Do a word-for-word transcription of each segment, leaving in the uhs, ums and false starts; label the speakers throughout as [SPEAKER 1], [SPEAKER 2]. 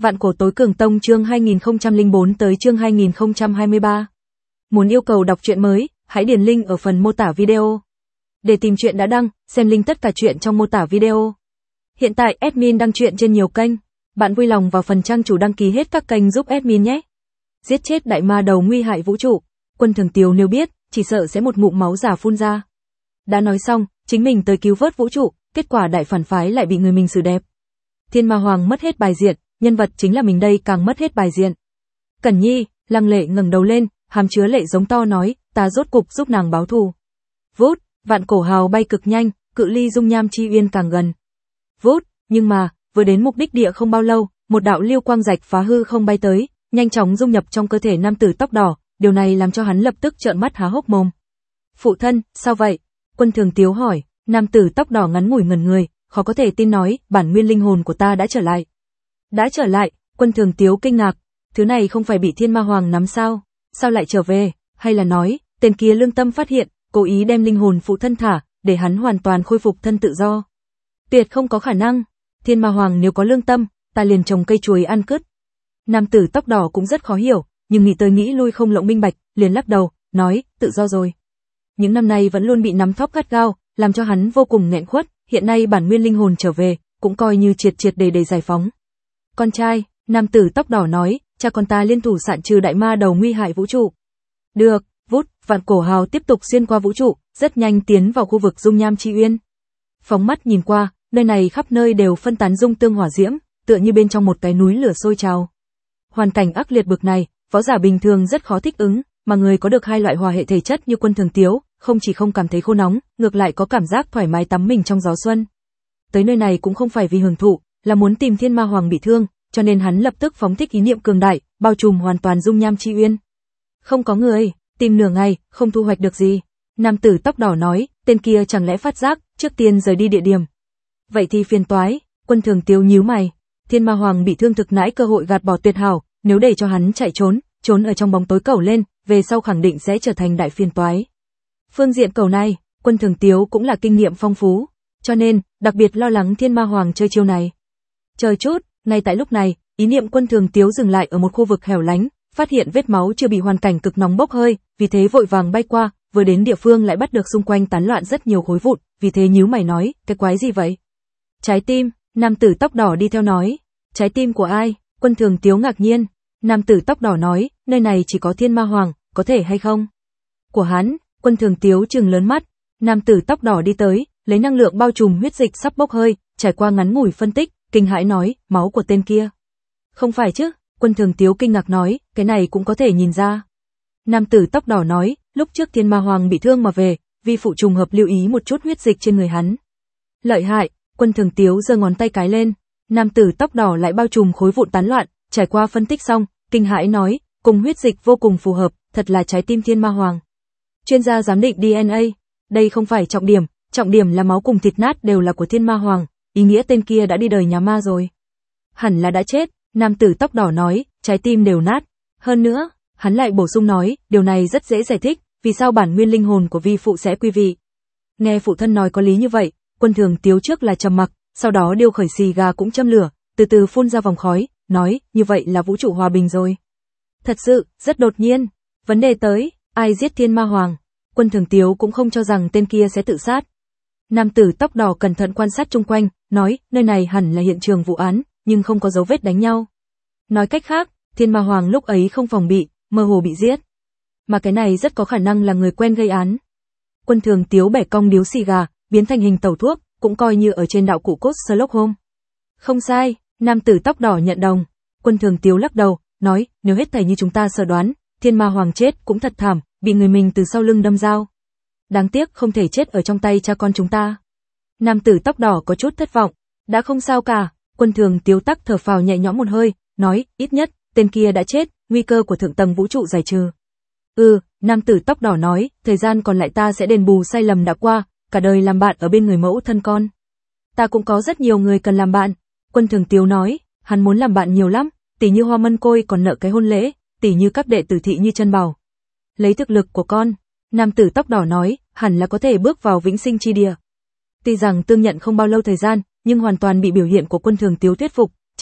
[SPEAKER 1] Vạn cổ tối cường tông chương hai nghìn không trăm lẻ bốn tới chương hai nghìn không trăm hai mươi ba. Muốn yêu cầu đọc truyện mới, hãy điền link ở phần mô tả video. Để tìm truyện đã đăng, xem link tất cả truyện trong mô tả video. Hiện tại admin đăng truyện trên nhiều kênh, bạn vui lòng vào phần trang chủ đăng ký hết các kênh giúp admin nhé. Giết chết đại ma đầu nguy hại vũ trụ, Quân Thường Tiếu nếu biết, chỉ sợ sẽ một ngụm máu giả phun ra. Đã nói xong, chính mình tới cứu vớt vũ trụ, kết quả đại phản phái lại bị người mình xử đẹp. Thiên Ma Hoàng mất hết bài diện, nhân vật chính là mình đây càng mất hết bài diện. Cẩn Nhi, Lăng Lệ ngẩng đầu lên, hàm chứa lệ giống to nói, ta rốt cục giúp nàng báo thù. Vút, vạn cổ hào bay cực nhanh, cự ly dung nham chi uyên càng gần. Vút, nhưng mà, vừa đến mục đích địa không bao lâu, một đạo lưu quang rạch phá hư không bay tới, nhanh chóng dung nhập trong cơ thể nam tử tóc đỏ, điều này làm cho hắn lập tức trợn mắt há hốc mồm. Phụ thân, sao vậy? Quân Thường Tiếu hỏi, nam tử tóc đỏ ngắn ngủi ngẩn người, khó có thể tin nói, bản nguyên linh hồn của ta đã trở lại. Đã trở lại, Quân Thường Tiếu kinh ngạc, thứ này không phải bị Thiên Ma Hoàng nắm sao? Sao lại trở về? Hay là nói, tên kia lương tâm phát hiện, cố ý đem linh hồn phụ thân thả, để hắn hoàn toàn khôi phục thân tự do? Tuyệt không có khả năng, Thiên Ma Hoàng nếu có lương tâm, ta liền trồng cây chuối ăn cứt. Nam tử tóc đỏ cũng rất khó hiểu, nhưng nghĩ tới nghĩ lui không lộng minh bạch, liền lắc đầu, nói, tự do rồi. Những năm nay vẫn luôn bị nắm thóp gắt gao, làm cho hắn vô cùng nghẹn khuất, hiện nay bản nguyên linh hồn trở về, cũng coi như triệt triệt để để giải phóng. Con trai, nam tử tóc đỏ nói, cha con ta liên thủ sạn trừ đại ma đầu nguy hại vũ trụ. Được, vút, vạn cổ hào tiếp tục xuyên qua vũ trụ, rất nhanh tiến vào khu vực dung nham chi uyên. Phóng mắt nhìn qua, nơi này khắp nơi đều phân tán dung tương hỏa diễm, tựa như bên trong một cái núi lửa sôi trào. Hoàn cảnh ác liệt bực này, võ giả bình thường rất khó thích ứng, mà người có được hai loại hỏa hệ thể chất như Quân Thường Tiếu, không chỉ không cảm thấy khô nóng, ngược lại có cảm giác thoải mái tắm mình trong gió xuân. Tới nơi này cũng không phải vì hưởng thụ, là muốn tìm Thiên Ma Hoàng bị thương, cho nên hắn lập tức phóng thích ý niệm cường đại, bao trùm hoàn toàn dung nham chi uyên. Không có người, tìm nửa ngày, không thu hoạch được gì. Nam tử tóc đỏ nói, tên kia chẳng lẽ phát giác, trước tiên rời đi địa điểm. Vậy thì phiền toái, Quân Thường Tiếu nhíu mày. Thiên Ma Hoàng bị thương thực nãi cơ hội gạt bỏ tuyệt hảo, nếu để cho hắn chạy trốn, trốn ở trong bóng tối cẩu lên, về sau khẳng định sẽ trở thành đại phiền toái. Phương diện cầu này, Quân Thường Tiếu cũng là kinh nghiệm phong phú, cho nên, đặc biệt lo lắng Thiên Ma Hoàng chơi chiêu này. Chờ chút, ngay tại lúc này, ý niệm Quân Thường Tiếu dừng lại ở một khu vực hẻo lánh, phát hiện vết máu chưa bị hoàn cảnh cực nóng bốc hơi, vì thế vội vàng bay qua, vừa đến địa phương lại bắt được xung quanh tán loạn rất nhiều khối vụn, vì thế nhíu mày nói, cái quái gì vậy? Trái tim, nam tử tóc đỏ đi theo nói. Trái tim của ai? Quân Thường Tiếu ngạc nhiên. Nam tử tóc đỏ nói, nơi này chỉ có Thiên Ma Hoàng, có thể hay không? Của hắn, Quân Thường Tiếu trừng lớn mắt. Nam tử tóc đỏ đi tới, lấy năng lượng bao trùm huyết dịch sắp bốc hơi, trải qua ngắn ngủi phân tích, kinh hãi nói, máu của tên kia. Không phải chứ? Quân Thường Tiếu kinh ngạc nói, cái này cũng có thể nhìn ra. Nam tử tóc đỏ nói, lúc trước Thiên Ma Hoàng bị thương mà về, vi phụ trùng hợp lưu ý một chút huyết dịch trên người hắn. Lợi hại, Quân Thường Tiếu giơ ngón tay cái lên. Nam tử tóc đỏ lại bao trùm khối vụn tán loạn, trải qua phân tích xong, kinh hãi nói, cùng huyết dịch vô cùng phù hợp, thật là trái tim Thiên Ma Hoàng. Chuyên gia giám định đê en a, đây không phải trọng điểm, trọng điểm là máu cùng thịt nát đều là của Thiên Ma Hoàng, ý nghĩa tên kia đã đi đời nhà ma rồi. Hẳn là đã chết, nam tử tóc đỏ nói, trái tim đều nát. Hơn nữa, hắn lại bổ sung nói, điều này rất dễ giải thích, vì sao bản nguyên linh hồn của vi phụ sẽ quy vị. Nghe phụ thân nói có lý như vậy, Quân Thường Tiếu trước là trầm mặc, sau đó điêu khởi xì gà cũng châm lửa, từ từ phun ra vòng khói, nói, như vậy là vũ trụ hòa bình rồi. Thật sự, rất đột nhiên. Vấn đề tới, ai giết Thiên Ma Hoàng? Quân Thường Tiếu cũng không cho rằng tên kia sẽ tự sát. Nam tử tóc đỏ cẩn thận quan sát chung quanh, nói, nơi này hẳn là hiện trường vụ án, nhưng không có dấu vết đánh nhau. Nói cách khác, Thiên Ma Hoàng lúc ấy không phòng bị, mơ hồ bị giết. Mà cái này rất có khả năng là người quen gây án. Quân Thường Tiếu bẻ cong điếu xì gà, biến thành hình tẩu thuốc, cũng coi như ở trên đạo cụ cốt Sherlock Holmes. Không sai, nam tử tóc đỏ nhận đồng. Quân Thường Tiếu lắc đầu, nói, nếu hết thảy như chúng ta sơ đoán, Thiên Ma Hoàng chết cũng thật thảm, bị người mình từ sau lưng đâm dao. Đáng tiếc không thể chết ở trong tay cha con chúng ta. Nam tử tóc đỏ có chút thất vọng, đã không sao cả. Quân Thường Tiếu tắc thở phào nhẹ nhõm một hơi, nói, ít nhất, tên kia đã chết, nguy cơ của thượng tầng vũ trụ giải trừ. Ừ, nam tử tóc đỏ nói, thời gian còn lại ta sẽ đền bù sai lầm đã qua, cả đời làm bạn ở bên người mẫu thân con. Ta cũng có rất nhiều người cần làm bạn. Quân Thường Tiếu nói, hắn muốn làm bạn nhiều lắm, tỷ như Hoa Mân Côi còn nợ cái hôn lễ, tỷ như các đệ tử thị như Chân Bảo. Lấy thực lực của con, nam tử tóc đỏ nói, hẳn là có thể bước vào vĩnh sinh chi địa. Tuy rằng tương nhận không bao lâu thời gian, nhưng hoàn toàn bị biểu hiện của Quân Thường Tiếu thuyết phục,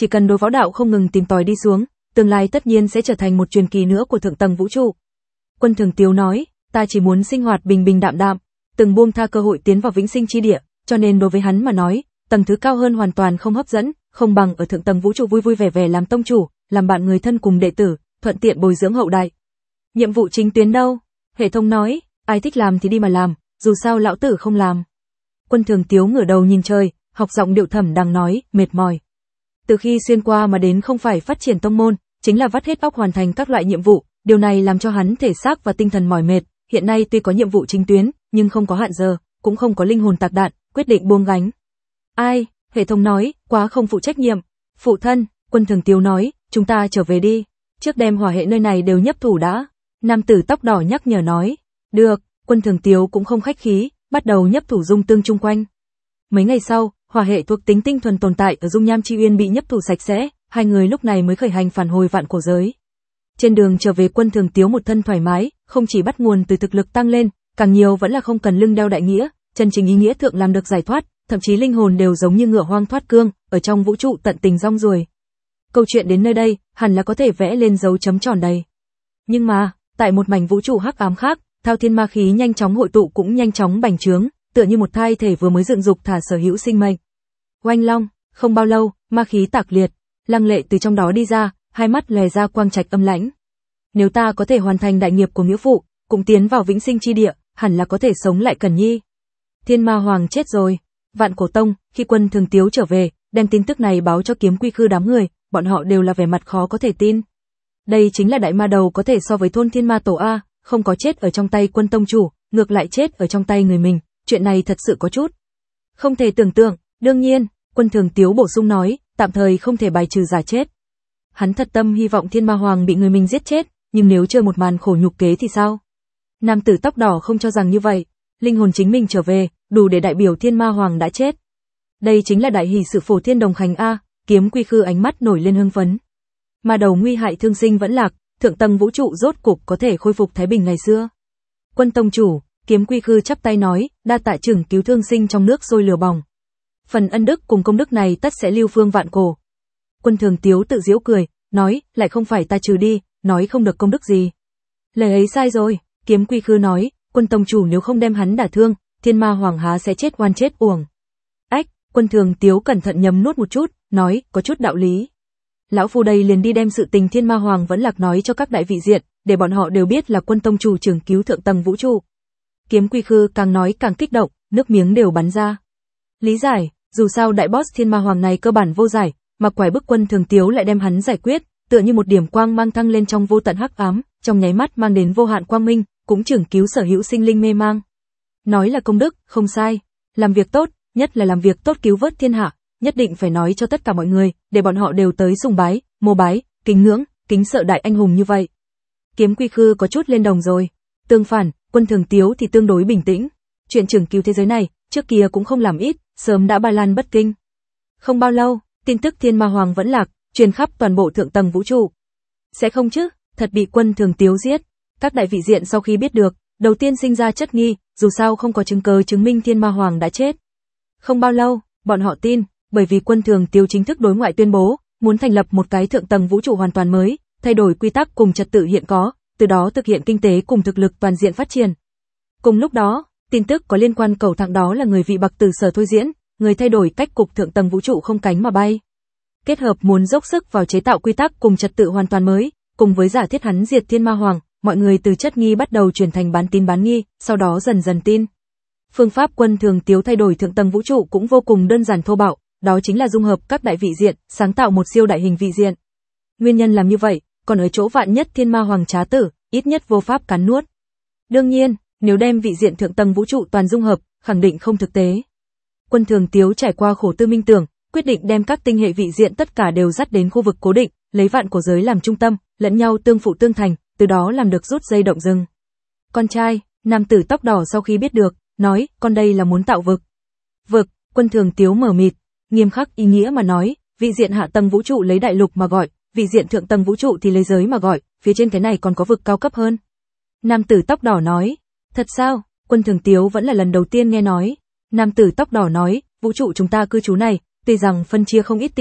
[SPEAKER 1] chỉ cần đối võ đạo không ngừng tìm tòi đi xuống, tương lai tất nhiên sẽ trở thành một truyền kỳ nữa của thượng tầng vũ trụ. Quân Thường Tiếu nói, ta chỉ muốn sinh hoạt bình bình đạm đạm, từng buông tha cơ hội tiến vào vĩnh sinh chi địa, cho nên đối với hắn mà nói, tầng thứ cao hơn hoàn toàn không hấp dẫn, không bằng ở thượng tầng vũ trụ vui vui vẻ vẻ làm tông chủ, làm bạn người thân cùng đệ tử, thuận tiện bồi dưỡng hậu đại. Nhiệm vụ chính tuyến đâu? Hệ thống nói, ai thích làm thì đi mà làm, dù sao lão tử không làm. Quân Thường Tiếu ngửa đầu nhìn trời, học giọng điệu thẩm đang nói, mệt mỏi. Từ khi xuyên qua mà đến không phải phát triển tông môn, chính là vắt hết óc hoàn thành các loại nhiệm vụ, điều này làm cho hắn thể xác và tinh thần mỏi mệt, hiện nay tuy có nhiệm vụ chính tuyến, nhưng không có hạn giờ, cũng không có linh hồn tạc đạn, quyết định buông gánh. Ai? Hệ thống nói, quá không phụ trách nhiệm. Phụ thân, Quân Thường Tiếu nói, chúng ta trở về đi, trước đem hỏa hệ nơi này đều nhấp thủ đã. Nam tử tóc đỏ nhắc nhở nói, được, Quân Thường Tiếu cũng không khách khí, bắt đầu nhấp thủ dung tương chung quanh. Mấy ngày sau, hỏa hệ thuộc tính tinh thuần tồn tại ở dung nham chi uyên bị nhấp thủ sạch sẽ, hai người lúc này mới khởi hành phản hồi vạn cổ giới. Trên đường trở về, Quân Thường Tiếu một thân thoải mái, không chỉ bắt nguồn từ thực lực tăng lên, càng nhiều vẫn là không cần lưng đeo đại nghĩa, chân chính ý nghĩa thượng làm được giải thoát, thậm chí linh hồn đều giống như ngựa hoang thoát cương, ở trong vũ trụ tận tình rong ruổi. Câu chuyện đến nơi đây, hẳn là có thể vẽ lên dấu chấm tròn đầy. Nhưng mà, tại một mảnh vũ trụ hắc ám khác, thao thiên ma khí nhanh chóng hội tụ cũng nhanh chóng bành trướng, tựa như một thai thể vừa mới dựng dục thả sở hữu sinh mệnh. Oanh long, không bao lâu, ma khí tạc liệt, Lăng Lệ từ trong đó đi ra, hai mắt lòe ra quang trạch âm lãnh. Nếu ta có thể hoàn thành đại nghiệp của nghĩa phụ, cũng tiến vào vĩnh sinh chi địa, hẳn là có thể sống lại Cẩn Nhi. Thiên Ma Hoàng chết rồi. Vạn Cổ Tông, khi Quân Thường Tiếu trở về, đem tin tức này báo cho Kiếm Quy Khư đám người, bọn họ đều là vẻ mặt khó có thể tin. Đây chính là đại ma đầu có thể so với thôn Thiên Ma Tổ a, không có chết ở trong tay Quân tông chủ, ngược lại chết ở trong tay người mình, chuyện này thật sự có chút không thể tưởng tượng. Đương nhiên, Quân Thường Tiếu bổ sung nói, tạm thời không thể bài trừ giả chết. Hắn thật tâm hy vọng Thiên Ma Hoàng bị người mình giết chết, nhưng nếu chơi một màn khổ nhục kế thì sao? Nam tử tóc đỏ không cho rằng như vậy, linh hồn chính mình trở về, đủ để đại biểu Thiên Ma Hoàng đã chết. Đây chính là đại hỷ sự phổ thiên đồng hành a. Kiếm Quy Khư ánh mắt nổi lên hưng phấn. Ma đầu nguy hại thương sinh vẫn lạc, thượng tầng vũ trụ rốt cục có thể khôi phục thái bình ngày xưa. Quân tông chủ, Kiếm Quy Khư chắp tay nói, đa tạ trưởng cứu thương sinh trong nước sôi lửa bỏng. Phần ân đức cùng công đức này tất sẽ lưu phương vạn cổ. Quân Thường Tiếu tự giễu cười, nói, lại không phải ta trừ đi, nói không được công đức gì. Lời ấy sai rồi, Kiếm Quy Khư nói, Quân tông chủ nếu không đem hắn đả thương, Thiên Ma Hoàng há sẽ chết oan chết uổng. Ách, Quân Thường Tiếu cẩn thận nhấm nuốt một chút, nói, có chút đạo lý. Lão phu đây liền đi đem sự tình Thiên Ma Hoàng vẫn lạc nói cho các đại vị diện, để bọn họ đều biết là Quân tông chủ trưởng cứu thượng tầng vũ trụ. Kiếm Quy Khư càng nói càng kích động, nước miếng đều bắn ra. Lý giải, dù sao đại boss Thiên Ma Hoàng này cơ bản vô giải, mà quải bức Quân Thường Tiếu lại đem hắn giải quyết, tựa như một điểm quang mang thăng lên trong vô tận hắc ám, trong nháy mắt mang đến vô hạn quang minh, cũng trưởng cứu sở hữu sinh linh mê mang. Nói là công đức, không sai, làm việc tốt, nhất là làm việc tốt cứu vớt thiên hạ, nhất định phải nói cho tất cả mọi người, để bọn họ đều tới sùng bái, mô bái, kính ngưỡng, kính sợ đại anh hùng như vậy. Kiếm Quy Khư có chút lên đồng rồi. Tương phản, Quân Thường Tiếu thì tương đối bình tĩnh. Chuyện trưởng cứu thế giới này, trước kia cũng không làm ít, sớm đã ba lan bất kinh. Không bao lâu, tin tức Thiên Ma Hoàng vẫn lạc, truyền khắp toàn bộ thượng tầng vũ trụ. Sẽ không chứ, thật bị Quân Thường Tiếu giết. Các đại vị diện sau khi biết được, đầu tiên sinh ra chất nghi, dù sao không có chứng cứ chứng minh Thiên Ma Hoàng đã chết. Không bao lâu, bọn họ tin, bởi vì Quân Thường Tiếu chính thức đối ngoại tuyên bố, muốn thành lập một cái thượng tầng vũ trụ hoàn toàn mới, thay đổi quy tắc cùng trật tự hiện có, từ đó thực hiện kinh tế cùng thực lực toàn diện phát triển. Cùng lúc đó, tin tức có liên quan cầu thẳng đó là người vị bạc tử Sở thôi diễn, người thay đổi cách cục thượng tầng vũ trụ không cánh mà bay. Kết hợp muốn dốc sức vào chế tạo quy tắc cùng trật tự hoàn toàn mới, cùng với giả thiết hắn diệt Thiên Ma Hoàng, mọi người từ chất nghi bắt đầu chuyển thành bán tín bán nghi, sau đó dần dần tin. Phương pháp Quân Thường Tiếu thay đổi thượng tầng vũ trụ cũng vô cùng đơn giản thô bạo, đó chính là dung hợp các đại vị diện, sáng tạo một siêu đại hình vị diện. Nguyên nhân làm như vậy, còn ở chỗ vạn nhất Thiên Ma Hoàng trá tử, ít nhất vô pháp cắn nuốt. Đương nhiên, nếu đem vị diện thượng tầng vũ trụ toàn dung hợp, khẳng định không thực tế. Quân Thường Tiếu trải qua khổ tư minh tưởng, quyết định đem các tinh hệ vị diện tất cả đều dắt đến khu vực cố định, lấy vạn cổ giới làm trung tâm, lẫn nhau tương phụ tương thành, từ đó làm được rút dây động rừng. Con trai, nam tử tóc đỏ sau khi biết được, nói, con đây là muốn tạo vực. Vực, Quân Thường Tiếu mở mịt, nghiêm khắc ý nghĩa mà nói, vị diện hạ tầng vũ trụ lấy đại lục mà gọi, vị diện thượng tầng vũ trụ thì lấy giới mà gọi, phía trên cái này còn có vực cao cấp hơn. Nam tử tóc đỏ nói, thật sao? Quân Thường Tiếu vẫn là lần đầu tiên nghe nói. Nam tử tóc đỏ nói, vũ trụ chúng ta cư trú này, tuy rằng phân chia không ít tinh hệ,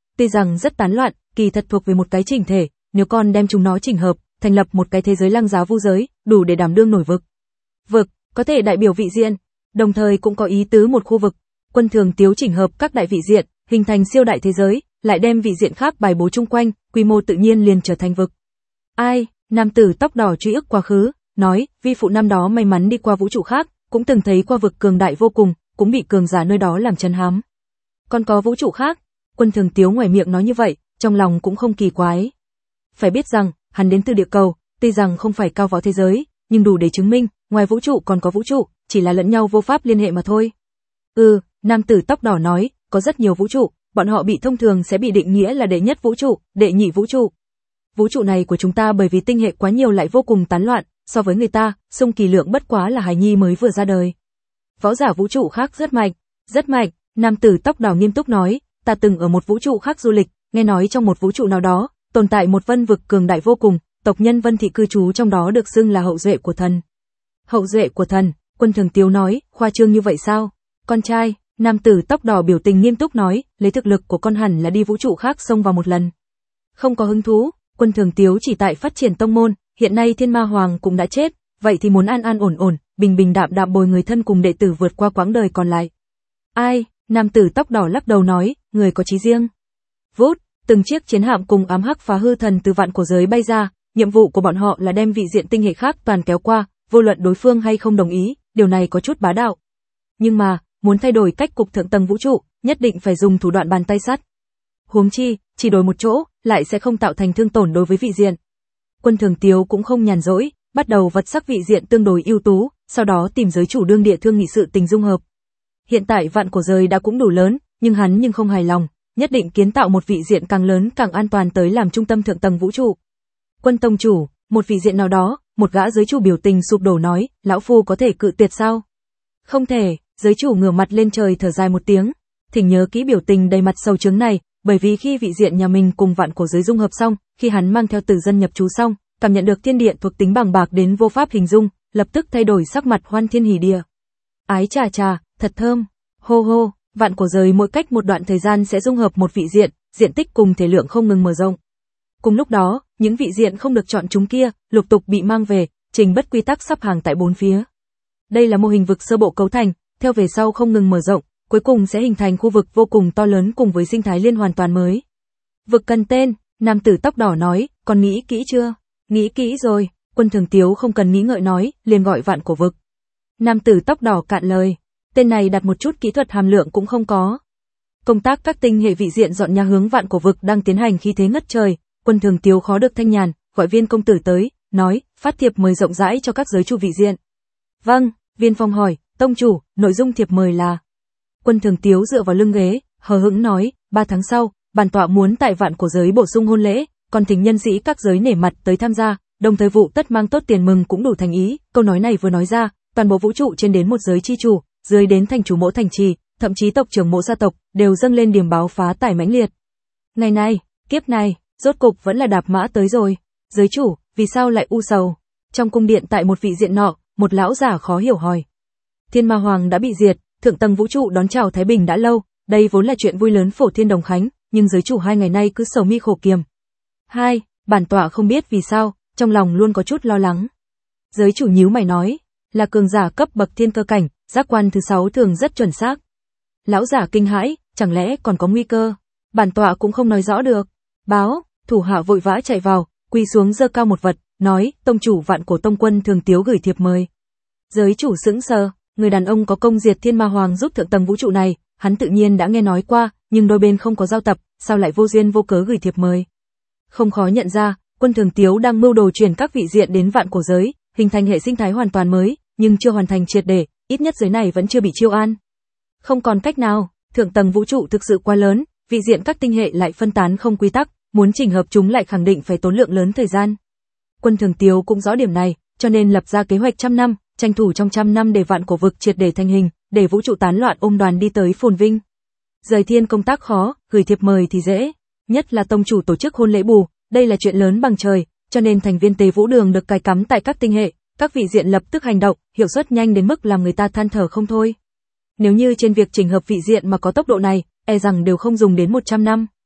[SPEAKER 1] tuy rằng rất tán loạn, kỳ thật thuộc về một cái chỉnh thể, nếu con đem chúng nó chỉnh hợp, thành lập một cái thế giới lăng giá vu giới, đủ để đảm đương nổi vực. Vực, có thể đại biểu vị diện, đồng thời cũng có ý tứ một khu vực. Quân Thường Tiếu chỉnh hợp các đại vị diện, hình thành siêu đại thế giới, lại đem vị diện khác bài bố chung quanh, quy mô tự nhiên liền trở thành vực. Ai, nam tử tóc đỏ truy ức quá khứ, nói, vi phụ năm đó may mắn đi qua vũ trụ khác, cũng từng thấy qua vực cường đại vô cùng, cũng bị cường giả nơi đó làm chấn hám. Còn có vũ trụ khác, Quân Thường Tiếu ngoài miệng nói như vậy, trong lòng cũng không kỳ quái. Phải biết rằng, hắn đến từ địa cầu, tuy rằng không phải cao võ thế giới, nhưng đủ để chứng minh, ngoài vũ trụ còn có vũ trụ, chỉ là lẫn nhau vô pháp liên hệ mà thôi. Ừ, nam tử tóc đỏ nói, có rất nhiều vũ trụ, bọn họ bị thông thường sẽ bị định nghĩa là đệ nhất vũ trụ, đệ nhị vũ trụ. Vũ trụ này của chúng ta bởi vì tinh hệ quá nhiều lại vô cùng tán loạn, so với người ta, Sung Kỳ Lượng bất quá là hài nhi mới vừa ra đời. Võ giả vũ trụ khác rất mạnh, rất mạnh, nam tử tóc đỏ nghiêm túc nói, ta từng ở một vũ trụ khác du lịch, nghe nói trong một vũ trụ nào đó, tồn tại một vân vực cường đại vô cùng, tộc nhân Vân thị cư trú trong đó được xưng là hậu duệ của thần. Hậu duệ của thần, Quân Thường Tiếu nói, khoa trương như vậy sao? Con trai, nam tử tóc đỏ biểu tình nghiêm túc nói, lấy thực lực của con hẳn là đi vũ trụ khác xông vào một lần. Không có hứng thú, Quân Thường Tiếu chỉ tại phát triển tông môn, hiện nay Thiên Ma Hoàng cũng đã chết, vậy thì muốn an an ổn ổn, bình bình đạm đạm bồi người thân cùng đệ tử vượt qua quãng đời còn lại. Ai, nam tử tóc đỏ lắc đầu nói, người có chí riêng. Vút, từng chiếc chiến hạm cùng ám hắc phá hư thần từ vạn cổ giới bay ra, nhiệm vụ của bọn họ là đem vị diện tinh hệ khác toàn kéo qua, vô luận đối phương hay không đồng ý, điều này có chút bá đạo. Nhưng mà, muốn thay đổi cách cục thượng tầng vũ trụ, nhất định phải dùng thủ đoạn bàn tay sắt. Huống chi, chỉ đổi một chỗ, lại sẽ không tạo thành thương tổn đối với vị diện. Quân Thường Tiếu cũng không nhàn rỗi, bắt đầu vật sắc vị diện tương đối ưu tú, sau đó tìm giới chủ đương địa thương nghị sự tình dung hợp. Hiện tại vạn cổ giới đã cũng đủ lớn, nhưng hắn nhưng không hài lòng, nhất định kiến tạo một vị diện càng lớn càng an toàn tới làm trung tâm thượng tầng vũ trụ. Quân tông chủ, một vị diện nào đó, một gã giới chủ biểu tình sụp đổ nói, lão phu có thể cự tuyệt sao? Không thể, giới chủ ngửa mặt lên trời thở dài một tiếng, thỉnh nhớ kỹ biểu tình đầy mặt sầu chứng này, bởi vì khi vị diện nhà mình cùng vạn cổ giới dung hợp xong, khi hắn mang theo tử dân nhập trú xong, cảm nhận được thiên địa thuộc tính bằng bạc đến vô pháp hình dung, lập tức thay đổi sắc mặt hoan thiên hỉ địa. Ái trà trà, thật thơm. Hô hô, vạn cổ giới mỗi cách một đoạn thời gian sẽ dung hợp một vị diện, diện tích cùng thể lượng không ngừng mở rộng. Cùng lúc đó, những vị diện không được chọn chúng kia, lục tục bị mang về, trình bất quy tắc sắp hàng tại bốn phía. Đây là mô hình vực sơ bộ cấu thành, theo về sau không ngừng mở rộng, cuối cùng sẽ hình thành khu vực vô cùng to lớn cùng với sinh thái liên hoàn toàn mới. Vực cần tên, nam tử tóc đỏ nói, còn nghĩ kỹ chưa? Nghĩ kỹ rồi, Quân Thường Tiếu không cần nghĩ ngợi nói, liền gọi vạn cổ vực. Nam tử tóc đỏ cạn lời, tên này đặt một chút kỹ thuật hàm lượng cũng không có. Công tác các tinh hệ vị diện dọn nhà hướng vạn cổ vực đang tiến hành khí thế ngất trời, Quân Thường Tiếu khó được thanh nhàn, gọi Viên công tử tới, nói, phát thiệp mời rộng rãi cho các giới chủ vị diện. Vâng, Viên Phong hỏi, tông chủ, nội dung thiệp mời là. Quân Thường Tiếu dựa vào lưng ghế, hờ hững nói, ba tháng sau, bản tọa muốn tại vạn cổ giới bổ sung hôn lễ, còn thỉnh nhân sĩ các giới nể mặt tới tham gia, đồng thời vụ tất mang tốt tiền mừng cũng đủ thành ý. Câu nói này vừa nói ra, toàn bộ vũ trụ trên đến một giới chi chủ, dưới đến thành chủ mỗ thành trì, thậm chí tộc trưởng mỗ gia tộc, đều dâng lên điểm báo phá tải mãnh liệt. Ngày này, kiếp này, rốt cục vẫn là đạp mã tới rồi. Giới chủ, vì sao lại u sầu? Trong cung điện tại một vị diện nọ, một lão giả khó hiểu hỏi. Thiên Ma Hoàng đã bị diệt, thượng tầng vũ trụ đón chào thái bình đã lâu, đây vốn là chuyện vui lớn phổ thiên đồng khánh, nhưng giới chủ hai ngày nay cứ sầu mi khổ kiềm. Hai, bản tọa không biết vì sao, trong lòng luôn có chút lo lắng. Giới chủ nhíu mày nói, là cường giả cấp bậc thiên cơ cảnh, giác quan thứ sáu thường rất chuẩn xác. Lão giả kinh hãi, chẳng lẽ còn có nguy cơ? Bản tọa cũng không nói rõ được. Báo, thủ hạ vội vã chạy vào, quỳ xuống giơ cao một vật, nói, tông chủ vạn cổ tông Quân Thường Tiếu gửi thiệp mời. Giới chủ sững sờ, người đàn ông có công diệt Thiên Ma Hoàng giúp thượng tầng vũ trụ này, hắn tự nhiên đã nghe nói qua, nhưng đôi bên không có giao tập, sao lại vô duyên vô cớ gửi thiệp mời? Không khó nhận ra, Quân Thường Tiếu đang mưu đồ chuyển các vị diện đến vạn cổ giới, hình thành hệ sinh thái hoàn toàn mới, nhưng chưa hoàn thành triệt để, ít nhất giới này vẫn chưa bị chiêu an. Không còn cách nào, thượng tầng vũ trụ thực sự quá lớn, vị diện các tinh hệ lại phân tán không quy tắc, muốn chỉnh hợp chúng lại khẳng định phải tốn lượng lớn thời gian. Quân Thường Tiếu cũng rõ điểm này, cho nên lập ra kế hoạch trăm năm, tranh thủ trong trăm năm để vạn cổ vực triệt để thành hình, để vũ trụ tán loạn ôm đoàn đi tới phồn vinh. Rời thiên công tác khó, gửi thiệp mời thì dễ, nhất là tông chủ tổ chức hôn lễ bù, đây là chuyện lớn bằng trời, cho nên thành viên Tế Vũ Đường được cài cắm tại các tinh hệ, các vị diện lập tức hành động, hiệu suất nhanh đến mức làm người ta than thở không thôi. Nếu như trên việc chỉnh hợp vị diện mà có tốc độ này, e rằng đều không dùng đến một trăm năm.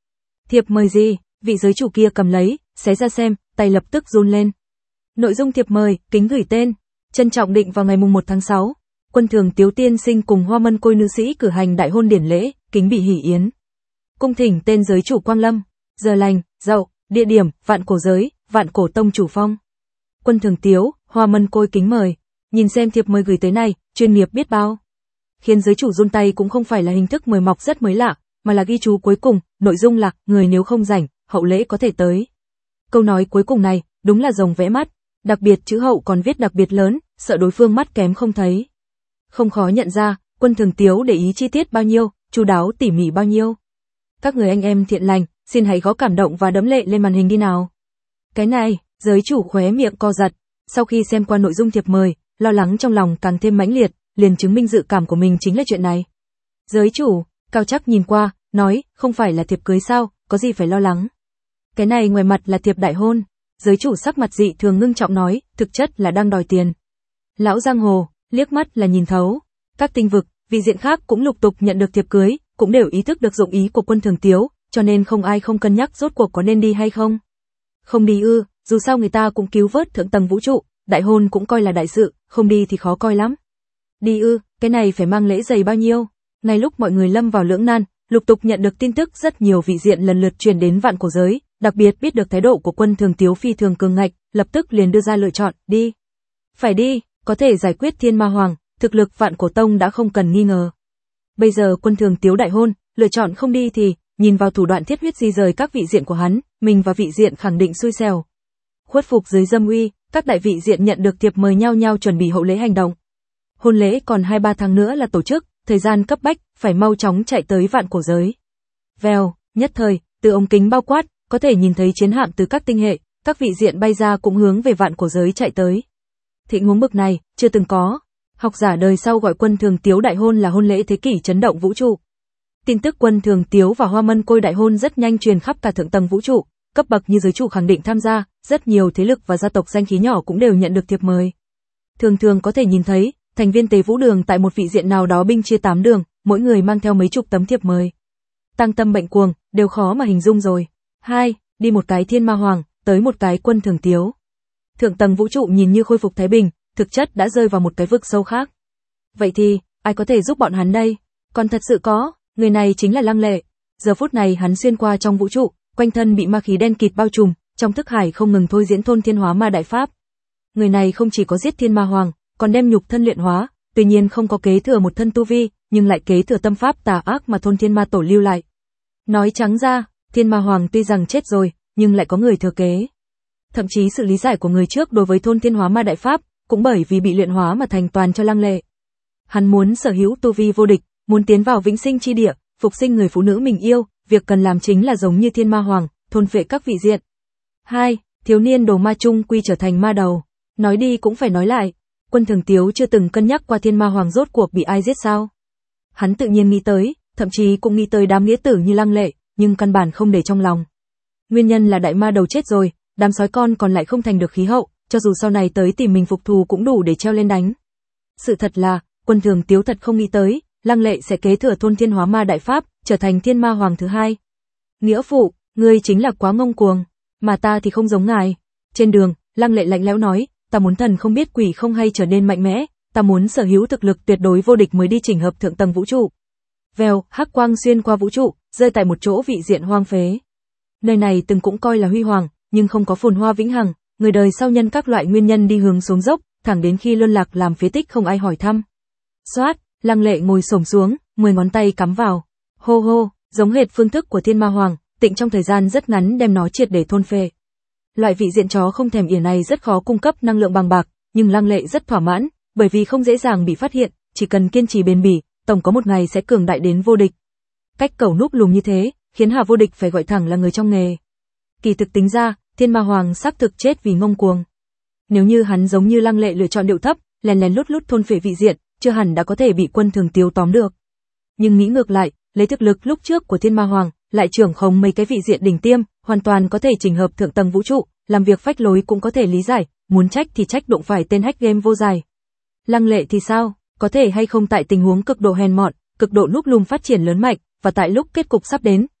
[SPEAKER 1] Thiệp mời gì? Vị giới chủ kia cầm lấy, xé ra xem, tay lập tức run lên. Nội dung thiệp mời, kính gửi tên. Trân trọng định vào ngày mùng một tháng sáu. Quân Thường Tiếu tiên sinh cùng Hoa Mân Côi nữ sĩ cử hành đại hôn điển lễ, kính bị hỷ yến. Cung thỉnh tên giới chủ quang lâm. Giờ lành, dậu, địa điểm, Vạn Cổ Giới, Vạn Cổ Tông chủ phong. Quân Thường Tiếu, Hoa Mân Côi kính mời. Nhìn xem thiệp mời gửi tới này, chuyên nghiệp biết bao. Khiến giới chủ run tay cũng không phải là hình thức mời mọc rất mới lạ, mà là ghi chú cuối cùng, nội dung là, người nếu không rảnh, hậu lễ có thể tới. Câu nói cuối cùng này, đúng là rồng vẽ mắt, đặc biệt chữ hậu còn viết đặc biệt lớn, sợ đối phương mắt kém không thấy. Không khó nhận ra, Quân Thường Tiếu để ý chi tiết bao nhiêu, chu đáo tỉ mỉ bao nhiêu. Các người anh em thiện lành, xin hãy gõ cảm động và đấm lệ lên màn hình đi nào. Cái này, giới chủ khóe miệng co giật, sau khi xem qua nội dung thiệp mời, lo lắng trong lòng càng thêm mãnh liệt, liền chứng minh dự cảm của mình chính là chuyện này. Giới chủ, Cao Trắc nhìn qua, nói, không phải là thiệp cưới sao, có gì phải lo lắng. Cái này ngoài mặt là thiệp đại hôn. Giới chủ sắc mặt dị thường ngưng trọng nói, thực chất là đang đòi tiền. Lão giang hồ, liếc mắt là nhìn thấu. Các tinh vực, vị diện khác cũng lục tục nhận được thiệp cưới, cũng đều ý thức được dụng ý của Quân Thường Tiếu, cho nên không ai không cân nhắc rốt cuộc có nên đi hay không. Không đi ư, dù sao người ta cũng cứu vớt thượng tầng vũ trụ, đại hôn cũng coi là đại sự, không đi thì khó coi lắm. Đi ư, cái này phải mang lễ dày bao nhiêu. Ngay lúc mọi người lâm vào lưỡng nan, lục tục nhận được tin tức rất nhiều vị diện lần lượt truyền đến Vạn Cổ Giới, đặc biệt biết được thái độ của Quân Thường Tiếu phi thường cường ngạnh, lập tức liền đưa ra lựa chọn, đi. Phải đi, có thể giải quyết Thiên Ma Hoàng, thực lực Vạn Cổ Tông đã không cần nghi ngờ. Bây giờ Quân Thường Tiếu đại hôn, lựa chọn không đi thì, nhìn vào thủ đoạn thiết huyết di rời các vị diện của hắn, mình và vị diện khẳng định xui xẻo. Khuất phục dưới dâm uy, các đại vị diện nhận được thiệp mời nhau nhau chuẩn bị hậu lễ hành động. Hôn lễ còn hai ba tháng nữa là tổ chức, thời gian cấp bách, phải mau chóng chạy tới Vạn Cổ Giới. Vèo, nhất thời, từ ống kính bao quát, có thể nhìn thấy chiến hạm từ các tinh hệ, các vị diện bay ra cũng hướng về Vạn Cổ Giới chạy tới. Thịnh huống bực này, chưa từng có. Học giả đời sau gọi Quân Thường Tiếu đại hôn là hôn lễ thế kỷ chấn động vũ trụ. Tin tức Quân Thường Tiếu và Hoa Mân Côi đại hôn rất nhanh truyền khắp cả thượng tầng vũ trụ, cấp bậc như giới chủ khẳng định tham gia, rất nhiều thế lực và gia tộc danh khí nhỏ cũng đều nhận được thiệp mời. Thường thường có thể nhìn thấy, thành viên Tế Vũ Đường tại một vị diện nào đó binh chia tám đường, mỗi người mang theo mấy chục tấm thiệp mời. Tăng tâm bệnh cuồng, đều khó mà hình dung rồi. Hai, đi một cái Thiên Ma Hoàng, tới một cái Quân Thường Tiếu. Thượng tầng vũ trụ nhìn như khôi phục thái bình, thực chất đã rơi vào một cái vực sâu khác. Vậy thì, ai có thể giúp bọn hắn đây? Còn thật sự có, người này chính là Lăng Lệ. Giờ phút này hắn xuyên qua trong vũ trụ, quanh thân bị ma khí đen kịt bao trùm, trong thức hải không ngừng thôi diễn thôn thiên hóa ma đại pháp. Người này không chỉ có giết Thiên Ma Hoàng, còn đem nhục thân luyện hóa, tuy nhiên không có kế thừa một thân tu vi, nhưng lại kế thừa tâm pháp tà ác mà thôn Thiên Ma tổ lưu lại. Nói trắng ra, Thiên Ma Hoàng tuy rằng chết rồi, nhưng lại có người thừa kế. Thậm chí sự lý giải của người trước đối với thôn thiên hóa ma đại pháp, cũng bởi vì bị luyện hóa mà thành toàn cho Lăng Lệ. Hắn muốn sở hữu tu vi vô địch, muốn tiến vào vĩnh sinh chi địa, phục sinh người phụ nữ mình yêu, việc cần làm chính là giống như Thiên Ma Hoàng, thôn phệ các vị diện. Hai, thiếu niên đồ ma chung quy trở thành ma đầu. Nói đi cũng phải nói lại, Quân Thường Tiếu chưa từng cân nhắc qua Thiên Ma Hoàng rốt cuộc bị ai giết sao. Hắn tự nhiên nghĩ tới, thậm chí cũng nghĩ tới đám nghĩa tử như Lăng Lệ, nhưng căn bản không để trong lòng. Nguyên nhân là đại ma đầu chết rồi, đám sói con còn lại không thành được khí hậu, cho dù sau này tới tìm mình phục thù cũng đủ để treo lên đánh. Sự thật là, Quân Thường Tiếu thật không nghĩ tới, Lăng Lệ sẽ kế thừa thôn thiên hóa ma đại pháp, trở thành Thiên Ma Hoàng thứ hai. Nghĩa phụ, ngươi chính là quá ngông cuồng, mà ta thì không giống ngài. Trên đường, Lăng Lệ lạnh lẽo nói, ta muốn thần không biết quỷ không hay trở nên mạnh mẽ, ta muốn sở hữu thực lực tuyệt đối vô địch mới đi chỉnh hợp thượng tầng vũ trụ. Vèo, hắc quang xuyên qua vũ trụ, rơi tại một chỗ vị diện hoang phế. Nơi này từng cũng coi là huy hoàng, nhưng không có phồn hoa vĩnh hằng, người đời sau nhân các loại nguyên nhân đi hướng xuống dốc, thẳng đến khi luân lạc làm phế tích không ai hỏi thăm. Xoát, Lăng Lệ ngồi xổm xuống, mười ngón tay cắm vào. Hô hô, giống hệt phương thức của Thiên Ma Hoàng, tịnh trong thời gian rất ngắn đem nó triệt để thôn phệ. Loại vị diện chó không thèm ỉa này rất khó cung cấp năng lượng bằng bạc, nhưng Lăng Lệ rất thỏa mãn, bởi vì không dễ dàng bị phát hiện, chỉ cần kiên trì bền bỉ, tổng có một ngày sẽ cường đại đến vô địch. Cách cẩu núp lùm như thế, khiến Hà Vô Địch phải gọi thẳng là người trong nghề. Kỳ thực tính ra, Thiên Ma Hoàng xác thực chết vì ngông cuồng. Nếu như hắn giống như Lăng Lệ lựa chọn điệu thấp, lén lén lút lút thôn phệ vị diện, chưa hẳn đã có thể bị Quân Thường Tiếu tóm được. Nhưng nghĩ ngược lại, lấy thực lực lúc trước của Thiên Ma Hoàng, lại trưởng khống mấy cái vị diện đỉnh tiêm, hoàn toàn có thể chỉnh hợp thượng tầng vũ trụ, làm việc phách lối cũng có thể lý giải, muốn trách thì trách đụng phải tên hack game vô giải. Lăng Lệ thì sao, có thể hay không tại tình huống cực độ hèn mọn, cực độ núp lùm phát triển lớn mạnh, và tại lúc kết cục sắp đến,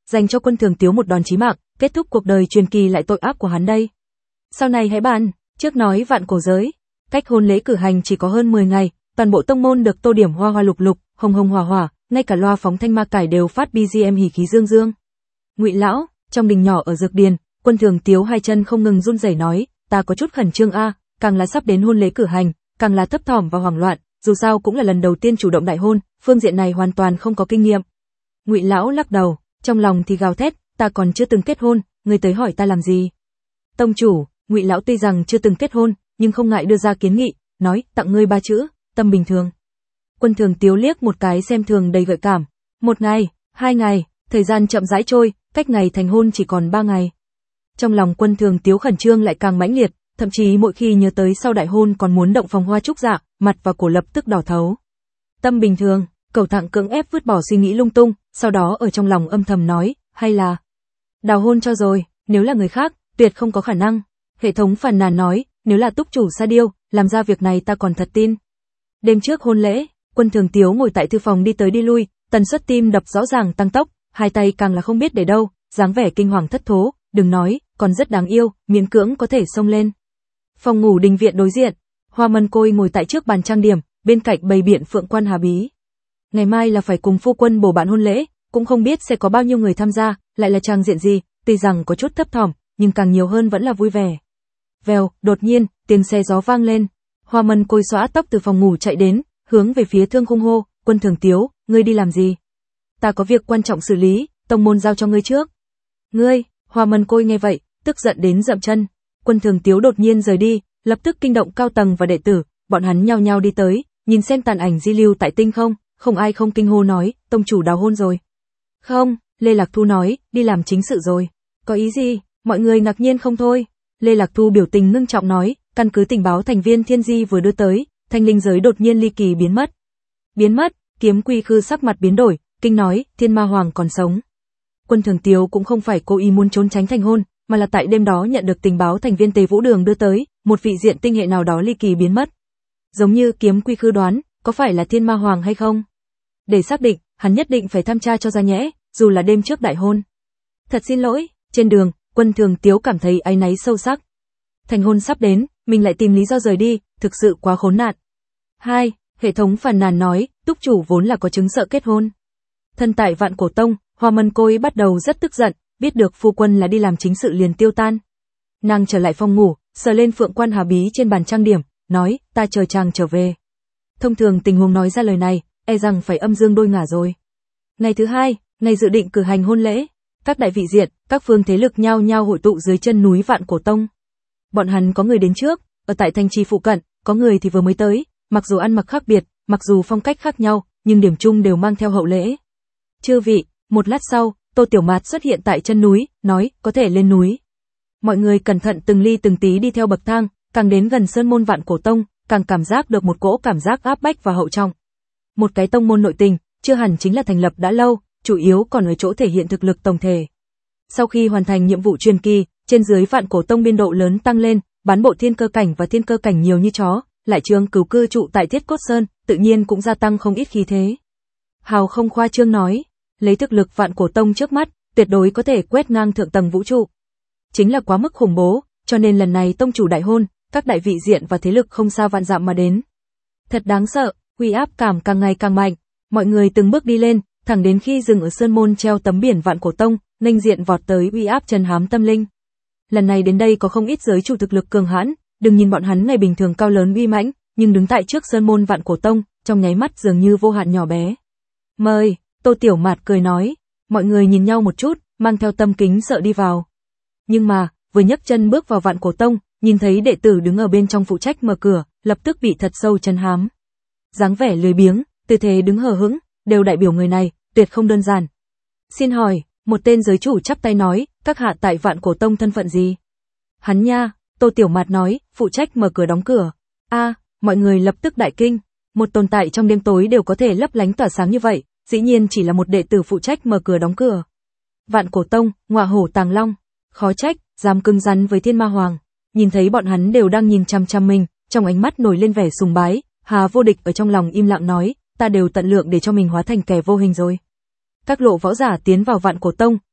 [SPEAKER 1] dành cho Quân Thường Tiếu một đòn chí mạng, kết thúc cuộc đời truyền kỳ lại tội ác của hắn đây. Sau này hãy bàn, trước nói vạn cổ giới. Cách hôn lễ cử hành chỉ có hơn mười ngày, toàn bộ tông môn được tô điểm hoa hoa lục lục, hồng hồng hỏa hỏa, ngay cả loa phóng thanh ma cải đều phát bê giê em hỉ khí dương dương. Ngụy lão, trong đình nhỏ ở Dược Điền, Quân Thường Tiếu hai chân không ngừng run rẩy nói, ta có chút khẩn trương a, càng là sắp đến hôn lễ cử hành, càng là thấp thỏm và hoảng loạn, dù sao cũng là lần đầu tiên chủ động đại hôn, phương diện này hoàn toàn không có kinh nghiệm. Ngụy lão lắc đầu, trong lòng thì gào thét, ta còn chưa từng kết hôn, ngươi tới hỏi ta làm gì? Tông chủ, Ngụy lão tuy rằng chưa từng kết hôn, nhưng không ngại đưa ra kiến nghị, nói, tặng ngươi ba chữ, tâm bình thường. Quân Thường Tiếu liếc một cái xem thường đầy gợi cảm, một ngày, hai ngày, thời gian chậm rãi trôi, cách ngày thành hôn chỉ còn ba ngày. Trong lòng Quân Thường Tiếu khẩn trương lại càng mãnh liệt, thậm chí mỗi khi nhớ tới sau đại hôn còn muốn động phòng hoa trúc dạ, mặt và cổ lập tức đỏ thấu. Tâm bình thường, Cẩu Thạng cưỡng ép vứt bỏ suy nghĩ lung tung, sau đó ở trong lòng âm thầm nói, hay là đào hôn cho rồi, nếu là người khác, tuyệt không có khả năng. Hệ thống phàn nàn nói, nếu là túc chủ Sa Điêu, làm ra việc này ta còn thật tin. Đêm trước hôn lễ, Quân Thường Tiếu ngồi tại thư phòng đi tới đi lui, tần suất tim đập rõ ràng tăng tốc, hai tay càng là không biết để đâu, dáng vẻ kinh hoàng thất thố, đừng nói, còn rất đáng yêu, miễn cưỡng có thể xông lên. Phòng ngủ đình viện đối diện, Hoa Mân Côi ngồi tại trước bàn trang điểm, bên cạnh bày biện Phượng Quan Hà Bí. Ngày mai là phải cùng phu quân bổ bạn hôn lễ, cũng không biết sẽ có bao nhiêu người tham gia, lại là trang diện gì, tuy rằng có chút thấp thỏm, nhưng càng nhiều hơn vẫn là vui vẻ. Vèo, đột nhiên, tiếng xe gió vang lên. Hoa Mân Côi xõa tóc từ phòng ngủ chạy đến, hướng về phía Thương Khung hô, Quân Thường Tiếu, ngươi đi làm gì? Ta có việc quan trọng xử lý, tông môn giao cho ngươi trước. Ngươi, Hoa Mân Côi nghe vậy, tức giận đến dậm chân. Quân Thường Tiếu đột nhiên rời đi, lập tức kinh động cao tầng và đệ tử, bọn hắn nhao nhao đi tới, nhìn xem tàn ảnh di lưu tại tinh không, không ai không kinh hô nói, tông chủ đào hôn rồi. Không, Lê Lạc Thu nói, đi làm chính sự rồi. Có ý gì? Mọi người ngạc nhiên không thôi. Lê Lạc Thu biểu tình ngưng trọng nói, căn cứ tình báo thành viên Thiên Di vừa đưa tới, thanh linh giới đột nhiên ly kỳ biến mất. Biến mất, Kiếm Quy Khư sắc mặt biến đổi, kinh nói, Thiên Ma Hoàng còn sống. Quân Thường Tiếu cũng không phải cố ý muốn trốn tránh thành hôn, mà là tại đêm đó nhận được tình báo thành viên Tề Vũ Đường đưa tới, một vị diện tinh hệ nào đó ly kỳ biến mất. Giống như Kiếm Quy Khư đoán, có phải là Thiên Ma Hoàng hay không? Để xác định, hắn nhất định phải tham tra cho ra nhẽ, dù là đêm trước đại hôn. Thật xin lỗi, trên đường, Quân Thường Tiếu cảm thấy áy náy sâu sắc. Thành hôn sắp đến, mình lại tìm lý do rời đi, thực sự quá khốn nạn. Hai, hệ thống phàn nàn nói, túc chủ vốn là có chứng sợ kết hôn. Thân tại Vạn Cổ Tông, Hoa Mân Côi bắt đầu rất tức giận, biết được phu quân là đi làm chính sự liền tiêu tan. Nàng trở lại phòng ngủ, sờ lên Phượng Quan Hà Bí trên bàn trang điểm, nói, ta chờ chàng trở về. Thông thường tình huống nói ra lời này, e rằng phải âm dương đôi ngả rồi. Ngày thứ hai, ngày dự định cử hành hôn lễ, các đại vị diện, các phương thế lực nhao nhao hội tụ dưới chân núi Vạn Cổ Tông. Bọn hắn có người đến trước, ở tại thành trì phụ cận, có người thì vừa mới tới, mặc dù ăn mặc khác biệt, mặc dù phong cách khác nhau, nhưng điểm chung đều mang theo hậu lễ. Chư vị, một lát sau, Tô Tiểu Mạt xuất hiện tại chân núi, nói, có thể lên núi. Mọi người cẩn thận từng ly từng tí đi theo bậc thang, càng đến gần sơn môn Vạn Cổ Tông, càng cảm giác được một cỗ cảm giác áp bách và hậu trọng. Một cái tông môn nội tình, chưa hẳn chính là thành lập đã lâu, chủ yếu còn ở chỗ thể hiện thực lực tổng thể. Sau khi hoàn thành nhiệm vụ truyền kỳ, trên dưới Vạn Cổ Tông biên độ lớn tăng lên, bán bộ thiên cơ cảnh và thiên cơ cảnh nhiều như chó, lại trường cửu cư trụ tại Thiết Cốt Sơn, tự nhiên cũng gia tăng không ít khí thế. Hào không khoa trương nói, lấy thực lực Vạn Cổ Tông trước mắt, tuyệt đối có thể quét ngang thượng tầng vũ trụ. Chính là quá mức khủng bố, cho nên lần này tông chủ đại hôn, các đại vị diện và thế lực không xa vạn dặm mà đến. Thật đáng sợ, uy áp cảm càng ngày càng mạnh, mọi người từng bước đi lên, thẳng đến khi dừng ở sơn môn treo tấm biển Vạn Cổ Tông, nghênh diện vọt tới uy áp trần hám tâm linh. Lần này đến đây có không ít giới chủ thực lực cường hãn, đừng nhìn bọn hắn ngày bình thường cao lớn uy mãnh, nhưng đứng tại trước sơn môn Vạn Cổ Tông, trong nháy mắt dường như vô hạn nhỏ bé. Mời, Tô Tiểu Mạt cười nói, mọi người nhìn nhau một chút, mang theo tâm kính sợ đi vào. Nhưng mà, vừa nhấc chân bước vào Vạn Cổ Tông, nhìn thấy đệ tử đứng ở bên trong phụ trách mở cửa, lập tức bị thật sâu chân hám. Dáng vẻ lười biếng, tư thế đứng hờ hững, đều đại biểu người này, tuyệt không đơn giản. Xin hỏi, một tên giới chủ chắp tay nói, các hạ tại Vạn Cổ Tông thân phận gì? Hắn nha, Tô Tiểu Mạt nói, phụ trách mở cửa đóng cửa. A, mọi người lập tức đại kinh, một tồn tại trong đêm tối đều có thể lấp lánh tỏa sáng như vậy, dĩ nhiên chỉ là một đệ tử phụ trách mở cửa đóng cửa. Vạn Cổ Tông, ngọa hổ tàng long, khó trách, dám cứng rắn với Thiên Ma Hoàng. Nhìn thấy bọn hắn đều đang nhìn chăm chăm mình, trong ánh mắt nổi lên vẻ sùng bái, Hà Vô Địch ở trong lòng im lặng nói, ta đều tận lượng để cho mình hóa thành kẻ vô hình rồi. Các lộ võ giả tiến vào Vạn Cổ Tông,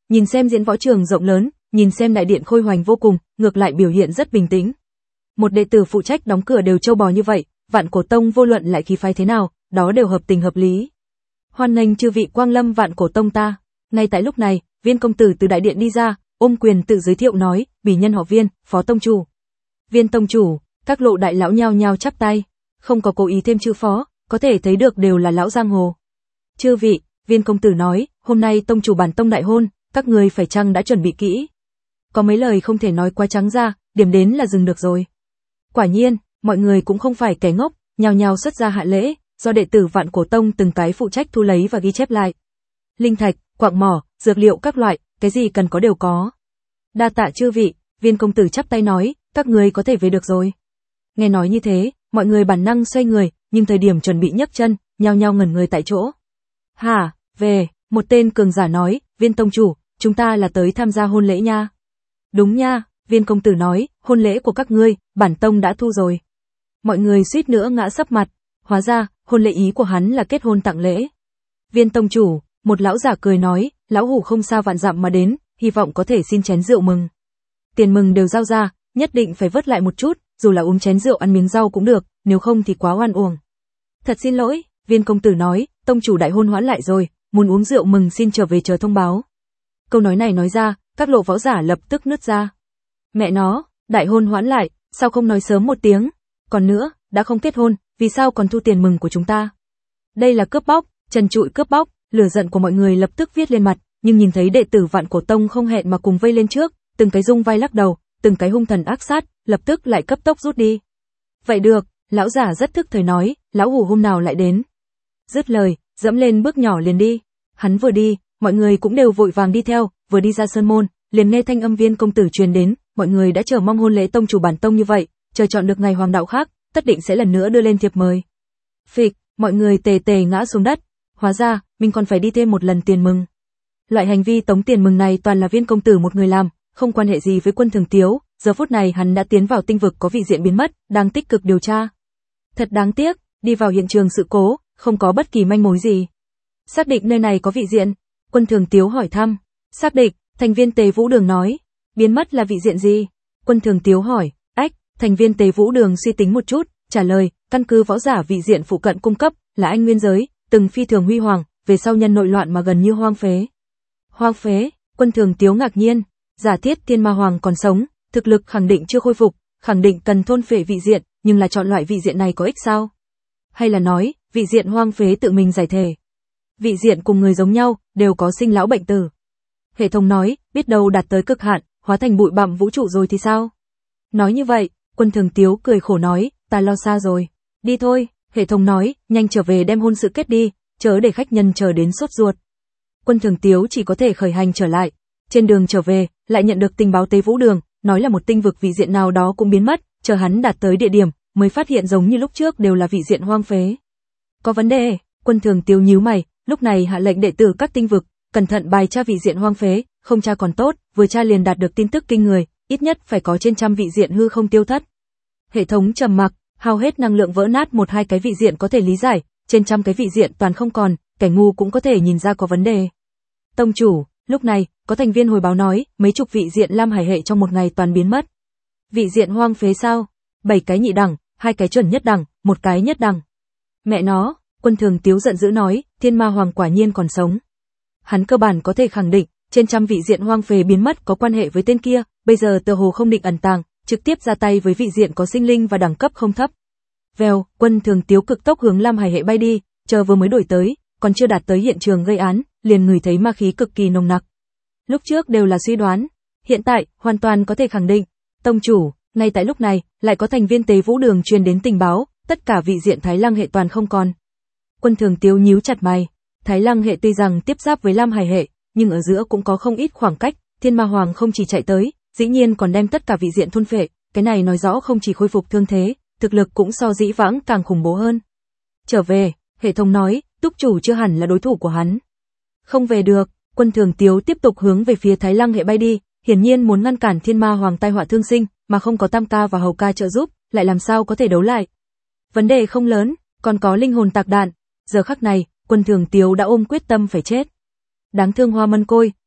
[SPEAKER 1] nhìn xem diễn võ trường rộng lớn, nhìn xem đại điện khôi hoành vô cùng, ngược lại biểu hiện rất bình tĩnh. Một đệ tử phụ trách đóng cửa đều trâu bò như vậy, Vạn Cổ Tông vô luận lại khí phái thế nào, đó đều hợp tình hợp lý. Hoan nghênh chư vị quang lâm Vạn Cổ Tông ta. Ngay tại lúc này, Viên công tử từ đại điện đi ra, ôm quyền tự giới thiệu nói, bỉ nhân họ Viên, phó tông chủ. Viên tông chủ, các lộ đại lão nhao nhao chắp tay, không có cố ý thêm chữ phó, có thể thấy được đều là lão giang hồ. Chư vị, Viên công tử nói, hôm nay tông chủ bản tông đại hôn, các người phải chăng đã chuẩn bị kỹ? Có mấy lời không thể nói quá trắng ra, điểm đến là dừng được rồi. Quả nhiên, mọi người cũng không phải kẻ ngốc, nhao nhao xuất ra hạ lễ, do đệ tử Vạn Cổ Tông từng cái phụ trách thu lấy và ghi chép lại. Linh thạch, quạng mỏ, dược liệu các loại, cái gì cần có đều có. Đa tạ chư vị, Viên công tử chắp tay nói, các người có thể về được rồi. Nghe nói như thế, mọi người bản năng xoay người, nhưng thời điểm chuẩn bị nhấc chân, nhao nhao ngẩn người tại chỗ. Hả, về, một tên cường giả nói, Viên tông chủ, chúng ta là tới tham gia hôn lễ nha. Đúng nha, Viên công tử nói, hôn lễ của các ngươi, bản tông đã thu rồi. Mọi người suýt nữa ngã sấp mặt, hóa ra, hôn lễ ý của hắn là kết hôn tặng lễ. Viên tông chủ, một lão giả cười nói, lão hủ không xa vạn dặm mà đến, hy vọng có thể xin chén rượu mừng. Tiền mừng đều giao ra, nhất định phải vớt lại một chút, dù là uống chén rượu ăn miếng rau cũng được, nếu không thì quá oan uổng. Thật xin lỗi, Viên công tử nói, tông chủ đại hôn hoãn lại rồi, muốn uống rượu mừng xin trở về chờ thông báo. Câu nói này nói ra, các lộ võ giả lập tức nứt ra. Mẹ nó, đại hôn hoãn lại, sao không nói sớm một tiếng? Còn nữa, đã không kết hôn, vì sao còn thu tiền mừng của chúng ta? Đây là cướp bóc, trần trụi cướp bóc, lửa giận của mọi người lập tức viết lên mặt, nhưng nhìn thấy đệ tử Vạn Cổ Tông không hẹn mà cùng vây lên trước, từng cái rung vai lắc đầu, từng cái hung thần ác sát, lập tức lại cấp tốc rút đi. Vậy được, lão giả rất thức thời nói, lão hủ hôm nào lại đến. Dứt lời, dẫm lên bước nhỏ liền đi. Hắn vừa đi, mọi người cũng đều vội vàng đi theo, vừa đi ra sơn môn, liền nghe thanh âm Viên công tử truyền đến, mọi người đã chờ mong hôn lễ tông chủ bản tông như vậy, chờ chọn được ngày hoàng đạo khác, tất định sẽ lần nữa đưa lên thiệp mời. Phịch, mọi người tề tề ngã xuống đất, hóa ra, mình còn phải đi thêm một lần tiền mừng. Loại hành vi tống tiền mừng này toàn là Viên công tử một người làm, không quan hệ gì với Quân Thường Tiếu, giờ phút này hắn đã tiến vào tinh vực có vị diện biến mất, đang tích cực điều tra. Thật đáng tiếc, đi vào hiện trường sự cố, không có bất kỳ manh mối gì. Xác định nơi này có vị diện, Quân Thường Tiếu hỏi thăm. Xác định, thành viên Tề Vũ Đường nói. Biến mất là vị diện gì? Quân Thường Tiếu hỏi. Ách, thành viên Tề Vũ Đường suy tính một chút, trả lời, căn cứ võ giả vị diện phụ cận cung cấp, là anh nguyên giới, từng phi thường huy hoàng, về sau nhân nội loạn mà gần như hoang phế. Hoang phế? Quân Thường Tiếu ngạc nhiên. Giả thiết Thiên Ma Hoàng còn sống, thực lực khẳng định chưa khôi phục, khẳng định cần thôn phệ vị diện, nhưng là chọn loại vị diện này có ích sao? Hay là nói, vị diện hoang phế tự mình giải thể? Vị diện cùng người giống nhau, đều có sinh lão bệnh tử. Hệ thống nói, biết đâu đạt tới cực hạn, hóa thành bụi bặm vũ trụ rồi thì sao? Nói như vậy, Quân Thường Tiếu cười khổ nói, ta lo xa rồi. Đi thôi, hệ thống nói, nhanh trở về đem hôn sự kết đi, chớ để khách nhân chờ đến sốt ruột. Quân Thường Tiếu chỉ có thể khởi hành trở lại. Trên đường trở về, lại nhận được tình báo Tề Vũ Đường, nói là một tinh vực vị diện nào đó cũng biến mất, chờ hắn đạt tới địa điểm, mới phát hiện giống như lúc trước đều là vị diện hoang phế. Có vấn đề, Quân Thường Tiếu nhíu mày, lúc này hạ lệnh đệ tử các tinh vực, cẩn thận bài tra vị diện hoang phế, không tra còn tốt, vừa tra liền đạt được tin tức kinh người, ít nhất phải có trên trăm vị diện hư không tiêu thất. Hệ thống trầm mặc, hao hết năng lượng vỡ nát một hai cái vị diện có thể lý giải, trên trăm cái vị diện toàn không còn, kẻ ngu cũng có thể nhìn ra có vấn đề. Tông chủ, lúc này, có thành viên hồi báo nói, mấy chục vị diện Lam Hải hệ trong một ngày toàn biến mất. Vị diện hoang phế sao? Bảy cái nhị đẳng, hai cái chuẩn nhất đẳng, một cái nhất đẳng. Mẹ nó, Quân Thường Tiếu giận dữ nói, Thiên Ma Hoàng quả nhiên còn sống. Hắn cơ bản có thể khẳng định, trên trăm vị diện hoang phế biến mất có quan hệ với tên kia, bây giờ tựa hồ không định ẩn tàng, trực tiếp ra tay với vị diện có sinh linh và đẳng cấp không thấp. Vèo, Quân Thường Tiếu cực tốc hướng Lam Hải hệ bay đi, chờ vừa mới đuổi tới, còn chưa đạt tới hiện trường gây án, liền ngửi thấy ma khí cực kỳ nồng nặc. Lúc trước đều là suy đoán, hiện tại hoàn toàn có thể khẳng định. Tông chủ, ngay tại lúc này, lại có thành viên Tề Vũ Đường truyền đến tình báo, tất cả vị diện Thái Lăng hệ toàn không còn. Quân Thường Tiếu nhíu chặt mày, Thái Lăng hệ tuy rằng tiếp giáp với Lam Hải hệ, nhưng ở giữa cũng có không ít khoảng cách, Thiên Ma Hoàng không chỉ chạy tới, dĩ nhiên còn đem tất cả vị diện thôn phệ, cái này nói rõ không chỉ khôi phục thương thế, thực lực cũng so dĩ vãng càng khủng bố hơn. Trở về, hệ thống nói, túc chủ chưa hẳn là đối thủ của hắn. Không về được, Quân Thường Tiếu tiếp tục hướng về phía Thái Lăng hệ bay đi, hiển nhiên muốn ngăn cản Thiên Ma Hoàng tai họa thương sinh, mà không có Tam Ca và Hầu Ca trợ giúp, lại làm sao có thể đấu lại. Vấn đề không lớn, còn có linh hồn tạc đạn. Giờ khắc này, Quân Thường Tiếu đã ôm quyết tâm phải chết. Đáng thương Hoa Mân Côi,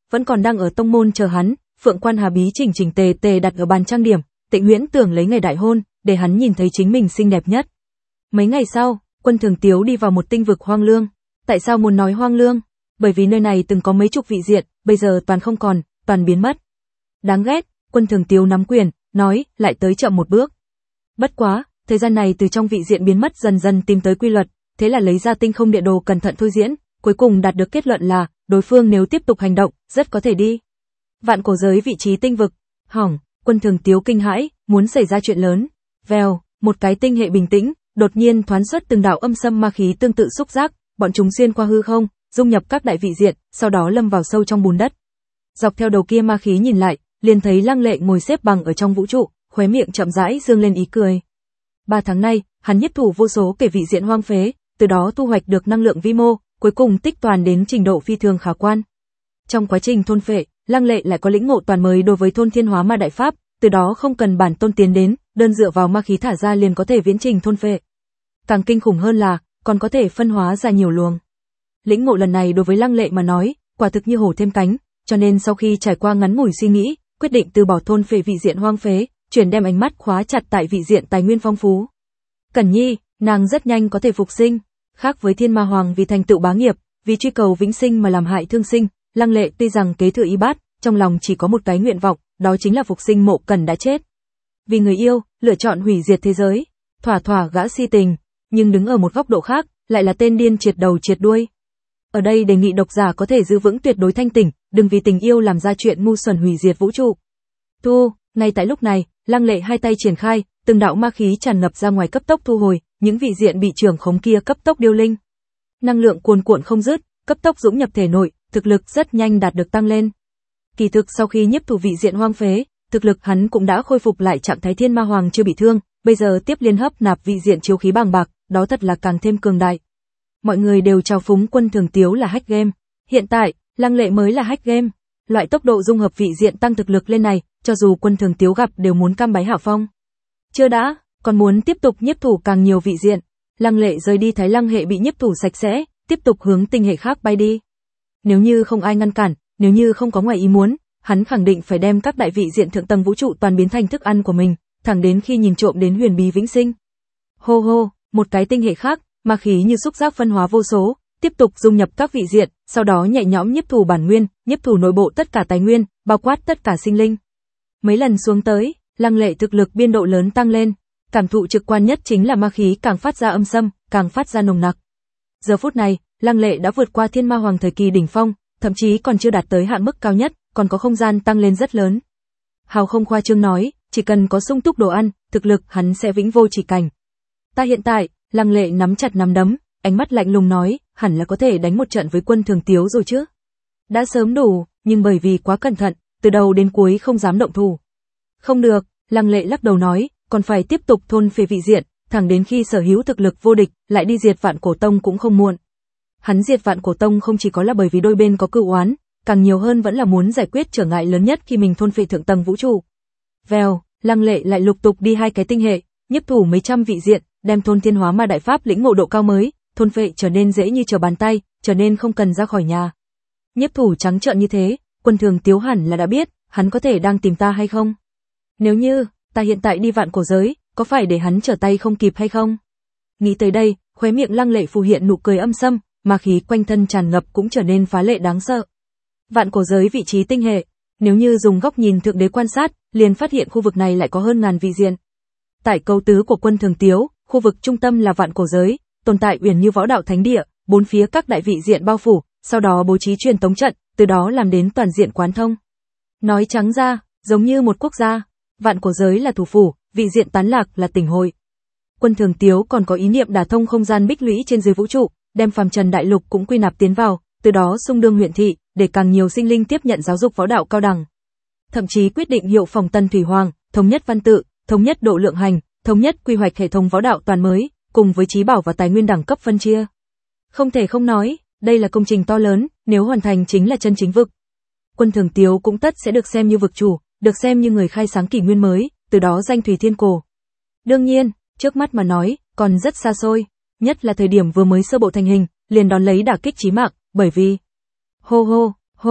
[SPEAKER 1] vẫn còn đang ở tông môn chờ hắn, Phượng Quan Hà bí chỉnh chỉnh tề tề đặt ở bàn trang điểm, Tịnh Huyễn tưởng lấy ngày đại hôn, để hắn nhìn thấy chính mình xinh đẹp nhất. Mấy ngày sau, Quân Thường Tiếu đi vào một tinh vực hoang lương. Tại sao muốn nói hoang lương? Bởi vì nơi này từng có mấy chục vị diện, bây giờ toàn không còn, toàn biến mất. Đáng ghét, Quân Thường Tiếu nắm quyền, nói, lại tới chậm một bước. Bất quá, thời gian này từ trong vị diện biến mất dần dần tìm tới quy luật, thế là lấy ra tinh không địa đồ cẩn thận thôi diễn, cuối cùng đạt được kết luận là, đối phương nếu tiếp tục hành động, rất có thể đi vạn cổ giới vị trí tinh vực. Hỏng, Quân Thường Tiếu kinh hãi, muốn xảy ra chuyện lớn. Vèo, một cái tinh hệ bình tĩnh, đột nhiên thoán xuất từng đạo âm xâm ma khí tương tự xúc giác, bọn chúng xuyên qua hư không, dung nhập các đại vị diện, sau đó lâm vào sâu trong bùn đất. Dọc theo đầu kia ma khí nhìn lại, liền thấy Lăng Lệ ngồi xếp bằng ở trong vũ trụ, khóe miệng chậm rãi dương lên ý cười. Ba tháng nay, hắn nhiếp thủ vô số kể vị diện hoang phế, từ đó thu hoạch được năng lượng vi mô, cuối cùng tích toàn đến trình độ phi thường khả quan. Trong quá trình thôn phệ, Lăng Lệ lại có lĩnh ngộ toàn mới đối với thôn thiên hóa ma đại pháp, từ đó không cần bản tôn tiến đến, đơn dựa vào ma khí thả ra liền có thể viễn trình thôn phệ. Càng kinh khủng hơn là, còn có thể phân hóa ra nhiều luồng. Lĩnh ngộ lần này đối với Lăng Lệ mà nói, quả thực như hổ thêm cánh, cho nên sau khi trải qua ngắn ngủi suy nghĩ, quyết định từ bỏ thôn phệ vị diện hoang phế, chuyển đem ánh mắt khóa chặt tại vị diện tài nguyên phong phú. Cẩn Nhi, nàng rất nhanh có thể phục sinh, khác với Thiên Ma Hoàng vì thành tựu bá nghiệp, vì truy cầu vĩnh sinh mà làm hại thương sinh, Lăng Lệ tuy rằng kế thừa y bát, trong lòng chỉ có một cái nguyện vọng, đó chính là phục sinh Mộ Cẩn đã chết. Vì người yêu, lựa chọn hủy diệt thế giới, thỏa thỏa gã si tình, nhưng đứng ở một góc độ khác, lại là tên điên triệt đầu triệt đuôi. Ở đây đề nghị độc giả có thể giữ vững tuyệt đối thanh tỉnh, đừng vì tình yêu làm ra chuyện ngu xuẩn hủy diệt vũ trụ. Thu, ngay tại lúc này, Lăng Lệ hai tay triển khai, từng đạo ma khí tràn ngập ra ngoài cấp tốc thu hồi, những vị diện bị trưởng khống kia cấp tốc điêu linh. Năng lượng cuồn cuộn không dứt, cấp tốc dũng nhập thể nội, thực lực rất nhanh đạt được tăng lên. Kỳ thực sau khi nhiếp thủ vị diện hoang phế, thực lực hắn cũng đã khôi phục lại trạng thái Thiên Ma Hoàng chưa bị thương, bây giờ tiếp liên hấp nạp vị diện chiếu khí bàng bạc, đó thật là càng thêm cường đại. Mọi người đều chào phúng Quân Thường Tiếu là hack game. Hiện tại, Lăng Lệ mới là hack game. Loại tốc độ dung hợp vị diện tăng thực lực lên này, cho dù Quân Thường Tiếu gặp đều muốn cam bái hạ phong. Chưa đã, còn muốn tiếp tục nhiếp thủ càng nhiều vị diện. Lăng Lệ rời đi Thái Lăng hệ bị nhiếp thủ sạch sẽ, tiếp tục hướng tinh hệ khác bay đi. Nếu như không ai ngăn cản, nếu như không có ngoài ý muốn, hắn khẳng định phải đem các đại vị diện thượng tầng vũ trụ toàn biến thành thức ăn của mình, thẳng đến khi nhìn trộm đến huyền bí vĩnh sinh. Hô hô, một cái tinh hệ khác, ma khí như xúc giác phân hóa vô số, tiếp tục dung nhập các vị diện, sau đó nhẹ nhõm nhiếp thủ bản nguyên, nhiếp thủ nội bộ tất cả tài nguyên, bao quát tất cả sinh linh. Mấy lần xuống tới, Lăng Lệ thực lực biên độ lớn tăng lên, cảm thụ trực quan nhất chính là ma khí càng phát ra âm xâm, càng phát ra nồng nặc. Giờ phút này, Lăng Lệ đã vượt qua Thiên Ma Hoàng thời kỳ đỉnh phong, thậm chí còn chưa đạt tới hạn mức cao nhất, còn có không gian tăng lên rất lớn. Hào không khoa trương nói, chỉ cần có sung túc đồ ăn, thực lực hắn sẽ vĩnh vô chỉ cảnh. Ta hiện tại, Lăng Lệ nắm chặt nắm đấm, ánh mắt lạnh lùng nói, hẳn là có thể đánh một trận với Quân Thường Tiếu rồi chứ. Đã sớm đủ, nhưng bởi vì quá cẩn thận, từ đầu đến cuối không dám động thủ. Không được, Lăng Lệ lắc đầu nói, còn phải tiếp tục thôn phệ vị diện, thẳng đến khi sở hữu thực lực vô địch, lại đi diệt Vạn Cổ Tông cũng không muộn. Hắn diệt Vạn Cổ Tông không chỉ có là bởi vì đôi bên có cựu oán, càng nhiều hơn vẫn là muốn giải quyết trở ngại lớn nhất khi mình thôn phệ thượng tầng vũ trụ. Vèo, Lăng Lệ lại lục tục đi hai cái tinh hệ, nhiếp thủ mấy trăm vị diện, đem thôn thiên hóa ma đại pháp lĩnh ngộ độ cao mới, thôn phệ trở nên dễ như trở bàn tay, trở nên không cần ra khỏi nhà. Nhiếp thủ trắng trợn như thế, Quân Thường Tiếu hẳn là đã biết, hắn có thể đang tìm ta hay không? Nếu như, ta hiện tại đi Vạn Cổ giới, có phải để hắn trở tay không kịp hay không? Nghĩ tới đây, khóe miệng Lăng Lệ phù hiện nụ cười âm sâm, ma khí quanh thân tràn ngập cũng trở nên phá lệ đáng sợ. Vạn Cổ giới vị trí tinh hệ, nếu như dùng góc nhìn thượng đế quan sát, liền phát hiện khu vực này lại có hơn ngàn vị diện. Tại câu tứ của Quân Thường Tiếu, khu vực trung tâm là Vạn Cổ giới, tồn tại uyển như võ đạo thánh địa, bốn phía các đại vị diện bao phủ, sau đó bố trí truyền tống trận, từ đó làm đến toàn diện quán thông. Nói trắng ra, giống như một quốc gia, Vạn Cổ giới là thủ phủ, vị diện tán lạc là tỉnh hội. Quân Thường Tiếu còn có ý niệm đả thông không gian bích lũy trên dưới vũ trụ, đem phàm trần đại lục cũng quy nạp tiến vào, từ đó xung đương huyện thị, để càng nhiều sinh linh tiếp nhận giáo dục võ đạo cao đẳng. Thậm chí quyết định hiệu phòng Tân Thủy Hoàng, thống nhất văn tự, thống nhất độ lượng hành, thống nhất quy hoạch hệ thống võ đạo toàn mới, cùng với trí bảo và tài nguyên đẳng cấp phân chia. Không thể không nói, đây là công trình to lớn, nếu hoàn thành chính là chân chính vực. Quân Thường Tiếu cũng tất sẽ được xem như vực chủ, được xem như người khai sáng kỷ nguyên mới, từ đó danh thủy thiên cổ. Đương nhiên, trước mắt mà nói, còn rất xa xôi, nhất là thời điểm vừa mới sơ bộ thành hình, liền đón lấy đả kích chí mạng, bởi vì hô hô, hô,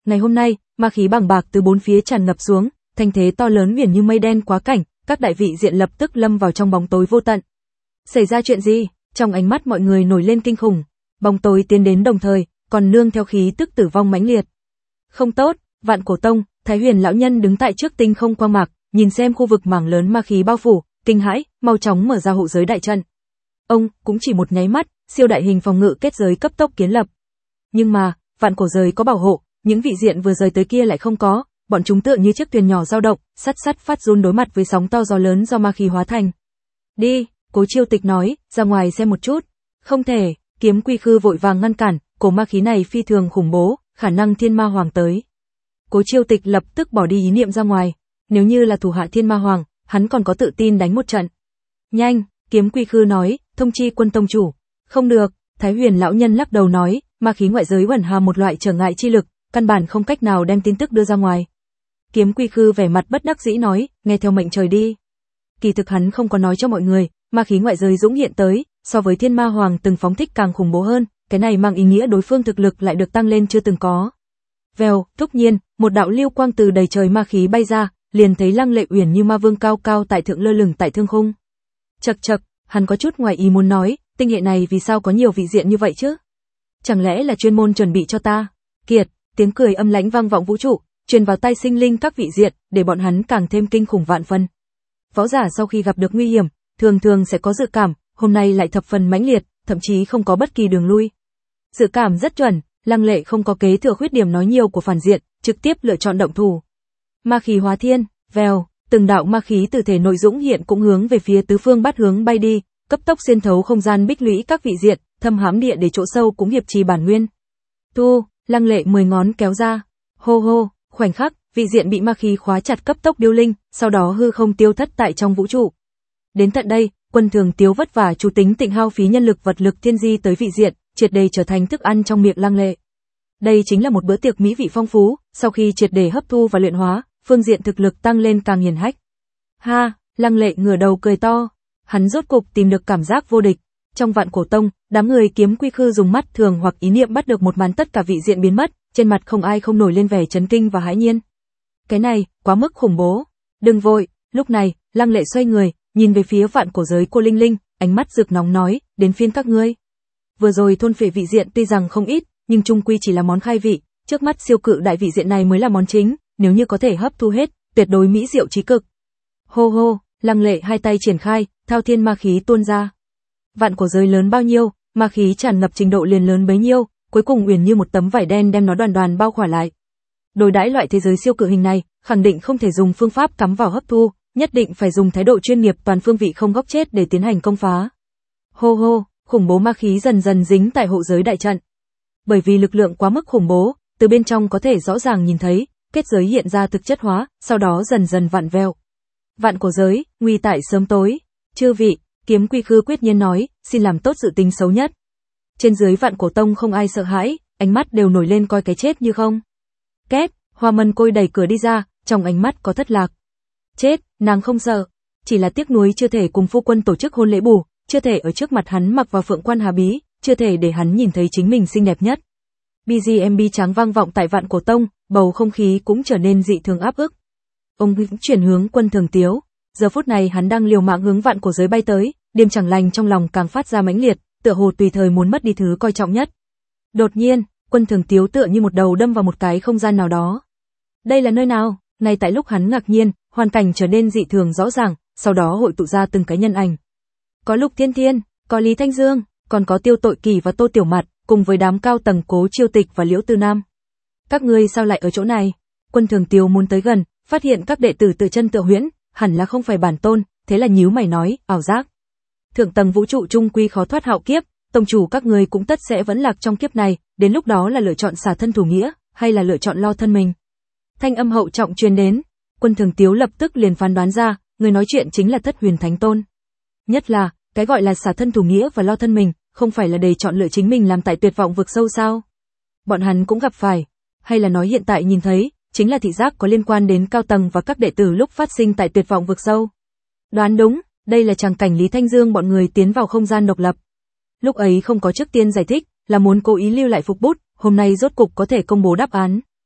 [SPEAKER 1] Ngày hôm nay, ma khí bàng bạc từ bốn phía tràn ngập xuống, thanh thế to lớn biển như mây đen quá cảnh, các đại vị diện lập tức lâm vào trong bóng tối vô tận. Xảy ra chuyện gì? Trong ánh mắt mọi người nổi lên kinh khủng. Bóng tối tiến đến đồng thời, còn nương theo khí tức tử vong mãnh liệt. Không tốt, Vạn Cổ Tông, Thái Huyền lão nhân đứng tại trước tinh không quang mạc, nhìn xem khu vực mảng lớn ma khí bao phủ, kinh hãi, mau chóng mở ra hộ giới đại trận. Ông cũng chỉ một nháy mắt, siêu đại hình phòng ngự kết giới cấp tốc kiến lập. Nhưng mà, vạn cổ giới có bảo hộ, những vị diện vừa rời tới kia lại không có, bọn chúng tựa như chiếc thuyền nhỏ dao động, sắt sắt phát run đối mặt với sóng to gió lớn do ma khí hóa thành. Đi, Cố Chiêu Tịch nói, ra ngoài xem một chút. Không thể, Kiếm Quy Khư vội vàng ngăn cản, cổ ma khí này phi thường khủng bố, khả năng Thiên Ma Hoàng tới. Cố Chiêu Tịch lập tức bỏ đi ý niệm ra ngoài, nếu như là thủ hạ Thiên Ma Hoàng, hắn còn có tự tin đánh một trận. Nhanh, Kiếm Quy Khư nói, thông chi Quân tông chủ. Không được, Thái Huyền lão nhân lắc đầu nói, ma khí ngoại giới ẩn hàm một loại trở ngại chi lực, căn bản không cách nào đem tin tức đưa ra ngoài. Kiếm Quy Khư vẻ mặt bất đắc dĩ nói, nghe theo mệnh trời đi. Kỳ thực hắn không có nói cho mọi người, ma khí ngoại giới dũng hiện tới, so với Thiên Ma Hoàng từng phóng thích càng khủng bố hơn, cái này mang ý nghĩa đối phương thực lực lại được tăng lên chưa từng có. Vèo, thúc nhiên, một đạo lưu quang từ đầy trời ma khí bay ra, liền thấy Lăng Lệ Uyển như ma vương cao cao tại thượng lơ lửng tại thương khung. Chậc chậc, hắn có chút ngoài ý muốn nói, tinh hệ này vì sao có nhiều vị diện như vậy chứ? Chẳng lẽ là chuyên môn chuẩn bị cho ta? Kiệt, tiếng cười âm lãnh vang vọng vũ trụ, truyền vào tai sinh linh các vị diện, để bọn hắn càng thêm kinh khủng vạn phần. Võ giả sau khi gặp được nguy hiểm, thường thường sẽ có dự cảm, hôm nay lại thập phần mãnh liệt, thậm chí không có bất kỳ đường lui. Dự cảm rất chuẩn, Lăng Lệ không có kế thừa khuyết điểm nói nhiều của phản diện, trực tiếp lựa chọn động thủ. Ma khí hóa thiên, vèo, từng đạo ma khí từ thể nội dũng hiện cũng hướng về phía tứ phương bát hướng bay đi, cấp tốc xuyên thấu không gian bích lũy các vị diện, thâm hãm địa để chỗ sâu cũng hiệp trì bản nguyên. Tu, Lăng Lệ mười ngón kéo ra, hô hô, khoảnh khắc, vị diện bị ma khí khóa chặt cấp tốc điêu linh, sau đó hư không tiêu thất tại trong vũ trụ. Đến tận đây, Quân Thường Tiếu vất vả chủ tính tịnh hao phí nhân lực vật lực thiên di tới vị diện, triệt để trở thành thức ăn trong miệng Lăng Lệ. Đây chính là một bữa tiệc mỹ vị phong phú, sau khi triệt để hấp thu và luyện hóa, phương diện thực lực tăng lên càng hiển hách. Ha, Lăng Lệ ngửa đầu cười to, hắn rốt cục tìm được cảm giác vô địch. Trong Vạn Cổ Tông, đám người Kiếm Quy Khư dùng mắt thường hoặc ý niệm bắt được một màn tất cả vị diện biến mất, trên mặt không ai không nổi lên vẻ chấn kinh và hãi nhiên. Cái này, quá mức khủng bố. Đừng vội, lúc này, Lăng Lệ xoay người, nhìn về phía vạn cổ giới cô Linh Linh, ánh mắt rực nóng nói, đến phiên các ngươi. Vừa rồi thôn phệ vị diện tuy rằng không ít, nhưng chung quy chỉ là món khai vị, trước mắt siêu cự đại vị diện này mới là món chính, nếu như có thể hấp thu hết, tuyệt đối mỹ diệu chí cực. Hô hô, Lăng Lệ hai tay triển khai, thao thiên ma khí tuôn ra. Vạn cổ giới lớn bao nhiêu, ma khí tràn ngập trình độ liền lớn bấy nhiêu, cuối cùng uyển như một tấm vải đen đem nó đoàn đoàn bao khỏa lại. Đối đãi loại thế giới siêu cự hình này, khẳng định không thể dùng phương pháp cắm vào hấp thu, nhất định phải dùng thái độ chuyên nghiệp toàn phương vị không góc chết để tiến hành công phá. Hô hô, khủng bố ma khí dần dần dính tại hộ giới đại trận. Bởi vì lực lượng quá mức khủng bố, từ bên trong có thể rõ ràng nhìn thấy, kết giới hiện ra thực chất hóa, sau đó dần dần vặn vẹo. Vạn cổ giới, nguy tại sớm tối. Chư vị, Kiếm Quy Khư quyết nhiên nói, xin làm tốt dự tính xấu nhất. Trên dưới Vạn Cổ Tông không ai sợ hãi, ánh mắt đều nổi lên coi cái chết như không. Két, Hoa Mân Côi đẩy cửa đi ra, trong ánh mắt có thất lạc. Chết, nàng không sợ, chỉ là tiếc nuối chưa thể cùng phu quân tổ chức hôn lễ bù, chưa thể ở trước mặt hắn mặc vào phượng quan hà bí, chưa thể để hắn nhìn thấy chính mình xinh đẹp nhất. bê giê em bê tráng vang vọng tại Vạn Cổ Tông, bầu không khí cũng trở nên dị thường áp ức. Ông chuyển hướng Quân Thường Tiếu, giờ phút này hắn đang liều mạng hướng vạn cổ giới bay tới, đêm chẳng lành trong lòng càng phát ra mãnh liệt, tựa hồ tùy thời muốn mất đi thứ coi trọng nhất. Đột nhiên, Quân Thường Tiếu tựa như một đầu đâm vào một cái không gian nào đó. Đây là nơi nào? Ngay tại lúc hắn ngạc nhiên, hoàn cảnh trở nên dị thường rõ ràng, sau đó hội tụ ra từng cái nhân ảnh. Có Lục Thiên Thiên, có Lý Thanh Dương, còn có Tiêu Tội Kỳ và Tô Tiểu Mạt, cùng với đám cao tầng Cố Chiêu Tịch và Liễu Tư Nam. Các ngươi sao lại ở chỗ này? Quân Thường Tiếu muốn tới gần, phát hiện các đệ tử tự chân tự huyễn, hẳn là không phải bản tôn, thế là nhíu mày nói, ảo giác. Thượng tầng vũ trụ trung quy khó thoát hạo kiếp, tông chủ các ngươi cũng tất sẽ vẫn lạc trong kiếp này, đến lúc đó là lựa chọn xả thân thủ nghĩa, hay là lựa chọn lo thân mình. Thanh âm hậu trọng truyền đến, Quân Thường Tiếu lập tức liền phán đoán ra, người nói chuyện chính là Thất Huyền Thánh Tôn. Nhất là, cái gọi là xả thân thủ nghĩa và lo thân mình, không phải là để chọn lựa chính mình làm tại tuyệt vọng vực sâu sao? Bọn hắn cũng gặp phải, hay là nói hiện tại nhìn thấy, chính là thị giác có liên quan đến cao tầng và các đệ tử lúc phát sinh tại tuyệt vọng vực sâu. Đoán đúng, đây là tràng cảnh Lý Thanh Dương bọn người tiến vào không gian độc lập. Lúc ấy không có trước tiên giải thích, là muốn cố ý lưu lại phục bút, hôm nay rốt cục có thể công bố đáp án.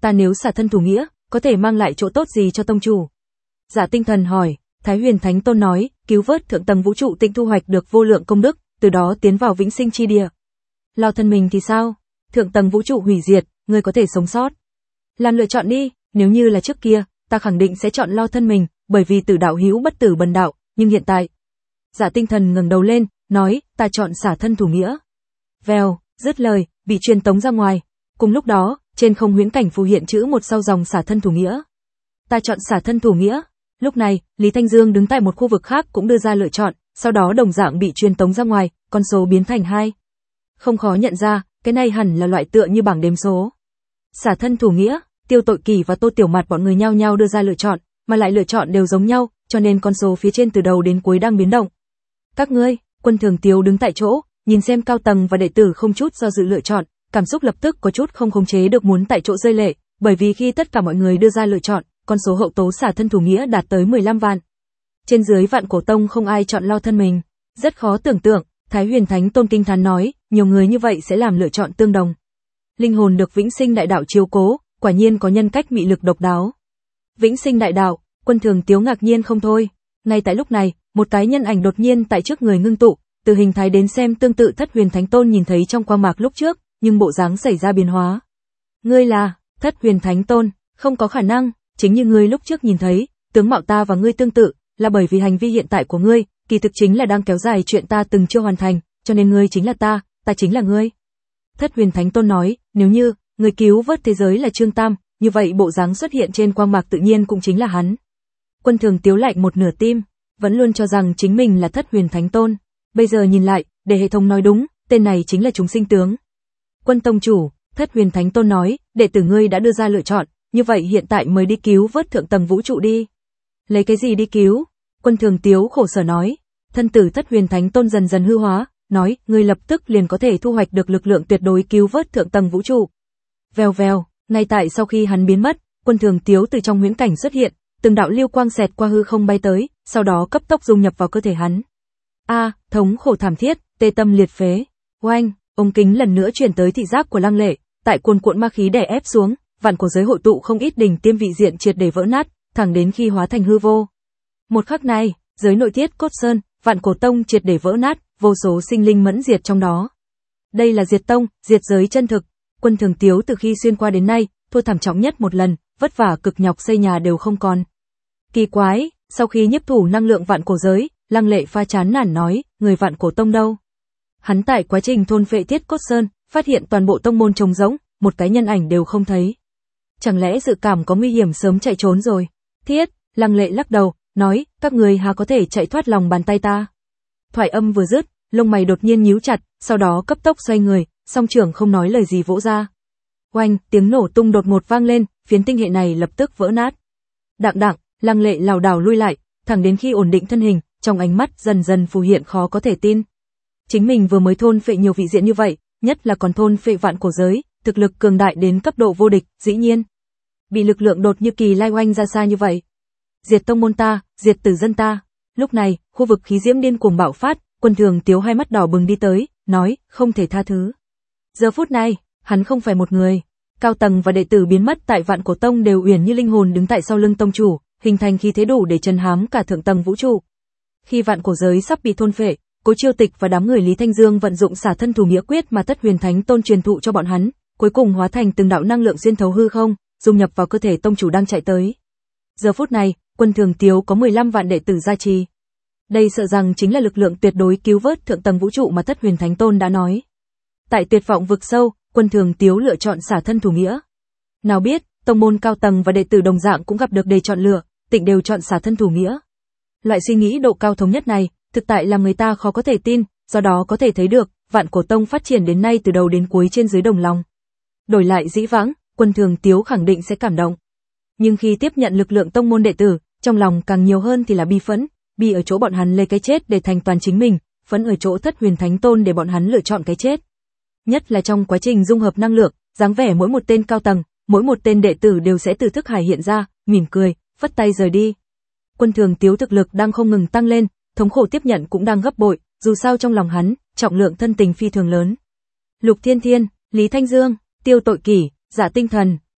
[SPEAKER 1] ta nếu xả thân thủ nghĩa, có thể mang lại chỗ tốt gì cho tông chủ? Giả Tinh Thần hỏi. Thái Huyền Thánh Tôn nói, cứu vớt thượng tầng vũ trụ tịnh thu hoạch được vô lượng công đức, từ đó tiến vào vĩnh sinh chi địa. Lao thân mình thì sao? Thượng tầng vũ trụ hủy diệt, ngươi có thể sống sót. Làm lựa chọn đi, nếu như là trước kia, ta khẳng định sẽ chọn lao thân mình, bởi vì tử đạo hữu bất tử bần đạo, nhưng hiện tại. Giả Tinh Thần ngẩng đầu lên, nói, ta chọn xả thân thủ nghĩa. Vèo, dứt lời, bị truyền tống ra ngoài. Cùng lúc đó, trên không huyễn cảnh phù hiện chữ một sau dòng xả thân thủ nghĩa. Ta chọn xả thân thủ nghĩa. Lúc này, Lý Thanh Dương đứng tại một khu vực khác cũng đưa ra lựa chọn, sau đó đồng dạng bị truyền tống ra ngoài, con số biến thành hai. Không khó nhận ra, cái này hẳn là loại tựa như bảng đếm số. Xả thân thủ nghĩa, Tiêu Tội Kỳ và Tô Tiểu Mạt bọn người nhao nhao đưa ra lựa chọn, mà lại lựa chọn đều giống nhau, cho nên con số phía trên từ đầu đến cuối đang biến động. Các ngươi, Quân Thường Tiếu đứng tại chỗ, nhìn xem cao tầng và đệ tử không chút do dự lựa chọn, cảm xúc lập tức có chút không khống chế được muốn tại chỗ rơi lệ, bởi vì khi tất cả mọi người đưa ra lựa chọn, con số hậu tố xả thân thủ nghĩa đạt tới mười lăm vạn. Trên dưới Vạn Cổ Tông không ai chọn lao thân mình, rất khó tưởng tượng, Thái Huyền Thánh Tôn kinh thán nói, nhiều người như vậy sẽ làm lựa chọn tương đồng. Linh hồn được vĩnh sinh đại đạo chiếu cố, quả nhiên có nhân cách mị lực độc đáo. Vĩnh sinh đại đạo, Quân Thường Tiếu ngạc nhiên không thôi. Ngay tại lúc này, một cái nhân ảnh đột nhiên tại trước người ngưng tụ, từ hình thái đến xem tương tự Thất Huyền Thánh Tôn nhìn thấy trong quang mạc lúc trước, nhưng bộ dáng xảy ra biến hóa. Ngươi là Thất Huyền Thánh Tôn? Không có khả năng, chính như ngươi lúc trước nhìn thấy, tướng mạo ta và ngươi tương tự, là bởi vì hành vi hiện tại của ngươi, kỳ thực chính là đang kéo dài chuyện ta từng chưa hoàn thành, cho nên ngươi chính là ta, ta chính là ngươi. Thất Huyền Thánh Tôn nói, nếu như người cứu vớt thế giới là Trương Tam, như vậy bộ dáng xuất hiện trên quang mạc tự nhiên cũng chính là hắn. Quân Thường Tiếu lạnh một nửa tim, vẫn luôn cho rằng chính mình là Thất Huyền Thánh Tôn, bây giờ nhìn lại, để hệ thống nói đúng, tên này chính là chúng sinh tướng. Quân tông chủ, Thất Huyền Thánh Tôn nói, đệ tử ngươi đã đưa ra lựa chọn, như vậy hiện tại mới đi cứu vớt thượng tầng vũ trụ đi. Lấy cái gì đi cứu? Quân Thường Tiếu khổ sở nói. Thân tử Thất Huyền Thánh Tôn dần dần hư hóa, nói, ngươi lập tức liền có thể thu hoạch được lực lượng tuyệt đối cứu vớt thượng tầng vũ trụ. Vèo vèo, ngay tại sau khi hắn biến mất, Quân Thường Tiếu từ trong huyễn cảnh xuất hiện, từng đạo lưu quang xẹt qua hư không bay tới, sau đó cấp tốc dung nhập vào cơ thể hắn. A, à, thống khổ thảm thiết, tê tâm liệt phế. Oanh, ống kính lần nữa truyền tới thị giác của Lăng Lệ, tại cuồn cuộn ma khí đè ép xuống, vạn cổ giới hội tụ không ít đỉnh tiêm vị diện triệt để vỡ nát, thẳng đến khi hóa thành hư vô. Một khắc này, giới nội thiết Cốt Sơn, Vạn Cổ Tông triệt để vỡ nát, vô số sinh linh mẫn diệt trong đó. Đây là diệt tông, diệt giới chân thực. Quân Thường Tiếu từ khi xuyên qua đến nay, thua thảm trọng nhất một lần, vất vả cực nhọc xây nhà đều không còn. Kỳ quái, sau khi nhiếp thủ năng lượng vạn cổ giới, Lăng Lệ pha chán nản nói, người Vạn Cổ Tông đâu? Hắn tại quá trình thôn phệ Thiết Cốt Sơn, phát hiện toàn bộ tông môn trống rỗng, một cái nhân ảnh đều không thấy. Chẳng lẽ dự cảm có nguy hiểm sớm chạy trốn rồi? Thiết, Lăng Lệ lắc đầu, nói, các người hà có thể chạy thoát lòng bàn tay ta. Thoại âm vừa dứt, lông mày đột nhiên nhíu chặt, sau đó cấp tốc xoay người, song trưởng không nói lời gì vỗ ra. Oanh, tiếng nổ tung đột ngột vang lên, phiến tinh hệ này lập tức vỡ nát. Đặng đặng, Lăng Lệ lảo đảo lui lại, thẳng đến khi ổn định thân hình, trong ánh mắt dần dần phù hiện khó có thể tin. Chính mình vừa mới thôn phệ nhiều vị diện như vậy, nhất là còn thôn phệ vạn cổ giới, thực lực cường đại đến cấp độ vô địch, dĩ nhiên. Bị lực lượng đột như kỳ lai oanh ra xa như vậy. Diệt tông môn ta, diệt tử dân ta. Lúc này, khu vực khí diễm điên cuồng bạo phát, Quân Thường Tiếu hai mắt đỏ bừng đi tới, nói, không thể tha thứ. Giờ phút này, hắn không phải một người. Cao tầng và đệ tử biến mất tại Vạn Cổ Tông đều uyển như linh hồn đứng tại sau lưng tông chủ, hình thành khí thế đủ để trấn hám cả thượng tầng vũ trụ. Khi vạn cổ giới sắp bị thôn phệ, Cố Chiêu Tịch và đám người Lý Thanh Dương vận dụng xả thân thủ nghĩa quyết mà Thất Huyền Thánh Tôn truyền thụ cho bọn hắn, cuối cùng hóa thành từng đạo năng lượng xuyên thấu hư không, dung nhập vào cơ thể tông chủ đang chạy tới. Giờ phút này, Quân Thường Tiếu có mười lăm vạn đệ tử gia trì. Đây sợ rằng chính là lực lượng tuyệt đối cứu vớt thượng tầng vũ trụ mà Thất Huyền Thánh Tôn đã nói. Tại tuyệt vọng vực sâu, Quân Thường Tiếu lựa chọn xả thân thủ nghĩa. Nào biết, tông môn cao tầng và đệ tử đồng dạng cũng gặp được đề chọn lựa, tịnh đều chọn xả thân thủ nghĩa. Loại suy nghĩ độ cao thống nhất này, thực tại làm người ta khó có thể tin, do đó có thể thấy được, Vạn Cổ Tông phát triển đến nay từ đầu đến cuối trên dưới đồng lòng. Đổi lại dĩ vãng, Quân Thường Tiếu khẳng định sẽ cảm động. Nhưng khi tiếp nhận lực lượng tông môn đệ tử, trong lòng càng nhiều hơn thì là bi phẫn, bi ở chỗ bọn hắn lấy cái chết để thành toàn chính mình, phẫn ở chỗ Thất Huyền Thánh Tôn để bọn hắn lựa chọn cái chết. Nhất là trong quá trình dung hợp năng lượng, dáng vẻ mỗi một tên cao tầng, mỗi một tên đệ tử đều sẽ từ thức hải hiện ra, mỉm cười, phất tay rời đi. Quân Thường Tiếu thực lực đang không ngừng tăng lên, thống khổ tiếp nhận cũng đang gấp bội, dù sao trong lòng hắn, trọng lượng thân tình phi thường lớn. Lục Thiên Thiên, Lý Thanh Dương, Tiêu Tội Kỷ, Giả Tinh Thần,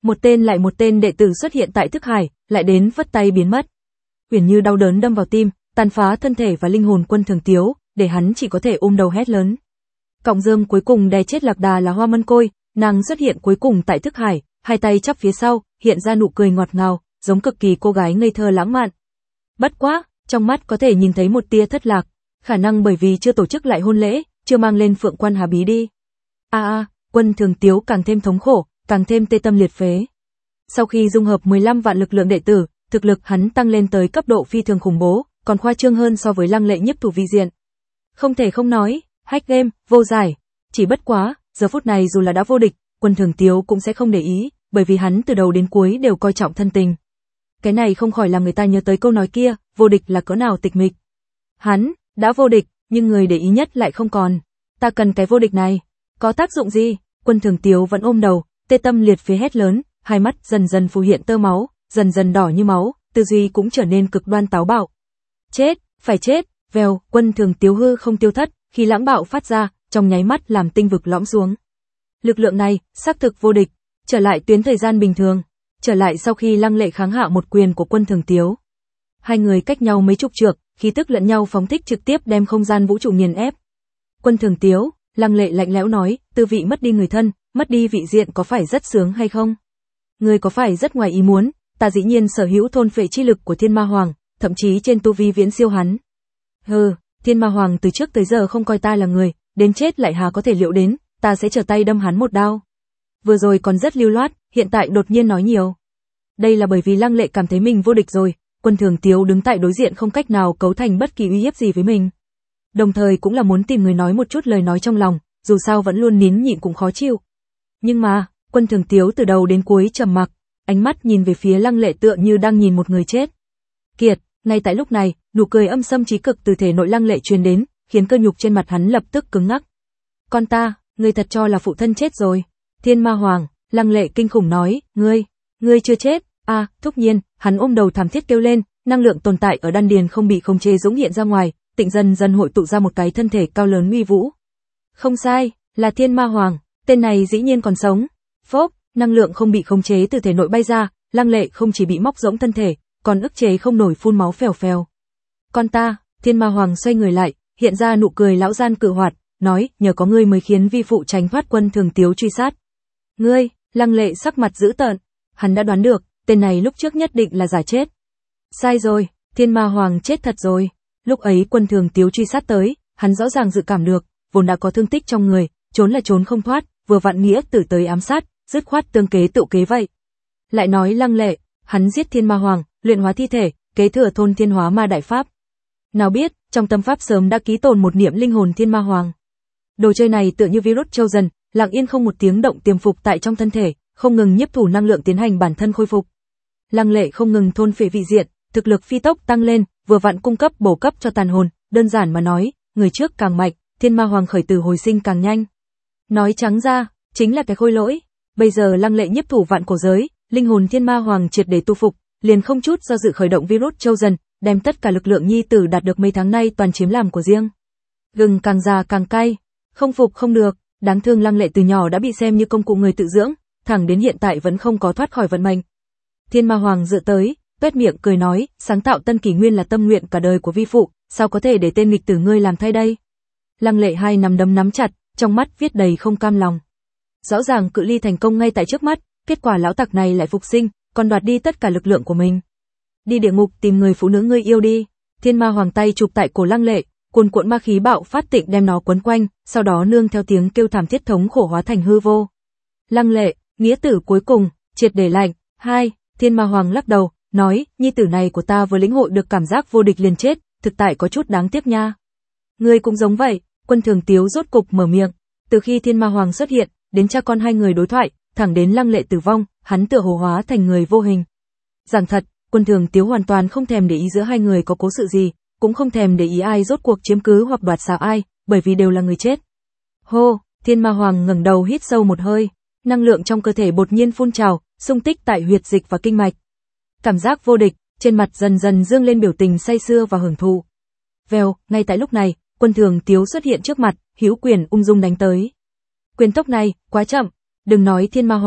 [SPEAKER 1] Một tên lại một tên đệ tử xuất hiện tại thức hải, lại đến vất tay biến mất. Uyển Như đau đớn đâm vào tim, tàn phá thân thể và linh hồn Quân Thường Tiếu, để hắn chỉ có thể ôm đầu hét lớn. Cọng rơm cuối cùng đè chết lạc đà là Hoa Mân Côi, nàng xuất hiện cuối cùng tại thức hải, hai tay chắp phía sau, hiện ra nụ cười ngọt ngào, giống cực kỳ cô gái ngây thơ lãng mạn. Bất quá, trong mắt có thể nhìn thấy một tia thất lạc, khả năng bởi vì chưa tổ chức lại hôn lễ, chưa mang lên Phượng Quan Hà Bí đi. A a, Quân Thường Tiếu càng thêm thống khổ, càng thêm tê tâm liệt phế. Sau khi dung hợp mười lăm vạn lực lượng đệ tử, thực lực hắn tăng lên tới cấp độ phi thường khủng bố, còn khoa trương hơn so với Lăng Lệ nhiếp thủ vi diện. Không thể không nói, hack game, vô giải. Chỉ bất quá, giờ phút này dù là đã vô địch, Quân Thường Tiếu cũng sẽ không để ý, bởi vì hắn từ đầu đến cuối đều coi trọng thân tình. Cái này không khỏi làm người ta nhớ tới câu nói kia, vô địch là cỡ nào tịch mịch. Hắn đã vô địch, nhưng người để ý nhất lại không còn. Ta cần cái vô địch này, có tác dụng gì? Quân Thường Tiếu vẫn ôm đầu, tê tâm liệt phế hét lớn, hai mắt dần dần phù hiện tơ máu, dần dần đỏ như máu, tư duy cũng trở nên cực đoan táo bạo. Chết, phải chết, vèo, Quân Thường Tiếu hư không tiêu thất, khi lãng bạo phát ra, trong nháy mắt làm tinh vực lõm xuống. Lực lượng này, xác thực vô địch, trở lại tuyến thời gian bình thường, trở lại sau khi Lăng Lệ kháng hạ một quyền của Quân Thường Tiếu. Hai người cách nhau mấy chục trượng, khí tức lẫn nhau phóng thích trực tiếp đem không gian vũ trụ nghiền ép. Quân Thường Tiếu, Lăng Lệ lạnh lẽo nói, tư vị mất đi người thân, mất đi vị diện có phải rất sướng hay không? Người có phải rất ngoài ý muốn, ta dĩ nhiên sở hữu thôn phệ chi lực của Thiên Ma Hoàng, thậm chí trên tu vi viễn siêu hắn. Hừ, Thiên Ma Hoàng từ trước tới giờ không coi ta là người, đến chết lại hà có thể liệu đến, ta sẽ trở tay đâm hắn một đao. Vừa rồi còn rất lưu loát, hiện tại đột nhiên nói nhiều. Đây là bởi vì Lăng Lệ cảm thấy mình vô địch rồi, Quân Thường Tiếu đứng tại đối diện không cách nào cấu thành bất kỳ uy hiếp gì với mình. Đồng thời cũng là muốn tìm người nói một chút lời nói trong lòng, dù sao vẫn luôn nín nhịn cũng khó chịu. Nhưng mà, Quân Thường Tiếu từ đầu đến cuối trầm mặc, ánh mắt nhìn về phía Lăng Lệ tựa như đang nhìn một người chết. Kiệt, ngay tại lúc này, nụ cười âm xâm trí cực từ thể nội Lăng Lệ truyền đến, khiến cơ nhục trên mặt hắn lập tức cứng ngắc. Con ta, ngươi thật cho là phụ thân chết rồi. Thiên Ma Hoàng, Lăng Lệ kinh khủng nói, ngươi, ngươi chưa chết. A, à, thúc nhiên, hắn ôm đầu thảm thiết kêu lên, năng lượng tồn tại ở đan điền không bị khống chế dũng hiện ra ngoài, tịnh dần dần hội tụ ra một cái thân thể cao lớn uy vũ. Không sai, là Thiên Ma Hoàng, tên này dĩ nhiên còn sống. Phốc, năng lượng không bị khống chế từ thể nội bay ra, Lăng Lệ không chỉ bị móc rỗng thân thể, còn ức chế không nổi phun máu phèo phèo. Con ta, Thiên Ma Hoàng xoay người lại, hiện ra nụ cười lão gian cự hoạt, nói, nhờ có ngươi mới khiến vi phụ tránh thoát Quân Thường Tiếu truy sát. Ngươi, Lăng Lệ sắc mặt dữ tợn, hắn đã đoán được, tên này lúc trước nhất định là giả chết. Sai rồi, Thiên Ma Hoàng chết thật rồi. Lúc ấy Quân Thường Tiếu truy sát tới, hắn rõ ràng dự cảm được, vốn đã có thương tích trong người, trốn là trốn không thoát, vừa vặn nghĩa tử tới ám sát, dứt khoát tương kế tự kế vậy. Lại nói Lăng Lệ, hắn giết Thiên Ma Hoàng, luyện hóa thi thể, kế thừa thôn Thiên Hóa Ma đại pháp. Nào biết, trong tâm pháp sớm đã ký tồn một niệm linh hồn Thiên Ma Hoàng. Đồ chơi này tựa như virus trâu dần, lặng yên không một tiếng động tiềm phục tại trong thân thể, không ngừng nhiếp thủ năng lượng tiến hành bản thân khôi phục. Lăng Lệ không ngừng thôn phệ vị diện, thực lực phi tốc tăng lên, vừa vặn cung cấp bổ cấp cho tàn hồn, đơn giản mà nói, người trước càng mạnh, Thiên Ma Hoàng khởi tử hồi sinh càng nhanh. Nói trắng ra, chính là cái khôi lỗi. Bây giờ Lăng Lệ nhiếp thủ vạn cổ giới, linh hồn Thiên Ma Hoàng triệt để tu phục, liền không chút do dự khởi động virus châu dần, đem tất cả lực lượng nhi tử đạt được mấy tháng nay toàn chiếm làm của riêng. Gừng càng già càng cay, không phục không được, đáng thương Lăng Lệ từ nhỏ đã bị xem như công cụ người tự dưỡng, thẳng đến hiện tại vẫn không có thoát khỏi vận mệnh. Thiên Ma Hoàng dựa tới, tuét miệng cười nói, sáng tạo tân kỷ nguyên là tâm nguyện cả đời của vi phụ, sao có thể để tên nghịch tử ngươi làm thay đây? Lăng Lệ hai nắm đấm nắm chặt, trong mắt viết đầy không cam lòng. Rõ ràng cự ly thành công ngay tại trước mắt, kết quả lão tặc này lại phục sinh, còn đoạt đi tất cả lực lượng của mình. Đi địa ngục tìm người phụ nữ ngươi yêu đi. Thiên Ma Hoàng tay chụp tại cổ Lăng Lệ, cuồn cuộn ma khí bạo phát tịnh đem nó quấn quanh, sau đó nương theo tiếng kêu thảm thiết thống khổ hóa thành hư vô. Lăng Lệ, nghĩa tử cuối cùng, triệt để lạnh. Hai, Thiên Ma Hoàng lắc đầu, nói, nhi tử này của ta vừa lĩnh hội được cảm giác vô địch liền chết, thực tại có chút đáng tiếc nha. Ngươi cũng giống vậy. Quân Thường Tiếu rốt cục mở miệng. Từ khi Thiên Ma Hoàng xuất hiện, đến cha con hai người đối thoại, thẳng đến Lăng Lệ tử vong, hắn tựa hồ hóa thành người vô hình. Giảng thật, Quân Thường Tiếu hoàn toàn không thèm để ý giữa hai người có cố sự gì, cũng không thèm để ý ai rốt cuộc chiếm cứ hoặc đoạt xá ai, bởi vì đều là người chết. Hô, Thiên Ma Hoàng ngẩng đầu hít sâu một hơi, năng lượng trong cơ thể đột nhiên phun trào, xung tích tại huyệt dịch và kinh mạch. Cảm giác vô địch, trên mặt dần dần dương lên biểu tình say sưa và hưởng thụ. Vèo, ngay tại lúc này, Quân Thường Tiếu xuất hiện trước mặt, hữu quyền ung dung đánh tới. Quyền tốc này, quá chậm, đừng nói Thiên Ma Hoàng,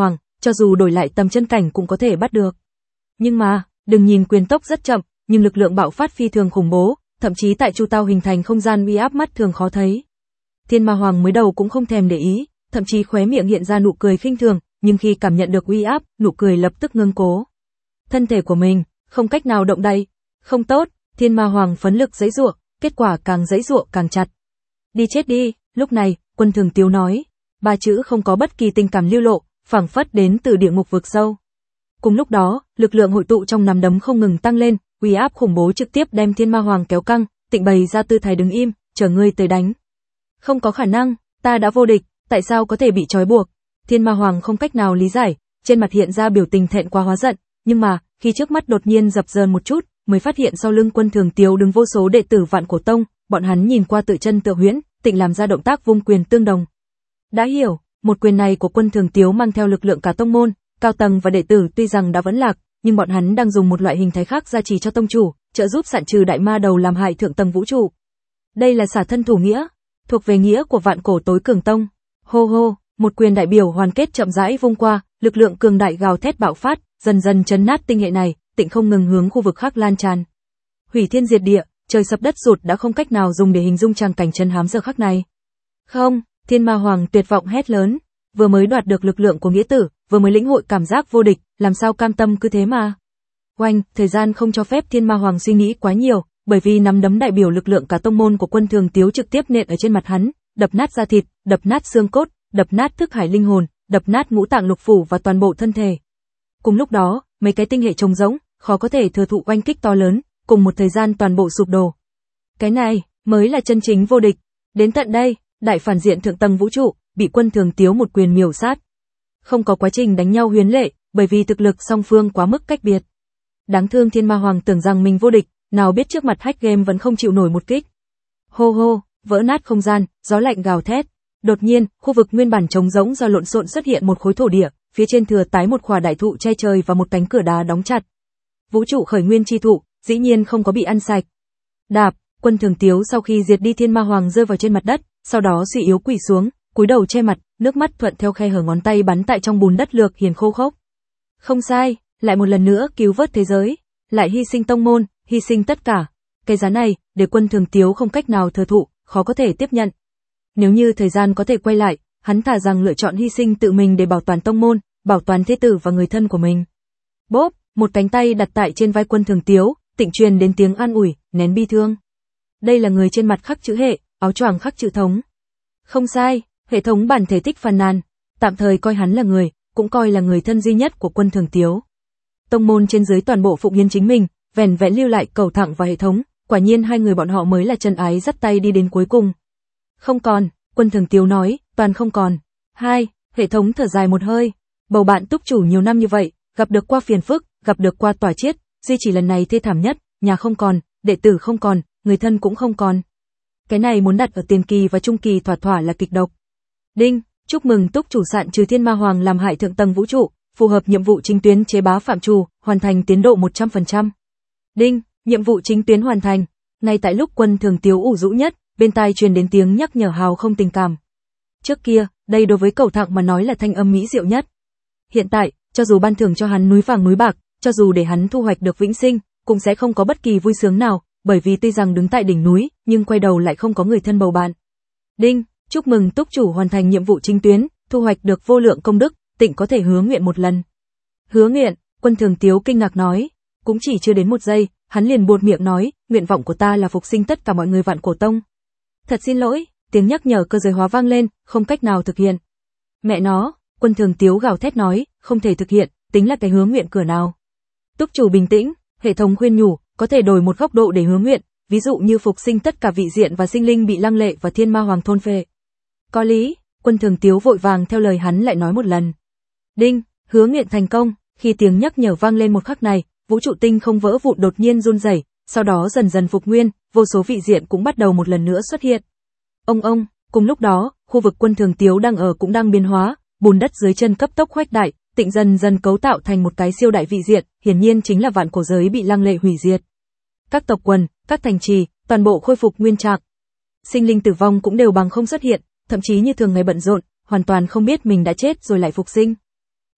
[SPEAKER 1] cho dù đổi lại tầm chân cảnh cũng có thể bắt được. Nhưng mà, đừng nhìn quyền tốc rất chậm, nhưng lực lượng bạo phát phi thường khủng bố, thậm chí tại Chu Tao hình thành không gian uy áp mắt thường khó thấy. Thiên Ma Hoàng mới đầu cũng không thèm để ý, thậm chí khóe miệng hiện ra nụ cười khinh thường, nhưng khi cảm nhận được uy áp, nụ cười lập tức ngưng cố. Thân thể của mình không cách nào động đậy. Không tốt, Thiên Ma Hoàng phấn lực giãy giụa, kết quả càng giãy giụa càng chặt. Đi chết đi, lúc này, Quân Thường Tiếu nói, ba chữ không có bất kỳ tình cảm lưu lộ, phảng phất đến từ địa ngục vực sâu. Cùng lúc đó, lực lượng hội tụ trong nắm đấm không ngừng tăng lên, uy áp khủng bố trực tiếp đem Thiên Ma Hoàng kéo căng, Tịnh bày ra tư thái đứng im, chờ ngươi tới đánh. Không có khả năng, ta đã vô địch, tại sao có thể bị trói buộc? Thiên Ma Hoàng không cách nào lý giải, trên mặt hiện ra biểu tình thẹn quá hóa giận, nhưng mà, khi trước mắt đột nhiên dập dờn một chút, mới phát hiện sau lưng Quân Thường Tiếu đứng vô số đệ tử Vạn Cổ Tông, bọn hắn nhìn qua tự chân tự huyễn, Tịnh làm ra động tác vung quyền tương đồng. Đã hiểu, một quyền này của Quân Thường Tiếu mang theo lực lượng cả tông môn, cao tầng và đệ tử tuy rằng đã vẫn lạc, nhưng bọn hắn đang dùng một loại hình thái khác gia trì cho tông chủ, trợ giúp sạn trừ đại ma đầu làm hại thượng tầng vũ trụ. Đây là xả thân thủ nghĩa, thuộc về nghĩa của Vạn Cổ tối cường tông. Hô hô, một quyền đại biểu hoàn kết chậm rãi vung qua, lực lượng cường đại gào thét bạo phát, dần dần chấn nát tinh hệ này, Tịnh không ngừng hướng khu vực khác lan tràn. Hủy thiên diệt địa, trời sập đất sụt đã không cách nào dùng để hình dung tràng cảnh chân hám giờ khắc này. Không, Thiên Ma Hoàng tuyệt vọng hét lớn, vừa mới đoạt được lực lượng của nghĩa tử, vừa mới lĩnh hội cảm giác vô địch, làm sao cam tâm cứ thế mà. Oanh, thời gian không cho phép Thiên Ma Hoàng suy nghĩ quá nhiều, bởi vì nắm đấm đại biểu lực lượng cả tông môn của Quân Thường Tiếu trực tiếp nện ở trên mặt hắn, đập nát da thịt, đập nát xương cốt, đập nát thức hải linh hồn, đập nát ngũ tạng lục phủ và toàn bộ thân thể. Cùng lúc đó, mấy cái tinh hệ trống rỗng, khó có thể thừa thụ oanh kích to lớn, cùng một thời gian toàn bộ sụp đổ. Cái này mới là chân chính vô địch. Đến tận đây, đại phản diện thượng tầng vũ trụ bị Quân Thường Tiếu một quyền miểu sát. Không có quá trình đánh nhau huyến lệ, bởi vì thực lực song phương quá mức cách biệt. Đáng thương Thiên Ma Hoàng tưởng rằng mình vô địch, nào biết trước mặt hack game vẫn không chịu nổi một kích. Hô hô, vỡ nát không gian, gió lạnh gào thét. Đột nhiên, khu vực nguyên bản trống rỗng do lộn xộn xuất hiện một khối thổ địa, phía trên thừa tái một khỏa đại thụ che trời và một cánh cửa đá đóng chặt. Vũ trụ khởi nguyên chi thụ, dĩ nhiên không có bị ăn sạch. Đạp, Quân Thường Tiếu sau khi diệt đi Thiên Ma Hoàng rơi vào trên mặt đất, sau đó suy yếu quỳ xuống, cúi đầu che mặt, nước mắt thuận theo khe hở ngón tay bắn tại trong bùn đất lược hiền khô khốc. Không sai, lại một lần nữa cứu vớt thế giới, lại hy sinh tông môn, hy sinh tất cả. Cái giá này, để Quân Thường Tiếu không cách nào thừa thụ, khó có thể tiếp nhận. Nếu như thời gian có thể quay lại, hắn thà rằng lựa chọn hy sinh tự mình để bảo toàn tông môn, bảo toàn thế tử và người thân của mình. Bốp, một cánh tay đặt tại trên vai Quân Thường Tiếu, Tịnh truyền đến tiếng an ủi, nén bi thương. Đây là người trên mặt khắc chữ hệ, áo choàng khắc chữ thống. Không sai, hệ thống bản thể tích phàn nàn, tạm thời coi hắn là người, cũng coi là người thân duy nhất của Quân Thường Tiếu. Tông môn trên dưới toàn bộ phụng hiến chính mình, vẻn vẹn lưu lại Cầu Thẳng và hệ thống, quả nhiên hai người bọn họ mới là chân ái dắt tay đi đến cuối cùng. Không còn, Quân Thường Tiếu nói, toàn không còn. Hai, hệ thống thở dài một hơi, bầu bạn túc chủ nhiều năm như vậy, gặp được qua phiền phức, gặp được qua tỏa chiết, duy chỉ lần này thê thảm nhất, nhà không còn, đệ tử không còn, người thân cũng không còn. Cái này muốn đặt ở tiền kỳ và trung kỳ thỏa thỏa là kịch độc. Đinh, chúc mừng túc chủ sạn trừ Thiên Ma Hoàng làm hại thượng tầng vũ trụ, phù hợp nhiệm vụ chính tuyến chế bá phạm trù, hoàn thành tiến độ một trăm phần trăm. Đinh, nhiệm vụ chính tuyến hoàn thành. Ngay tại lúc Quân Thường Tiếu ủ rũ nhất, bên tai truyền đến tiếng nhắc nhở hào không tình cảm. Trước kia, đây đối với Cầu Thẳng mà nói là thanh âm mỹ diệu nhất. Hiện tại, cho dù ban thưởng cho hắn núi vàng núi bạc, cho dù để hắn thu hoạch được vĩnh sinh, cũng sẽ không có bất kỳ vui sướng nào, bởi vì tuy rằng đứng tại đỉnh núi, nhưng quay đầu lại không có người thân bầu bạn. Đinh, chúc mừng túc chủ hoàn thành nhiệm vụ chính tuyến, thu hoạch được vô lượng công đức, Tịnh có thể hứa nguyện một lần. Hứa nguyện, Quân Thường Tiếu kinh ngạc nói, cũng chỉ chưa đến một giây, hắn liền buột miệng nói, nguyện vọng của ta là phục sinh tất cả mọi người Vạn Cổ Tông. Thật xin lỗi, tiếng nhắc nhở cơ giới hóa vang lên, không cách nào thực hiện. Mẹ nó, Quân Thường Tiếu gào thét nói, không thể thực hiện, tính là cái hứa nguyện cửa nào. Túc chủ bình tĩnh, hệ thống khuyên nhủ, có thể đổi một góc độ để hứa nguyện, ví dụ như phục sinh tất cả vị diện và sinh linh bị Lăng Lệ và Thiên Ma Hoàng thôn phệ. Có lý, Quân Thường Tiếu vội vàng theo lời hắn lại nói một lần. Đinh, hứa nguyện thành công, khi tiếng nhắc nhở vang lên một khắc này, vũ trụ tinh không vỡ vụn đột nhiên run rẩy, sau đó dần dần phục nguyên, vô số vị diện cũng bắt đầu một lần nữa xuất hiện. Ông ông, cùng lúc đó, khu vực Quân Thường Tiếu đang ở cũng đang biến hóa, bùn đất dưới chân cấp tốc khuếch đại, Tịnh dần dần cấu tạo thành một cái siêu đại vị diện, hiển nhiên chính là vạn cổ giới bị Lăng Lệ hủy diệt. Các tộc quần, các thành trì, toàn bộ khôi phục nguyên trạng. Sinh linh tử vong cũng đều bằng không xuất hiện, thậm chí như thường ngày bận rộn, hoàn toàn không biết mình đã chết rồi lại phục sinh.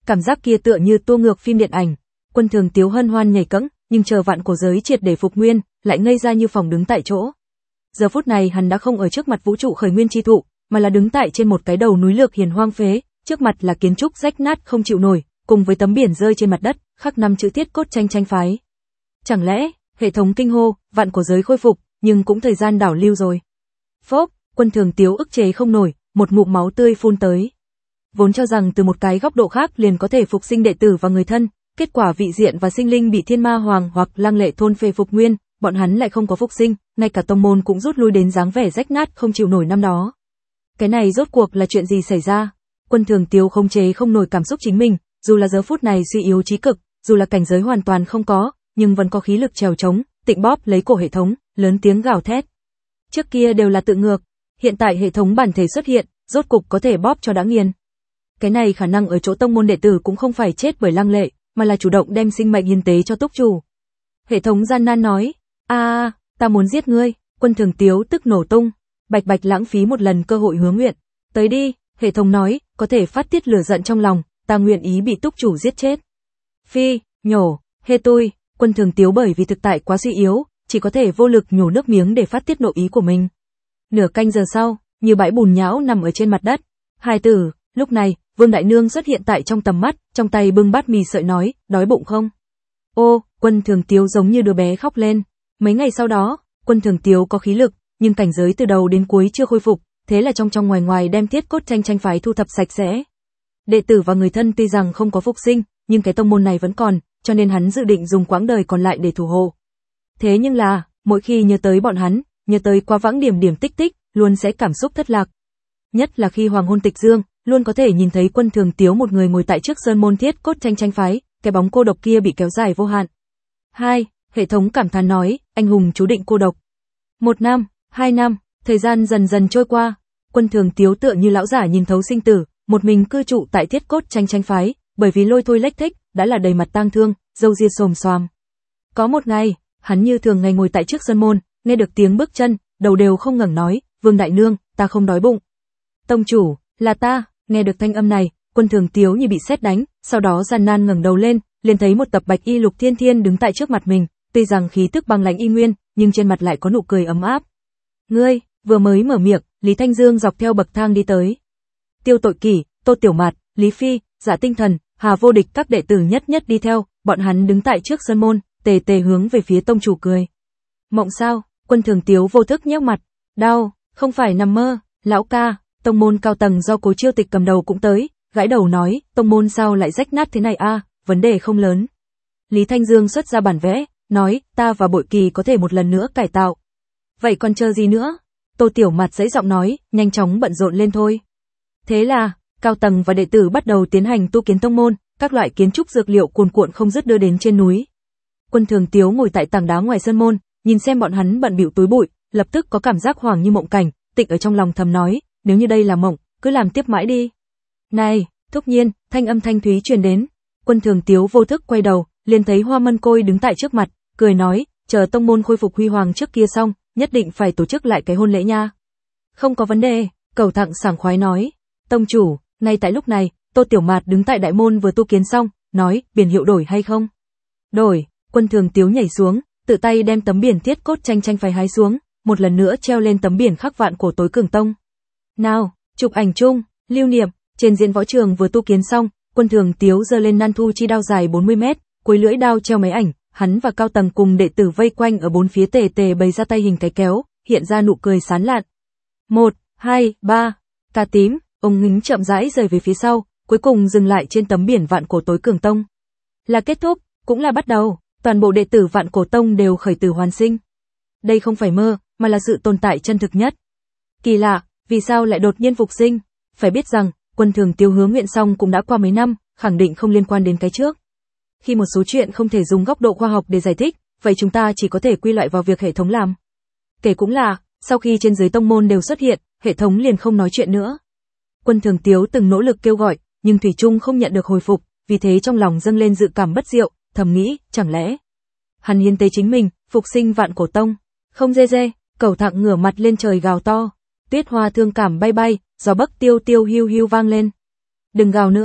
[SPEAKER 1] Cảm giác kia tựa như tua ngược phim điện ảnh. Quân Thường Tiếu hân hoan nhảy cẫng, nhưng chờ vạn cổ giới triệt để phục nguyên, lại ngây ra như phỏng đứng tại chỗ. Giờ phút này hắn đã không ở trước mặt vũ trụ khởi nguyên chi thụ, mà là đứng tại trên một cái đầu núi lược hiền hoang phế, trước mặt là kiến trúc rách nát không chịu nổi, cùng với tấm biển rơi trên mặt đất, khắc năm chữ Tiết Cốt Tranh Tranh Phái. Chẳng lẽ, hệ thống kinh hô, vạn cổ giới khôi phục, nhưng cũng thời gian đảo lưu rồi. Phốc, Quân Thường Tiếu ức chế không nổi, một ngụm máu tươi phun tới. Vốn cho rằng từ một cái góc độ khác liền có thể phục sinh đệ tử và người thân, kết quả vị diện và sinh linh bị thiên ma hoàng hoặc lăng lệ thôn phệ phục nguyên, bọn hắn lại không có phục sinh, ngay cả tông môn cũng rút lui đến dáng vẻ rách nát không chịu nổi năm đó. Cái này rốt cuộc là chuyện gì xảy ra? Quân Thường Tiếu khống chế không nổi cảm xúc chính mình, dù là giờ phút này suy yếu chí cực, dù là cảnh giới hoàn toàn không có, nhưng vẫn có khí lực trèo trống, tịnh bóp lấy cổ hệ thống, lớn tiếng gào thét. Trước kia đều là tự ngược, hiện tại hệ thống bản thể xuất hiện, rốt cục có thể bóp cho đã nghiền. Cái này khả năng ở chỗ tông môn đệ tử cũng không phải chết bởi lăng lệ, mà là chủ động đem sinh mệnh hiến tế cho túc chủ. Hệ thống gian nan nói, a, ta muốn giết ngươi. Quân Thường Tiếu tức nổ tung, bạch bạch lãng phí một lần cơ hội hứa nguyện. Tới đi, hệ thống nói, có thể phát tiết lửa giận trong lòng, ta nguyện ý bị túc chủ giết chết. Phi, nhổ, hê tui. Quân Thường Tiếu bởi vì thực tại quá suy yếu, chỉ có thể vô lực nhổ nước miếng để phát tiết nội ý của mình. Nửa canh giờ sau, như bãi bùn nhão nằm ở trên mặt đất. Hài tử, lúc này, Vương Đại Nương xuất hiện tại trong tầm mắt, trong tay bưng bát mì sợi nói, đói bụng không? Ô, Quân Thường Tiếu giống như đứa bé khóc lên. Mấy ngày sau đó, Quân Thường Tiếu có khí lực, nhưng cảnh giới từ đầu đến cuối chưa khôi phục, thế là trong trong ngoài ngoài đem Tiết Cốt Tranh Tranh Phái thu thập sạch sẽ. Đệ tử và người thân tuy rằng không có phục sinh, nhưng cái tông môn này vẫn còn, cho nên hắn dự định dùng quãng đời còn lại để thủ hộ. Thế nhưng là, mỗi khi nhớ tới bọn hắn, nhớ tới quá vãng điểm điểm tích tích, luôn sẽ cảm xúc thất lạc. Nhất là khi hoàng hôn tịch dương, luôn có thể nhìn thấy Quân Thường Tiếu một người ngồi tại trước sơn môn Tiết Cốt Tranh Tranh Phái, cái bóng cô độc kia bị kéo dài vô hạn. Hai, hệ thống cảm thán nói, anh hùng chú định cô độc. Một năm, hai năm, thời gian dần dần trôi qua, Quân Thường Tiếu tựa như lão giả nhìn thấu sinh tử, một mình cư trụ tại Tiết Cốt Tranh Tranh Phái, bởi vì lôi thôi lếch thếch, đã là đầy mặt tang thương, râu ria xồm xoàm. Có một ngày, hắn như thường ngày ngồi tại trước sân môn, nghe được tiếng bước chân, đầu đều không ngẩng nói, Vương Đại Nương, ta không đói bụng. Tông chủ, là ta. Nghe được thanh âm này, Quân Thường Tiếu như bị sét đánh, sau đó gian nan ngẩng đầu lên, liền thấy một tập bạch y Lục Thiên Thiên đứng tại trước mặt mình, tuy rằng khí tức băng lãnh y nguyên, nhưng trên mặt lại có nụ cười ấm áp. Ngươi, vừa mới mở miệng, Lý Thanh Dương dọc theo bậc thang đi tới. Tiêu Tội Kỷ, Tô Tiểu Mạt, Lý Phi, Dạ Tinh Thần, Hà Vô Địch các đệ tử nhất nhất đi theo, bọn hắn đứng tại trước sân môn, tề tề hướng về phía tông chủ cười. Mộng sao? Quân Thường Tiếu vô thức nhếch mặt, đau, không phải nằm mơ, lão ca. Tông môn cao tầng do Cố Chiêu Tịch cầm đầu cũng tới, gãi đầu nói, tông môn sao lại rách nát thế này a, à, vấn đề không lớn. Lý Thanh Dương xuất ra bản vẽ, nói, ta và Bội Kỳ có thể một lần nữa cải tạo. Vậy còn chờ gì nữa? Tô Tiểu Mạt dãy giọng nói, nhanh chóng bận rộn lên thôi. Thế là, cao tầng và đệ tử bắt đầu tiến hành tu kiến tông môn, các loại kiến trúc dược liệu cuồn cuộn không dứt đưa đến trên núi. Quân Thường Tiếu ngồi tại tảng đá ngoài sân môn, nhìn xem bọn hắn bận bịu túi bụi, lập tức có cảm giác hoảng như mộng cảnh, tịnh ở trong lòng thầm nói, nếu như đây là mộng, cứ làm tiếp mãi đi. Này, Thúc Nhiên, thanh âm thanh thúy truyền đến. Quân Thường Tiếu vô thức quay đầu, liền thấy Hoa Mân Côi đứng tại trước mặt, cười nói, chờ tông môn khôi phục huy hoàng trước kia xong, nhất định phải tổ chức lại cái hôn lễ nha. Không có vấn đề, Cẩu Thặng sảng khoái nói. Tông chủ, ngay tại lúc này, Tô Tiểu Mạt đứng tại đại môn vừa tu kiến xong, nói, biển hiệu đổi hay không? Đổi. Quân Thường Tiếu nhảy xuống, tự tay đem tấm biển Tiết Cốt Tranh Tranh Phái hái xuống, một lần nữa treo lên tấm biển khắc vạn cổ tối cường tông. Nào, chụp ảnh chung, lưu niệm. Trên diễn võ trường vừa tu kiến xong, Quân Thường Tiếu giơ lên nan thu chi đao dài bốn mươi mét, cuối lưỡi đao treo máy ảnh, hắn và cao tầng cùng đệ tử vây quanh ở bốn phía tề tề bày ra tay hình cái kéo, hiện ra nụ cười sán lạn. Một, hai, ba, cà tím, ông ngính chậm rãi rời về phía sau, cuối cùng dừng lại trên tấm biển vạn cổ tối cường tông. Là kết thúc, cũng là bắt đầu, toàn bộ đệ tử vạn cổ tông đều khởi tử hoàn sinh. Đây không phải mơ, mà là sự tồn tại chân thực nhất. Kỳ lạ, vì sao lại đột nhiên phục sinh? Phải biết rằng, Quân Thường Tiếu hứa nguyện xong cũng đã qua mấy năm, khẳng định không liên quan đến cái trước. Khi một số chuyện không thể dùng góc độ khoa học để giải thích, vậy chúng ta chỉ có thể quy lại vào việc hệ thống làm. Kể cũng là, sau khi trên dưới tông môn đều xuất hiện, hệ thống liền không nói chuyện nữa. Quân Thường Tiếu từng nỗ lực kêu gọi, nhưng thủy chung không nhận được hồi phục, vì thế trong lòng dâng lên dự cảm bất diệu, thầm nghĩ, chẳng lẽ hắn hiến tế chính mình, phục sinh vạn cổ tông. Không dê dê, Cẩu Thặng ngửa mặt lên trời gào to. Tuyết hoa thương cảm bay bay, gió bắc tiêu tiêu hiu hiu vang lên. Đừng gào nữa,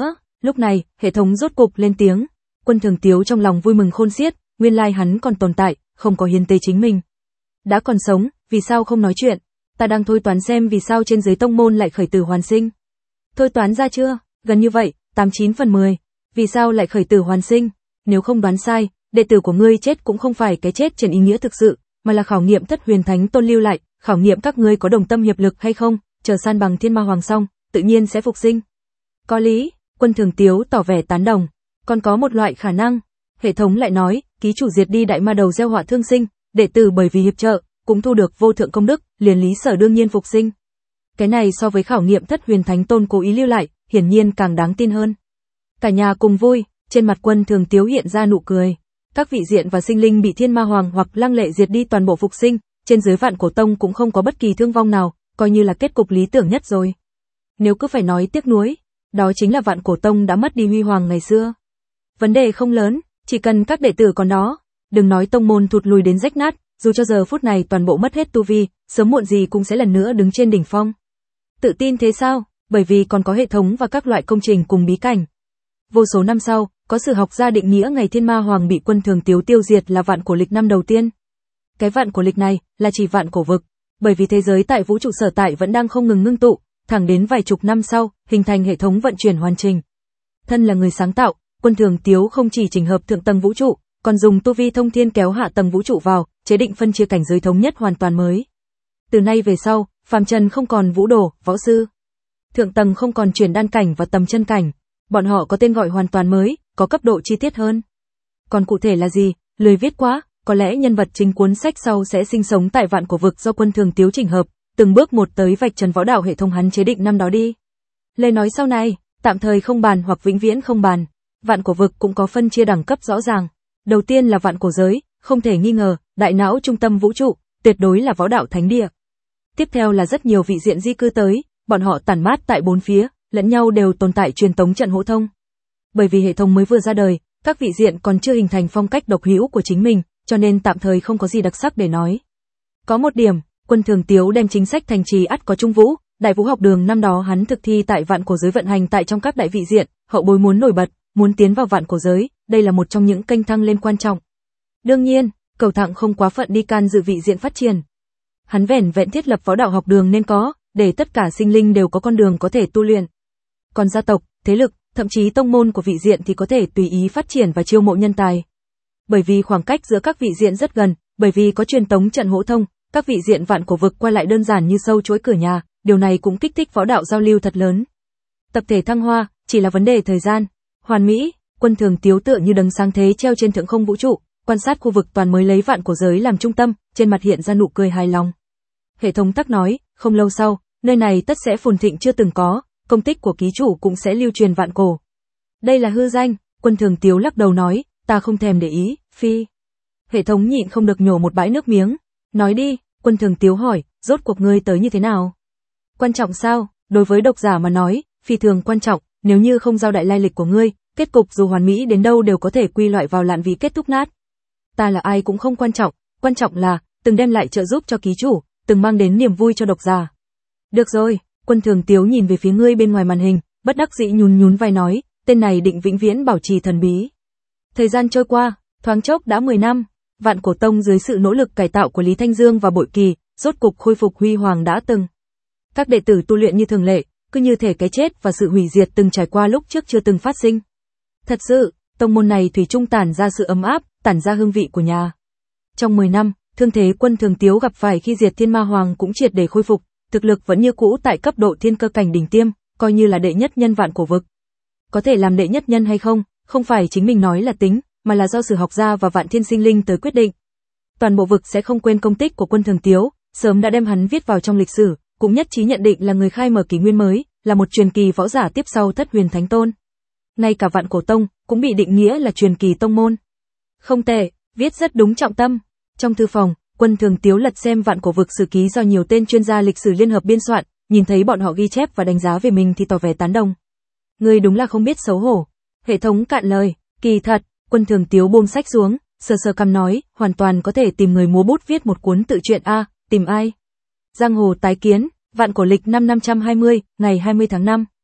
[SPEAKER 1] Lúc này, hệ thống rốt cục lên tiếng. Quân Thường Tiếu trong lòng vui mừng khôn xiết, nguyên lai hắn còn tồn tại, không có hiến tế chính mình. Đã còn sống, vì sao không nói chuyện? Ta đang thôi toán xem vì sao trên dưới tông môn lại khởi tử hoàn sinh. Thôi toán ra chưa? Gần như vậy, tám chín phần mười. Vì sao lại khởi tử hoàn sinh? Nếu không đoán sai, đệ tử của ngươi chết cũng không phải cái chết trên ý nghĩa thực sự, mà là khảo nghiệm Thất Huyền Thánh Tôn lưu lại, khảo nghiệm các ngươi có đồng tâm hiệp lực hay không, chờ san bằng Thiên Ma Hoàng xong, tự nhiên sẽ phục sinh. Có lý, Quân Thường Tiếu tỏ vẻ tán đồng. Còn có một loại khả năng, hệ thống lại nói, ký chủ diệt đi đại ma đầu gieo họa thương sinh, đệ tử bởi vì hiệp trợ, cũng thu được vô thượng công đức, liền lý sở đương nhiên phục sinh. Cái này so với khảo nghiệm Thất Huyền Thánh Tôn cố ý lưu lại, hiển nhiên càng đáng tin hơn. Cả nhà cùng vui, trên mặt Quân Thường Tiếu hiện ra nụ cười. Các vị diện và sinh linh bị Thiên Ma Hoàng hoặc Lăng Lệ diệt đi toàn bộ phục sinh, trên dưới Vạn Cổ Tông cũng không có bất kỳ thương vong nào, coi như là kết cục lý tưởng nhất rồi. Nếu cứ phải nói tiếc nuối, đó chính là Vạn Cổ Tông đã mất đi huy hoàng ngày xưa. Vấn đề không lớn, chỉ cần các đệ tử còn đó, đừng nói tông môn thụt lùi đến rách nát, dù cho giờ phút này toàn bộ mất hết tu vi, sớm muộn gì cũng sẽ lần nữa đứng trên đỉnh phong. Tự tin thế sao? Bởi vì còn có hệ thống và các loại công trình cùng bí cảnh. Vô số năm sau, có sử học gia định nghĩa ngày Thiên Ma Hoàng bị Quân Thường Tiếu tiêu diệt là vạn cổ lịch năm đầu tiên. Cái vạn cổ lịch này là chỉ vạn cổ vực, bởi vì thế giới tại vũ trụ sở tại vẫn đang không ngừng ngưng tụ, thẳng đến vài chục năm sau, hình thành hệ thống vận chuyển hoàn chỉnh. Thân là người sáng tạo, Quân Thường Tiếu không chỉ chỉnh hợp thượng tầng vũ trụ, còn dùng tu vi thông thiên kéo hạ tầng vũ trụ vào, chế định phân chia cảnh giới thống nhất hoàn toàn mới. Từ nay về sau, phàm trần không còn vũ đồ, võ sư. Thượng tầng không còn chuyển đan cảnh và tầm chân cảnh, bọn họ có tên gọi hoàn toàn mới, có cấp độ chi tiết hơn. Còn cụ thể là gì, lười viết quá, có lẽ nhân vật chính cuốn sách sau sẽ sinh sống tại vạn cổ vực do Quân Thường Tiếu chỉnh hợp, từng bước một tới vạch trần võ đạo hệ thống hắn chế định năm đó đi. Lời nói sau này, tạm thời không bàn hoặc vĩnh viễn không bàn. Vạn cổ vực cũng có phân chia đẳng cấp rõ ràng. Đầu tiên là vạn cổ giới, không thể nghi ngờ, đại não trung tâm vũ trụ, tuyệt đối là võ đạo thánh địa. Tiếp theo là rất nhiều vị diện di cư tới, bọn họ tản mát tại bốn phía, lẫn nhau đều tồn tại truyền tống trận hỗ thông. Bởi vì hệ thống mới vừa ra đời, các vị diện còn chưa hình thành phong cách độc hữu của chính mình, cho nên tạm thời không có gì đặc sắc để nói. Có một điểm, Quân Thường Tiếu đem chính sách thành trì ắt có trung vũ, đại vũ học đường năm đó hắn thực thi tại vạn cổ giới vận hành tại trong các đại vị diện, hậu bối muốn nổi bật, muốn tiến vào vạn cổ giới, đây là một trong những kênh thăng lên quan trọng. Đương nhiên, Cầu Thạng không quá phận đi can dự vị diện phát triển. Hắn vẻn vẹn thiết lập võ đạo học đường nên có, để tất cả sinh linh đều có con đường có thể tu luyện. Còn gia tộc, thế lực, thậm chí tông môn của vị diện thì có thể tùy ý phát triển và chiêu mộ nhân tài. Bởi vì khoảng cách giữa các vị diện rất gần, bởi vì có truyền tống trận hỗ thông, các vị diện vạn cổ vực qua lại đơn giản như sâu chuỗi cửa nhà, điều này cũng kích thích võ đạo giao lưu thật lớn. Tập thể thăng hoa, chỉ là vấn đề thời gian. Hoàn mỹ, Quân Thường Tiếu tựa như đấng sáng thế treo trên thượng không vũ trụ, quan sát khu vực toàn mới lấy vạn cổ giới làm trung tâm, trên mặt hiện ra nụ cười hài lòng. Hệ thống tắc nói, không lâu sau, nơi này tất sẽ phồn thịnh chưa từng có, công tích của ký chủ cũng sẽ lưu truyền vạn cổ. Đây là hư danh, Quân Thường Tiếu lắc đầu nói, ta không thèm để ý, phi. Hệ thống nhịn không được nhổ một bãi nước miếng. Nói đi, Quân Thường Tiếu hỏi, rốt cuộc ngươi tới như thế nào? Quan trọng sao? Đối với độc giả mà nói, phi thường quan trọng, nếu như không giao đại lai lịch của ngươi, kết cục dù hoàn mỹ đến đâu đều có thể quy loại vào lạn vì kết thúc nát. Ta là ai cũng không quan trọng, quan trọng là, từng đem lại trợ giúp cho ký chủ, từng mang đến niềm vui cho độc giả. Được rồi, Quân Thường Tiếu nhìn về phía ngươi bên ngoài màn hình, bất đắc dĩ nhún nhún vai nói, tên này định vĩnh viễn bảo trì thần bí. Thời gian trôi qua, thoáng chốc đã mười năm, Vạn Cổ Tông dưới sự nỗ lực cải tạo của Lý Thanh Dương và Bội Kỳ, rốt cục khôi phục huy hoàng đã từng. Các đệ tử tu luyện như thường lệ, cứ như thể cái chết và sự hủy diệt từng trải qua lúc trước chưa từng phát sinh. Thật sự, tông môn này thủy chung tản ra sự ấm áp, tản ra hương vị của nhà. Trong mười năm, thương thế Quân Thường Tiếu gặp phải khi diệt Thiên Ma Hoàng cũng triệt để khôi phục, thực lực vẫn như cũ tại cấp độ thiên cơ cảnh đỉnh tiêm, coi như là đệ nhất nhân vạn cổ vực. Có thể làm đệ nhất nhân hay không, không phải chính mình nói là tính, mà là do sử học gia và vạn thiên sinh linh tới quyết định. Toàn bộ vực sẽ không quên công tích của Quân Thường Tiếu, sớm đã đem hắn viết vào trong lịch sử, cũng nhất trí nhận định là người khai mở kỷ nguyên mới, là một truyền kỳ võ giả tiếp sau Thất Huyền Thánh Tôn. Ngay cả Vạn Cổ Tông cũng bị định nghĩa là truyền kỳ tông môn. Không tệ, viết rất đúng trọng tâm. Trong thư phòng, Quân Thường Tiếu lật xem Vạn Cổ vực sử ký do nhiều tên chuyên gia lịch sử liên hợp biên soạn, nhìn thấy bọn họ ghi chép và đánh giá về mình thì tỏ vẻ tán đồng. Ngươi đúng là không biết xấu hổ. Hệ thống cạn lời, kỳ thật, Quân Thường Tiếu buông sách xuống, sờ sờ cằm nói, hoàn toàn có thể tìm người múa bút viết một cuốn tự truyện a, tìm ai? Giang hồ tái kiến, Vạn Cổ lịch năm năm trăm hai mươi, ngày hai mươi tháng năm.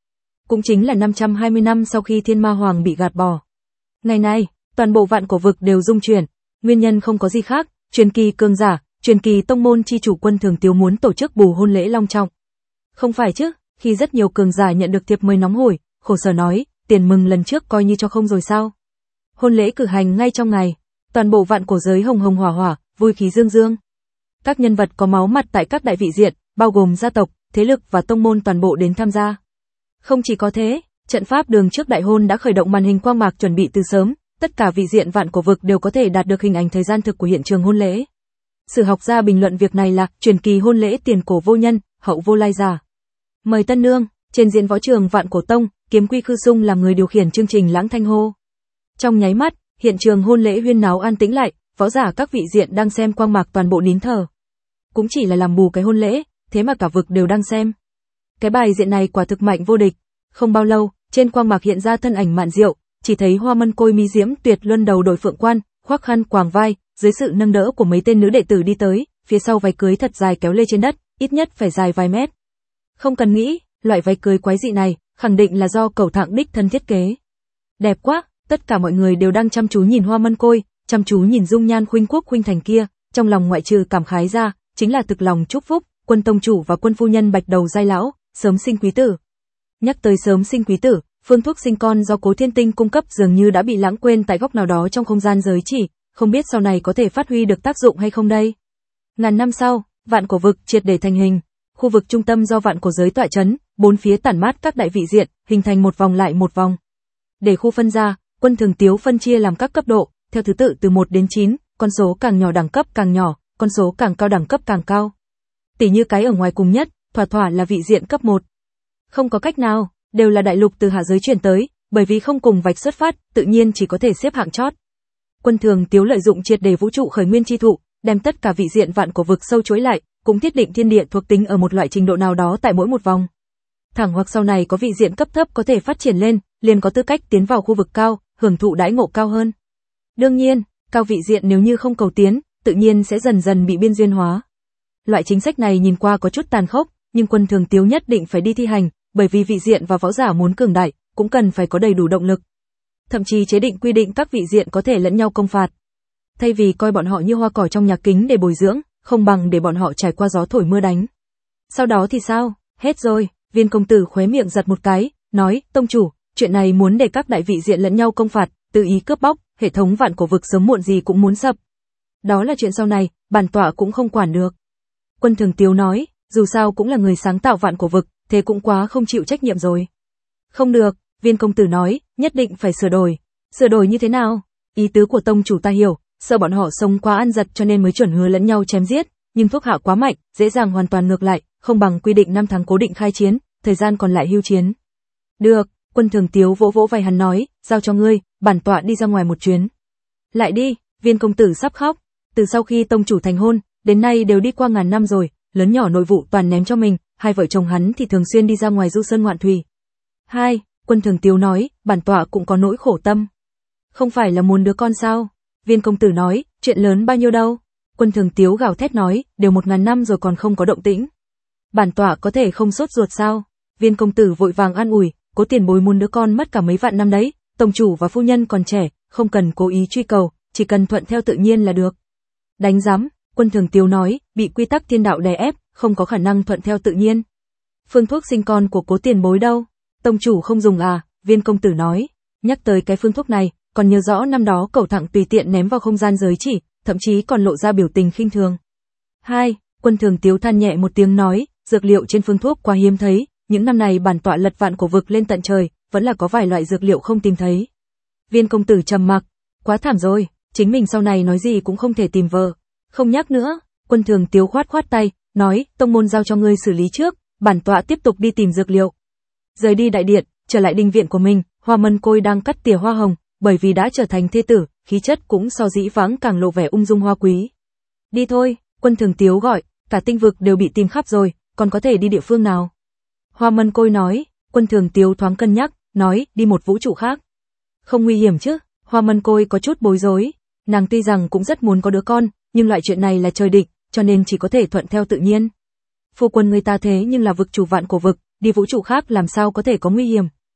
[SPEAKER 1] cũng chính là năm trăm hai mươi năm sau khi Thiên Ma Hoàng bị gạt bỏ. Ngày nay, toàn bộ vạn cổ vực đều rung chuyển, nguyên nhân không có gì khác, truyền kỳ cường giả, truyền kỳ tông môn chi chủ Quân Thường Tiếu muốn tổ chức bù hôn lễ long trọng. Không phải chứ, khi rất nhiều cường giả nhận được thiệp mời nóng hổi, khổ sở nói, tiền mừng lần trước coi như cho không rồi sao? Hôn lễ cử hành ngay trong ngày, toàn bộ vạn cổ giới hồng hồng hỏa hỏa, vui khí dương dương. Các nhân vật có máu mặt tại các đại vị diện, bao gồm gia tộc, thế lực và tông môn toàn bộ đến tham gia. Không chỉ có thế, trận pháp đường trước đại hôn đã khởi động màn hình quang mạc chuẩn bị từ sớm, tất cả vị diện vạn cổ vực đều có thể đạt được hình ảnh thời gian thực của hiện trường hôn lễ. Sử học gia bình luận việc này là truyền kỳ hôn lễ tiền cổ vô nhân, hậu vô lai giả. Mời tân nương, trên diễn võ trường vạn cổ tông, kiếm quy khư sung làm người điều khiển chương trình lãng thanh hô. Trong nháy mắt, hiện trường hôn lễ huyên náo an tĩnh lại, võ giả các vị diện đang xem quang mạc toàn bộ nín thở. Cũng chỉ là làm bù cái hôn lễ, thế mà cả vực đều đang xem. Cái bài diện này quả thực mạnh vô địch. Không bao lâu, trên quang mạc hiện ra thân ảnh Mạn Diệu, chỉ thấy Hoa Mân Côi mi diễm tuyệt luân đầu đội phượng quan, khoác khăn quàng vai, dưới sự nâng đỡ của mấy tên nữ đệ tử đi tới, phía sau váy cưới thật dài kéo lê trên đất, ít nhất phải dài vài mét. Không cần nghĩ, loại váy cưới quái dị này, khẳng định là do Cẩu Thạng đích thân thiết kế. Đẹp quá, tất cả mọi người đều đang chăm chú nhìn Hoa Mân Côi, chăm chú nhìn dung nhan khuynh quốc khuynh thành kia, trong lòng ngoại trừ cảm khái ra, chính là thực lòng chúc phúc, Quân tông chủ và Quân phu nhân bạch đầu giai lão, sớm sinh quý tử. Nhắc tới sớm sinh quý tử, phương thuốc sinh con do Cố Thiên Tinh cung cấp dường như đã bị lãng quên tại góc nào đó trong không gian giới chỉ, không biết sau này có thể phát huy được tác dụng hay không đây. Ngàn năm sau, vạn cổ vực triệt để thành hình, khu vực trung tâm do vạn cổ giới tọa chấn, bốn phía tản mát các đại vị diện, hình thành một vòng lại một vòng. Để khu phân ra, Quân Thường Tiếu phân chia làm các cấp độ, theo thứ tự từ một đến chín, con số càng nhỏ đẳng cấp càng nhỏ, con số càng cao đẳng cấp càng cao. Tỉ như cái ở ngoài cùng nhất, thỏa thỏa là vị diện cấp một. Không có cách nào, đều là đại lục từ hạ giới chuyển tới, bởi vì không cùng vạch xuất phát, tự nhiên chỉ có thể xếp hạng chót. Quân Thường Tiếu lợi dụng triệt để vũ trụ khởi nguyên chi thụ, đem tất cả vị diện vạn cổ vực sâu chuỗi lại, cũng thiết định thiên địa thuộc tính ở một loại trình độ nào đó tại mỗi một vòng. Thẳng hoặc sau này có vị diện cấp thấp có thể phát triển lên, liền có tư cách tiến vào khu vực cao, hưởng thụ đãi ngộ cao hơn. Đương nhiên, cao vị diện nếu như không cầu tiến, tự nhiên sẽ dần dần bị biên duyên hóa. Loại chính sách này nhìn qua có chút tàn khốc, nhưng Quân Thường Tiếu nhất định phải đi thi hành, bởi vì vị diện và võ giả muốn cường đại, cũng cần phải có đầy đủ động lực. Thậm chí chế định quy định các vị diện có thể lẫn nhau công phạt. Thay vì coi bọn họ như hoa cỏ trong nhà kính để bồi dưỡng, không bằng để bọn họ trải qua gió thổi mưa đánh. Sau đó thì sao? Hết rồi, Viên công tử khóe miệng giật một cái, nói, tông chủ, chuyện này muốn để các đại vị diện lẫn nhau công phạt, tự ý cướp bóc, hệ thống vạn cổ vực sớm muộn gì cũng muốn sập. Đó là chuyện sau này, bản tọa cũng không quản được. Quân Thường Tiếu nói, dù sao cũng là người sáng tạo vạn cổ vực, thế cũng quá không chịu trách nhiệm rồi. Không được, Viên công tử nói, nhất định phải sửa đổi. Sửa đổi như thế nào? Ý tứ của tông chủ ta hiểu, sợ bọn họ sống quá ăn giật cho nên mới chuẩn hứa lẫn nhau chém giết, nhưng thuốc hạ quá mạnh, dễ dàng hoàn toàn ngược lại, không bằng quy định năm tháng cố định khai chiến, thời gian còn lại hưu chiến. Được, Quân Thường Tiếu vỗ vỗ vai hắn nói, giao cho ngươi, bản tọa đi ra ngoài một chuyến. Lại đi, Viên công tử sắp khóc, từ sau khi tông chủ thành hôn, đến nay đều đi qua ngàn năm rồi, lớn nhỏ nội vụ toàn ném cho mình, hai vợ chồng hắn thì thường xuyên đi ra ngoài du sơn ngoạn thủy. Hai, Quân Thường Tiếu nói, bản tọa cũng có nỗi khổ tâm. Không phải là muốn đứa con sao? Viên công tử nói, chuyện lớn bao nhiêu đâu? Quân Thường Tiếu gào thét nói, đều một ngàn năm rồi còn không có động tĩnh. Bản tọa có thể không sốt ruột sao? Viên công tử vội vàng an ủi, Cố tiền bối muốn đứa con mất cả mấy vạn năm đấy, tông chủ và phu nhân còn trẻ, không cần cố ý truy cầu, chỉ cần thuận theo tự nhiên là được. Đánh giám, Quân Thường Tiếu nói, bị quy tắc thiên đạo đè ép, không có khả năng thuận theo tự nhiên. Phương thuốc sinh con của Cố tiền bối đâu? Tông chủ không dùng à? Viên công tử nói, nhắc tới cái phương thuốc này, còn nhớ rõ năm đó Cẩu Thạng tùy tiện ném vào không gian giới chỉ, thậm chí còn lộ ra biểu tình khinh thường. Hai, Quân Thường Tiếu than nhẹ một tiếng nói, dược liệu trên phương thuốc quá hiếm thấy, những năm này bản tọa lật vạn cổ vực lên tận trời, vẫn là có vài loại dược liệu không tìm thấy. Viên công tử trầm mặc, quá thảm rồi, chính mình sau này nói gì cũng không thể tìm vợ. Không nhắc nữa, Quân Thường Tiếu khoát khoát tay, nói, tông môn giao cho ngươi xử lý trước, bản tọa tiếp tục đi tìm dược liệu. Rời đi đại điện, trở lại đình viện của mình, Hoa Mân Côi đang cắt tỉa hoa hồng, bởi vì đã trở thành thê tử, khí chất cũng so dĩ vãng càng lộ vẻ ung dung hoa quý. Đi thôi, Quân Thường Tiếu gọi, cả tinh vực đều bị tìm khắp rồi, còn có thể đi địa phương nào? Hoa Mân Côi nói, Quân Thường Tiếu thoáng cân nhắc, nói, đi một vũ trụ khác. Không nguy hiểm chứ? Hoa Mân Côi có chút bối rối, nàng tuy rằng cũng rất muốn có đứa con, nhưng loại chuyện này là trời định, cho nên chỉ có thể thuận theo tự nhiên. Phu quân người ta thế nhưng là vực chủ vạn cổ vực, đi vũ trụ khác làm sao có thể có nguy hiểm,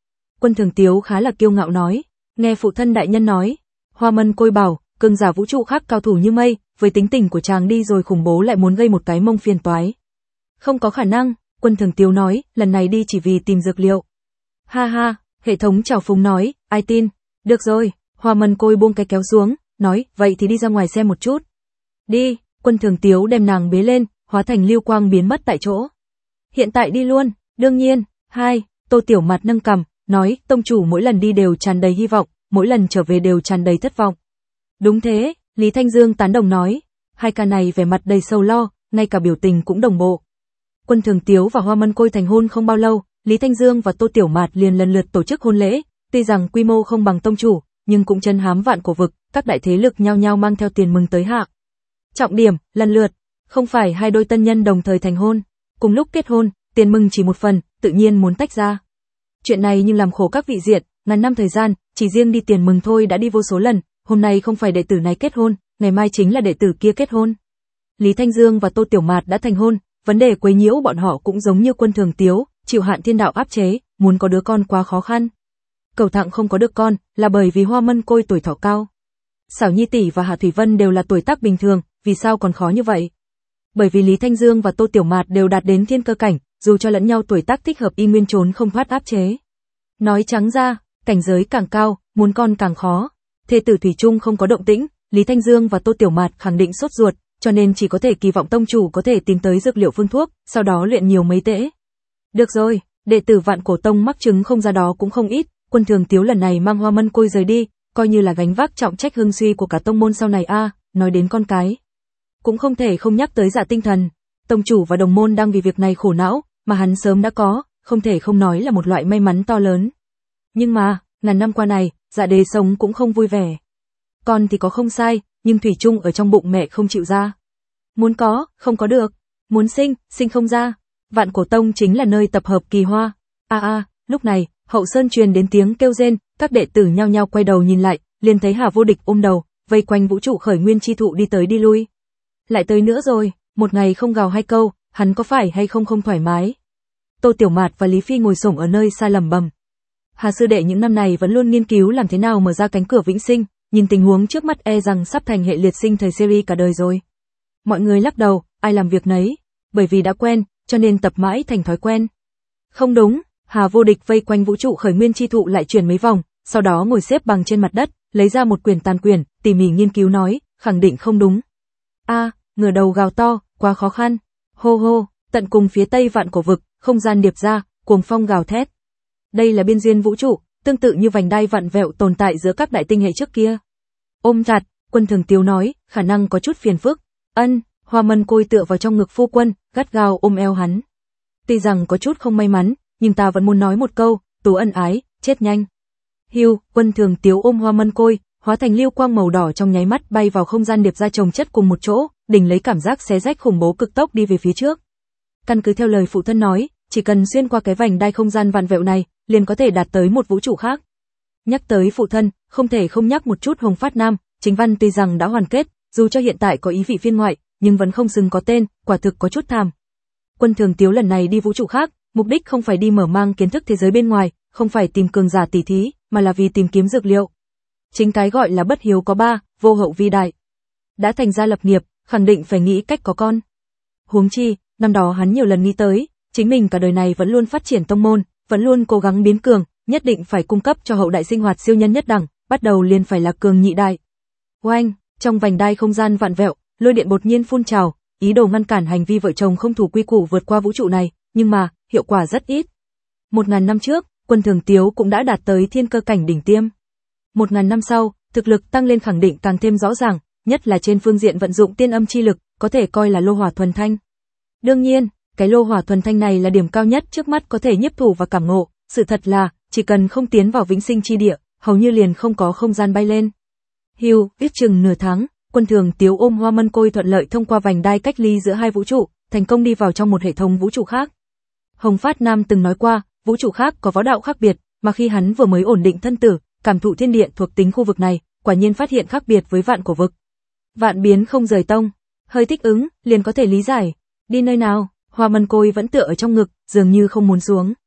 [SPEAKER 1] Quân Thường Tiếu khá là kiêu ngạo nói, nghe phụ thân đại nhân nói, Hoa Mân Côi bảo, cường giả vũ trụ khác cao thủ như mây, với tính tình của chàng đi rồi khủng bố lại muốn gây một cái mông phiền toái. Không có khả năng, Quân Thường Tiếu nói, lần này đi chỉ vì tìm dược liệu. Ha ha, hệ thống chào phúng nói, ai tin, được rồi, Hoa Mân Côi buông cái kéo xuống, nói, vậy thì đi ra ngoài xem một chút. Đi, Quân Thường Tiếu đem nàng bế lên, hóa thành lưu quang biến mất tại chỗ. Hiện tại đi luôn, đương nhiên. Hai, Tô Tiểu Mạt nâng cằm, nói, tông chủ mỗi lần đi đều tràn đầy hy vọng, mỗi lần trở về đều tràn đầy thất vọng. Đúng thế, Lý Thanh Dương tán đồng nói, hai ca này vẻ mặt đầy sầu lo, ngay cả biểu tình cũng đồng bộ. Quân Thường Tiếu và Hoa Mân Côi thành hôn không bao lâu, Lý Thanh Dương và Tô Tiểu Mạt liền lần lượt tổ chức hôn lễ, tuy rằng quy mô không bằng tông chủ, nhưng cũng chân hám vạn cổ vực, các đại thế lực nhao nhao mang theo tiền mừng tới hạ. Trọng điểm, lần lượt, không phải hai đôi tân nhân đồng thời thành hôn, cùng lúc kết hôn, tiền mừng chỉ một phần, tự nhiên muốn tách ra. Chuyện này nhưng làm khổ các vị diện, ngàn năm thời gian, chỉ riêng đi tiền mừng thôi đã đi vô số lần, hôm nay không phải đệ tử này kết hôn, ngày mai chính là đệ tử kia kết hôn. Lý Thanh Dương và Tô Tiểu Mạt đã thành hôn, vấn đề quấy nhiễu bọn họ cũng giống như Quân Thường Tiếu, chịu hạn thiên đạo áp chế, muốn có đứa con quá khó khăn. Cầu Thạng không có được con, là bởi vì Hoa Mân Côi tuổi thọ cao. Xảo Nhi tỷ và Hạ Thủy Vân đều là tuổi tác bình thường, vì sao còn khó như vậy? Bởi vì Lý Thanh Dương và Tô Tiểu Mạt đều đạt đến thiên cơ cảnh, dù cho lẫn nhau tuổi tác thích hợp y nguyên trốn không thoát áp chế. Nói trắng ra, cảnh giới càng cao, muốn con càng khó. Thê tử thủy chung không có động tĩnh, Lý Thanh Dương và Tô Tiểu Mạt khẳng định sốt ruột, cho nên chỉ có thể kỳ vọng tông chủ có thể tìm tới dược liệu phương thuốc, sau đó luyện nhiều mấy tễ. Được rồi, đệ tử Vạn Cổ Tông mắc chứng không ra đó cũng không ít, Quân Thường Tiếu lần này mang Hoa Mân Côi rời đi, coi như là gánh vác trọng trách hưng suy của cả tông môn sau này a. À, nói đến con cái, cũng không thể không nhắc tới Dạ Tinh Thần. Tông chủ và đồng môn đang vì việc này khổ não, mà hắn sớm đã có, không thể không nói là một loại may mắn to lớn. Nhưng mà, ngàn năm qua này, Dạ Đế sống cũng không vui vẻ. Con thì có không sai, nhưng thủy chung ở trong bụng mẹ không chịu ra. Muốn có, không có được. Muốn sinh, sinh không ra. Vạn Cổ Tông chính là nơi tập hợp kỳ hoa. A a, à, lúc này, hậu sơn truyền đến tiếng kêu rên, các đệ tử nhao nhao quay đầu nhìn lại, liền thấy Hà Vô Địch ôm đầu, vây quanh vũ trụ khởi nguyên chi thụ đi tới đi lui. Lại tới nữa rồi, một ngày không gào hai câu, hắn có phải hay không không thoải mái. Tô Tiểu Mạt và Lý Phi ngồi xổm ở nơi xa lẩm bẩm. Hà sư đệ những năm này vẫn luôn nghiên cứu làm thế nào mở ra cánh cửa vĩnh sinh, nhìn tình huống trước mắt e rằng sắp thành hệ liệt sinh thời series cả đời rồi. Mọi người lắc đầu, ai làm việc nấy, bởi vì đã quen, cho nên tập mãi thành thói quen. Không đúng, Hà Vô Địch vây quanh vũ trụ khởi nguyên chi thụ lại chuyển mấy vòng, sau đó ngồi xếp bằng trên mặt đất, lấy ra một quyển tàn quyển, tỉ mỉ nghiên cứu nói, khẳng định không đúng. A, à, ngửa đầu gào to, quá khó khăn. Hô hô, tận cùng phía tây vạn cổ vực, không gian điệp ra, cuồng phong gào thét. Đây là biên duyên vũ trụ, tương tự như vành đai vặn vẹo tồn tại giữa các đại tinh hệ trước kia. Ôm chặt, Quân Thường Tiếu nói, khả năng có chút phiền phức. Ân, Hoa Mân Côi tựa vào trong ngực phu quân, gắt gao ôm eo hắn. Tuy rằng có chút không may mắn, nhưng ta vẫn muốn nói một câu, tú ân ái, chết nhanh. Hiu, Quân Thường Tiếu ôm Hoa Mân Côi, hóa thành lưu quang màu đỏ trong nháy mắt bay vào không gian điệp ra chồng chất cùng một chỗ, đỉnh lấy cảm giác xé rách khủng bố cực tốc đi về phía trước. Căn cứ theo lời phụ thân nói, chỉ cần xuyên qua cái vành đai không gian vạn vẹo này, liền có thể đạt tới một vũ trụ khác. Nhắc tới phụ thân, không thể không nhắc một chút Hồng Phát Nam, chính văn tuy rằng đã hoàn kết, dù cho hiện tại có ý vị phiên ngoại, nhưng vẫn không xứng có tên, quả thực có chút thảm. Quân Thường Tiếu lần này đi vũ trụ khác, mục đích không phải đi mở mang kiến thức thế giới bên ngoài, không phải tìm cường giả tỷ thí, mà là vì tìm kiếm dược liệu. Chính cái gọi là bất hiếu có ba, vô hậu vi đại. Đã thành ra lập nghiệp, khẳng định phải nghĩ cách có con. Huống chi, năm đó hắn nhiều lần nghĩ tới, chính mình cả đời này vẫn luôn phát triển tông môn, vẫn luôn cố gắng biến cường, nhất định phải cung cấp cho hậu đại sinh hoạt siêu nhân nhất đẳng, bắt đầu liền phải là cường nhị đại. Oanh, trong vành đai không gian vạn vẹo, lôi điện đột nhiên phun trào, ý đồ ngăn cản hành vi vợ chồng không thủ quy củ vượt qua vũ trụ này, nhưng mà, hiệu quả rất ít. Một ngàn năm trước, Quân Thường Tiếu cũng đã đạt tới thiên cơ cảnh đỉnh tiêm. Một ngàn năm sau, thực lực tăng lên khẳng định càng thêm rõ ràng, nhất là trên phương diện vận dụng tiên âm chi lực, có thể coi là lô hỏa thuần thanh. Đương nhiên, cái lô hỏa thuần thanh này là điểm cao nhất trước mắt có thể nhiếp thủ và cảm ngộ, sự thật là, chỉ cần không tiến vào vĩnh sinh chi địa, hầu như liền không có không gian bay lên. Hiu, ít chừng nửa tháng, Quân Thường Tiếu ôm Hoa Mân Côi thuận lợi thông qua vành đai cách ly giữa hai vũ trụ, thành công đi vào trong một hệ thống vũ trụ khác. Hồng Phát Nam từng nói qua, vũ trụ khác có võ đạo khác biệt, mà khi hắn vừa mới ổn định thân tử, cảm thụ thiên địa thuộc tính khu vực này, quả nhiên phát hiện khác biệt với vạn cổ vực. Vạn biến không rời tông, hơi thích ứng, liền có thể lý giải. Đi nơi nào? Hoa Mân Côi vẫn tựa ở trong ngực, dường như không muốn xuống.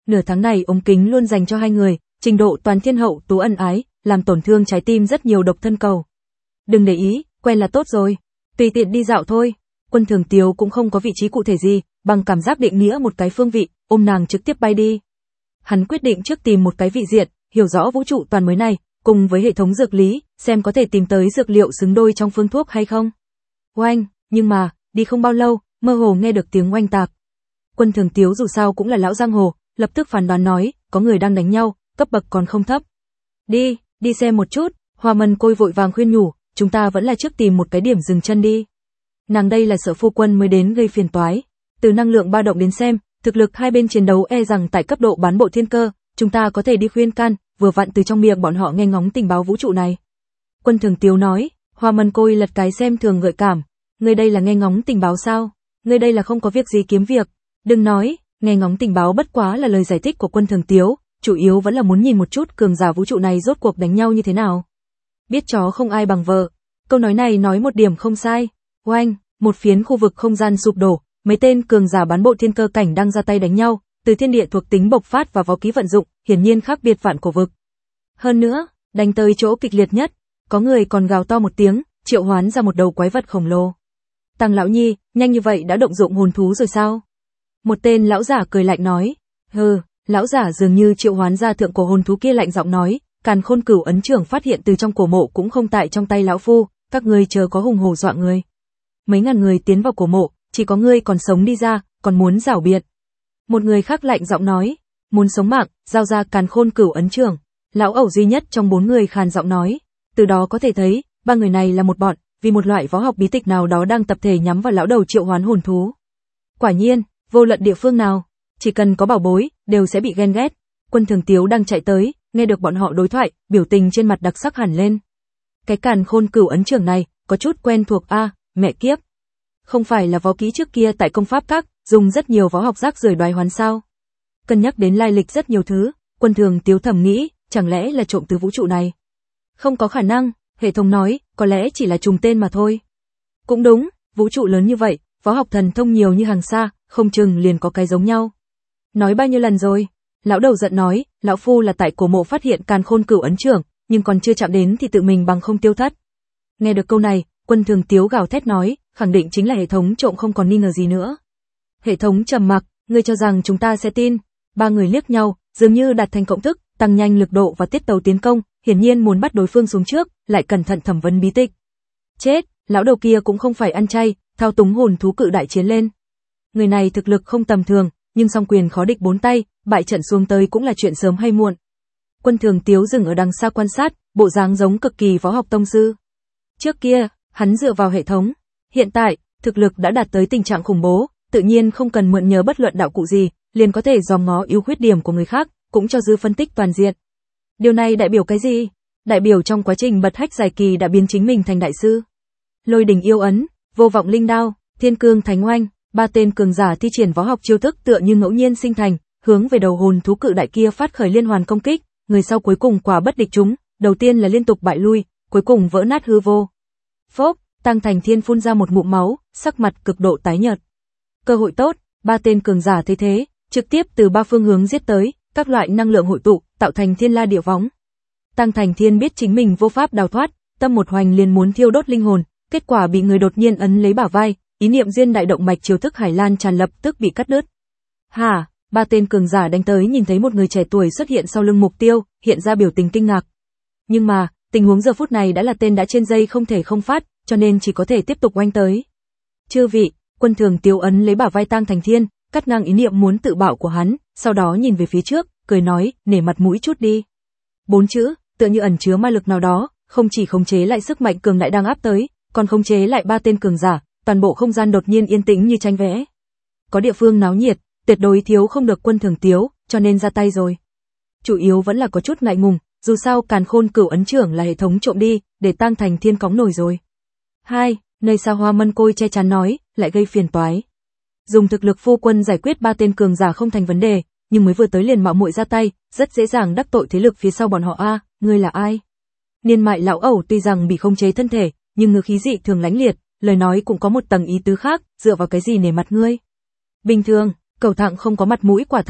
[SPEAKER 1] Nửa tháng này ống kính luôn dành cho hai người, trình độ toàn thiên hậu tú ân ái, làm tổn thương trái tim rất nhiều độc thân cầu. Đừng để ý, quen là tốt rồi. Tùy tiện đi dạo thôi. Quân Thường Tiếu cũng không có vị trí cụ thể gì, bằng cảm giác định nghĩa một cái phương vị, ôm nàng trực tiếp bay đi. Hắn quyết định trước tìm một cái vị diện, hiểu rõ vũ trụ toàn mới này, cùng với hệ thống dược lý, xem có thể tìm tới dược liệu xứng đôi trong phương thuốc hay không. Oanh, nhưng mà, đi không bao lâu, mơ hồ nghe được tiếng oanh tạc. Quân Thường Tiếu dù sao cũng là lão giang hồ, lập tức phán đoán nói, có người đang đánh nhau, cấp bậc còn không thấp. Đi, đi xem một chút. Hoa Mân Côi vội vàng khuyên nhủ, chúng ta vẫn là trước tìm một cái điểm dừng chân đi. Nàng đây là sợ phu quân mới đến gây phiền toái. Từ năng lượng ba động đến xem, thực lực hai bên chiến đấu e rằng tại cấp độ bán bộ thiên cơ, chúng ta có thể đi khuyên can, vừa vặn từ trong miệng bọn họ nghe ngóng tình báo vũ trụ này. Quân Thường Tiếu nói, Hoa Mân Côi lật cái xem thường gợi cảm, ngươi đây là nghe ngóng tình báo sao? Ngươi đây là không có việc gì kiếm việc. Đừng nói, nghe ngóng tình báo bất quá là lời giải thích của Quân Thường Tiếu, chủ yếu vẫn là muốn nhìn một chút cường giả vũ trụ này rốt cuộc đánh nhau như thế nào. Biết chó không ai bằng vợ. Câu nói này nói một điểm không sai. Oanh, một phiến khu vực không gian sụp đổ, mấy tên cường giả bán bộ thiên cơ cảnh đang ra tay đánh nhau, từ thiên địa thuộc tính bộc phát và võ ký vận dụng, hiển nhiên khác biệt vạn cổ vực. Hơn nữa, đánh tới chỗ kịch liệt nhất, có người còn gào to một tiếng, triệu hoán ra một đầu quái vật khổng lồ. Tăng lão nhi, nhanh như vậy đã động dụng hồn thú rồi sao? Một tên lão giả cười lạnh nói. Hừ, lão giả dường như triệu hoán ra thượng cổ hồn thú kia lạnh giọng nói, Càn Khôn Cửu ấn trưởng phát hiện từ trong cổ mộ cũng không tại trong tay lão phu, các ngươi chờ có hùng hổ dọa người. Mấy ngàn người tiến vào cổ mộ, chỉ có ngươi còn sống đi ra, còn muốn giảo biện. Một người khác lạnh giọng nói, muốn sống mạng, giao ra Càn Khôn Cửu ấn trưởng. Lão ẩu duy nhất trong bốn người khàn giọng nói, từ đó có thể thấy, ba người này là một bọn, vì một loại võ học bí tịch nào đó đang tập thể nhắm vào lão đầu triệu hoán hồn thú. Quả nhiên, vô luận địa phương nào, chỉ cần có bảo bối, đều sẽ bị ghen ghét. Quân Thường Tiếu đang chạy tới, nghe được bọn họ đối thoại, biểu tình trên mặt đặc sắc hẳn lên. Cái Càn Khôn Cửu ấn trưởng này, có chút quen thuộc a, à, mẹ kiếp. Không phải là võ kỹ trước kia tại công pháp các, dùng rất nhiều võ học rác rưởi đoái hoán sao? Cân nhắc đến lai lịch rất nhiều thứ, Quân Thường Tiếu thầm nghĩ, chẳng lẽ là trộm từ vũ trụ này? Không có khả năng, hệ thống nói, có lẽ chỉ là trùng tên mà thôi. Cũng đúng, vũ trụ lớn như vậy, võ học thần thông nhiều như hàng xa, không chừng liền có cái giống nhau. Nói bao nhiêu lần rồi? Lão đầu giận nói, lão phu là tại cổ mộ phát hiện Càn Khôn Cửu ấn trưởng, nhưng còn chưa chạm đến thì tự mình bằng không tiêu thất. Nghe được câu này, Quân Thường Tiếu gào thét nói, khẳng định chính là hệ thống trộm không còn nghi ngờ gì nữa. Hệ thống trầm mặc, ngươi cho rằng chúng ta sẽ tin? Ba người liếc nhau, dường như đạt thành cộng thức, tăng nhanh lực độ và tiết tấu tiến công, hiển nhiên muốn bắt đối phương xuống trước, lại cẩn thận thẩm vấn bí tịch. Chết, lão đầu kia cũng không phải ăn chay, thao túng hồn thú cự đại chiến lên. Người này thực lực không tầm thường, nhưng song quyền khó địch bốn tay, bại trận xuống tới cũng là chuyện sớm hay muộn. Quân Thường Tiếu dừng ở đằng xa quan sát, bộ dáng giống cực kỳ võ học tông sư. Trước kia, hắn dựa vào hệ thống, hiện tại, thực lực đã đạt tới tình trạng khủng bố, tự nhiên không cần mượn nhờ bất luận đạo cụ gì, liền có thể dòm ngó ưu khuyết điểm của người khác, cũng cho dư phân tích toàn diện. Điều này đại biểu cái gì? Đại biểu trong quá trình bật hách giải kỳ đã biến chính mình thành đại sư. Lôi đỉnh yêu ấn, vô vọng linh đao, thiên cương thánh oanh, ba tên cường giả thi triển võ học chiêu thức tựa như ngẫu nhiên sinh thành, hướng về đầu hồn thú cự đại kia phát khởi liên hoàn công kích, người sau cuối cùng quả bất địch chúng, đầu tiên là liên tục bại lui, cuối cùng vỡ nát hư vô. Phốc, Tăng Thành Thiên phun ra một ngụm máu, sắc mặt cực độ tái nhợt. Cơ hội tốt, ba tên cường giả thấy thế, trực tiếp từ ba phương hướng giết tới, các loại năng lượng hội tụ, tạo thành thiên la địa võng. Tăng Thành Thiên biết chính mình vô pháp đào thoát, tâm một hoành liền muốn thiêu đốt linh hồn, kết quả bị người đột nhiên ấn lấy bả vai, ý niệm duyên đại động mạch chiêu thức Hải Lan tràn lập tức bị cắt đứt. Hả? Ba tên cường giả đánh tới nhìn thấy một người trẻ tuổi xuất hiện sau lưng mục tiêu, hiện ra biểu tình kinh ngạc. Nhưng mà, tình huống giờ phút này đã là tên đã trên dây không thể không phát, cho nên chỉ có thể tiếp tục oanh tới. Chư vị, Quân Thường Tiếu ấn lấy bả vai Tăng Thành Thiên, cắt ngang ý niệm muốn tự bạo của hắn, sau đó nhìn về phía trước, cười nói, nể mặt mũi chút đi. Bốn chữ, tựa như ẩn chứa ma lực nào đó, không chỉ khống chế lại sức mạnh cường đại đang áp tới, còn khống chế lại ba tên cường giả, toàn bộ không gian đột nhiên yên tĩnh như tranh vẽ. Có địa phương náo nhiệt, tuyệt đối thiếu không được Quân Thường Tiếu, cho nên ra tay rồi. Chủ yếu vẫn là có chút ngại ngùng, dù sao Càn Khôn Cửu ấn trưởng là hệ thống trộm đi, để Tăng Thành Thiên cóng nổi rồi. Hai, nơi xa Hoa Mân Côi che chắn nói, lại gây phiền toái. Dùng thực lực phu quân giải quyết ba tên cường giả không thành vấn đề, nhưng mới vừa tới liền mạo muội ra tay, rất dễ dàng đắc tội thế lực phía sau bọn họ a, à, ngươi là ai? Niên Mại lão ẩu tuy rằng bị khống chế thân thể, nhưng ngữ khí dị thường lánh liệt, lời nói cũng có một tầng ý tứ khác, dựa vào cái gì nể mặt ngươi? Bình thường, Cẩu Thặng không có mặt mũi quả thật,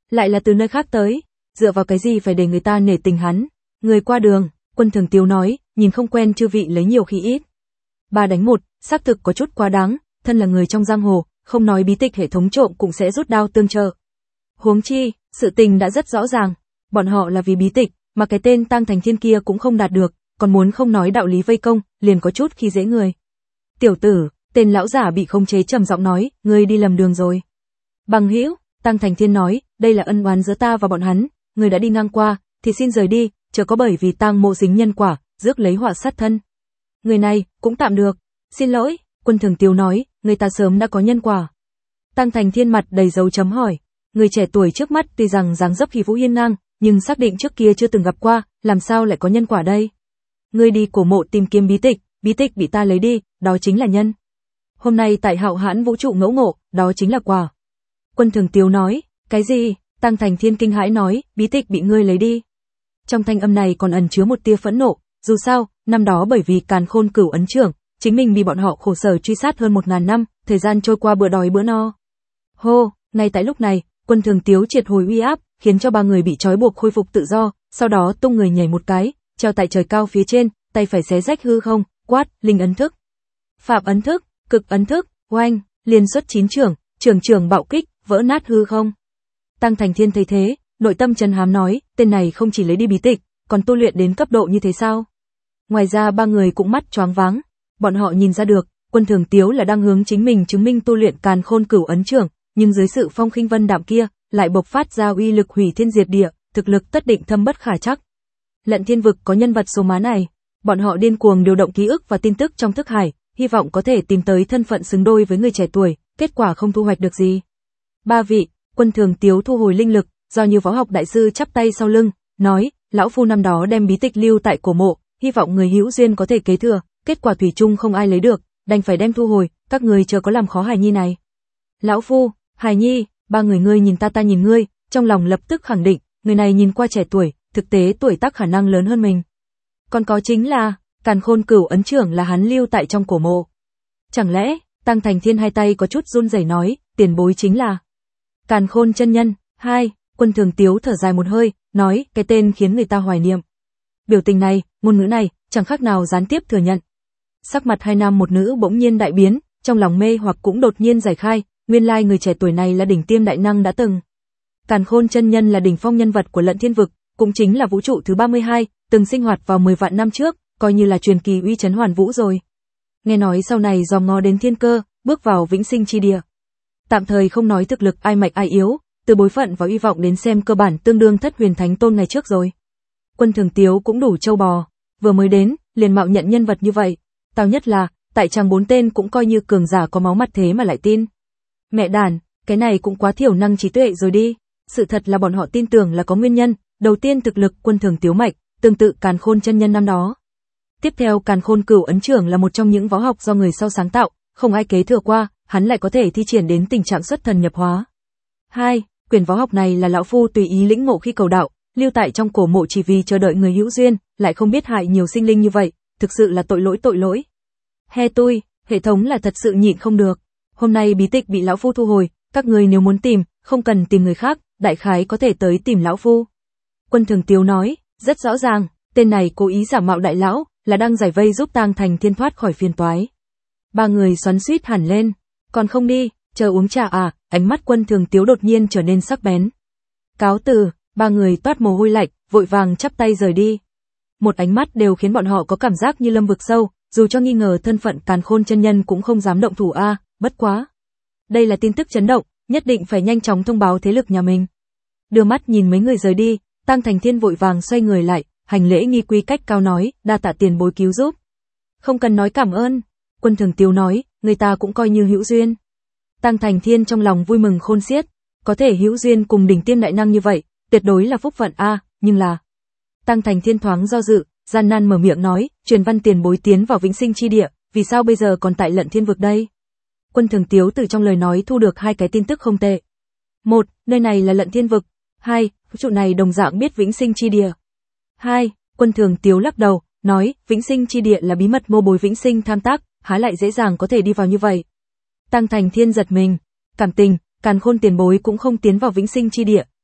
[SPEAKER 1] Lại là từ nơi khác tới, dựa vào cái gì phải để người ta nể tình hắn? Người qua đường, Quân Thường Tiếu nói, nhìn không quen chư vị lấy nhiều khi ít. Ba đánh một, xác thực có chút quá đáng, thân là người trong giang hồ, không nói bí tịch hệ thống trộm cũng sẽ rút đao tương trợ. Huống chi, sự tình đã rất rõ ràng, bọn họ là vì bí tịch, mà cái tên Tang Thành Thiên kia cũng không đạt được, còn muốn không nói đạo lý vây công, liền có chút khi dễ người. Tiểu tử, tên lão giả bị khống chế trầm giọng nói, ngươi đi lầm đường rồi. Bằng hữu, Tang Thành Thiên nói, đây là ân oán giữa ta và bọn hắn, người đã đi ngang qua, thì xin rời đi, chớ có bởi vì tang mộ dính nhân quả, rước lấy họa sát thân. Người này, cũng tạm được. Xin lỗi, Quân Thường Tiếu nói, người ta sớm đã có nhân quả. Tang Thành Thiên mặt đầy dấu chấm hỏi, người trẻ tuổi trước mắt tuy rằng dáng dấp khí vũ hiên ngang, nhưng xác định trước kia chưa từng gặp qua, làm sao lại có nhân quả đây? Ngươi đi cổ mộ tìm kiếm bí tịch, bí tịch bị ta lấy đi, đó chính là nhân. Hôm nay tại Hạo Hãn vũ trụ ngẫu ngộ, đó chính là quả. Quân Thường Tiếu nói, cái gì? Tang Thành Thiên kinh hãi nói, bí tịch bị ngươi lấy đi. Trong thanh âm này còn ẩn chứa một tia phẫn nộ, dù sao, năm đó bởi vì Càn Khôn Cửu ấn trưởng, chính mình bị bọn họ khổ sở truy sát hơn một ngàn năm, thời gian trôi qua bữa đói bữa no. Hô, ngay tại lúc này, Quân Thường Tiếu triệt hồi uy áp, khiến cho ba người bị trói buộc khôi phục tự do, sau đó tung người nhảy một cái, treo tại trời cao phía trên, tay phải xé rách hư không, quát, linh ấn thức, phạm ấn thức, cực ấn thức, oanh, liên xuất chín trưởng, trưởng trưởng bạo kích, vỡ nát hư không. Tang Thành Thiên thấy thế, nội tâm trấn hám nói, tên này không chỉ lấy đi bí tịch, còn tu luyện đến cấp độ như thế sao? Ngoài ra ba người cũng mắt choáng váng, bọn họ nhìn ra được, Quân Thường Tiếu là đang hướng chính mình chứng minh tu luyện Càn Khôn Cửu ấn trưởng, nhưng dưới sự phong khinh vân đạm kia, lại bộc phát ra uy lực hủy thiên diệt địa, thực lực tất định thâm bất khả trắc. Lận Thiên vực có nhân vật số má này, bọn họ điên cuồng điều động ký ức và tin tức trong thức hải, hy vọng có thể tìm tới thân phận xứng đôi với người trẻ tuổi, kết quả không thu hoạch được gì. Ba vị, Quân Thường Tiếu thu hồi linh lực, do như võ học đại sư chắp tay sau lưng, nói, lão phu năm đó đem bí tịch lưu tại cổ mộ, hy vọng người hữu duyên có thể kế thừa, kết quả thủy chung không ai lấy được, đành phải đem thu hồi, các người chờ có làm khó hài nhi này. Lão phu, hài nhi, ba người ngươi nhìn ta ta nhìn ngươi, trong lòng lập tức khẳng định, người này nhìn qua trẻ tuổi, thực tế tuổi tác khả năng lớn hơn mình. Còn có chính là, Càn Khôn Cửu ấn trưởng là hắn lưu tại trong cổ mộ. Chẳng lẽ, Tang Thành Thiên hai tay có chút run rẩy nói, tiền bối chính là Càn Khôn chân nhân. Hai, Quân Thường Tiếu thở dài một hơi, nói, cái tên khiến người ta hoài niệm. Biểu tình này, ngôn ngữ này, chẳng khác nào gián tiếp thừa nhận. Sắc mặt hai nam một nữ bỗng nhiên đại biến, trong lòng mê hoặc cũng đột nhiên giải khai, nguyên lai người trẻ tuổi này là đỉnh tiêm đại năng đã từng. Càn Khôn chân nhân là đỉnh phong nhân vật của Lận Thiên vực, cũng chính là vũ trụ thứ ba mươi hai, từng sinh hoạt vào mười vạn năm trước, coi như là truyền kỳ uy chấn hoàn vũ rồi. Nghe nói sau này dòm ngó đến thiên cơ, bước vào vĩnh sinh chi địa. Tạm thời không nói thực lực ai mạnh ai yếu, từ bối phận và uy vọng đến xem cơ bản tương đương Thất Huyền Thánh Tôn ngày trước rồi. Quân Thường Tiếu cũng đủ châu bò, vừa mới đến, liền mạo nhận nhân vật như vậy. Tao nhất là, tại chàng bốn tên cũng coi như cường giả có máu mặt thế mà lại tin. Mẹ đàn, cái này cũng quá thiểu năng trí tuệ rồi đi. Sự thật là bọn họ tin tưởng là có nguyên nhân, đầu tiên thực lực Quân Thường Tiếu mạnh, tương tự Càn Khôn chân nhân năm đó. Tiếp theo Càn Khôn Cửu ấn trưởng là một trong những võ học do người sau sáng tạo, không ai kế thừa qua, hắn lại có thể thi triển đến tình trạng xuất thần nhập hóa. Hai, quyển võ học này là lão phu tùy ý lĩnh ngộ khi cầu đạo, lưu tại trong cổ mộ chỉ vì chờ đợi người hữu duyên, lại không biết hại nhiều sinh linh như vậy, thực sự là tội lỗi tội lỗi. He tui, hệ thống là thật sự nhịn không được. Hôm nay bí tịch bị lão phu thu hồi, các người nếu muốn tìm, không cần tìm người khác, đại khái có thể tới tìm lão phu. Quân Thường Tiếu nói, rất rõ ràng, tên này cố ý giả mạo đại lão, là đang giải vây giúp Tang Thành Thiên thoát khỏi phiền toái. Ba người xoắn xuýt hẳn lên, còn không đi, chờ uống trà à? Ánh mắt Quân Thường Tiếu đột nhiên trở nên sắc bén. Cáo từ, ba người toát mồ hôi lạnh, vội vàng chắp tay rời đi. Một ánh mắt đều khiến bọn họ có cảm giác như lâm vực sâu, dù cho nghi ngờ thân phận Càn Khôn chân nhân cũng không dám động thủ a, à, bất quá. Đây là tin tức chấn động, nhất định phải nhanh chóng thông báo thế lực nhà mình. Đưa mắt nhìn mấy người rời đi, Tang Thành Thiên vội vàng xoay người lại, hành lễ nghi quy cách cao nói, đa tạ tiền bối cứu giúp. Không cần nói cảm ơn, Quân Thường Tiếu nói, người ta cũng coi như hữu duyên. Tang Thành Thiên trong lòng vui mừng khôn xiết, có thể hữu duyên cùng đỉnh tiêm đại năng như vậy, tuyệt đối là phúc phận a, à, nhưng là. Tang Thành Thiên thoáng do dự, gian nan mở miệng nói, truyền văn tiền bối tiến vào vĩnh sinh chi địa, vì sao bây giờ còn tại Lận Thiên vực đây? Quân Thường Tiếu từ trong lời nói thu được hai cái tin tức không tệ. Một, nơi này là Lận Thiên vực. Hai, vũ trụ này đồng dạng biết vĩnh sinh chi địa. Hai, Quân Thường Tiếu lắc đầu, nói, vĩnh sinh chi địa là bí mật mô bối vĩnh sinh tham tác, há lại dễ dàng có thể đi vào như vậy. Tang Thành Thiên giật mình, cảm tình, Càn Khôn tiền bối cũng không tiến vào vĩnh sinh chi địa,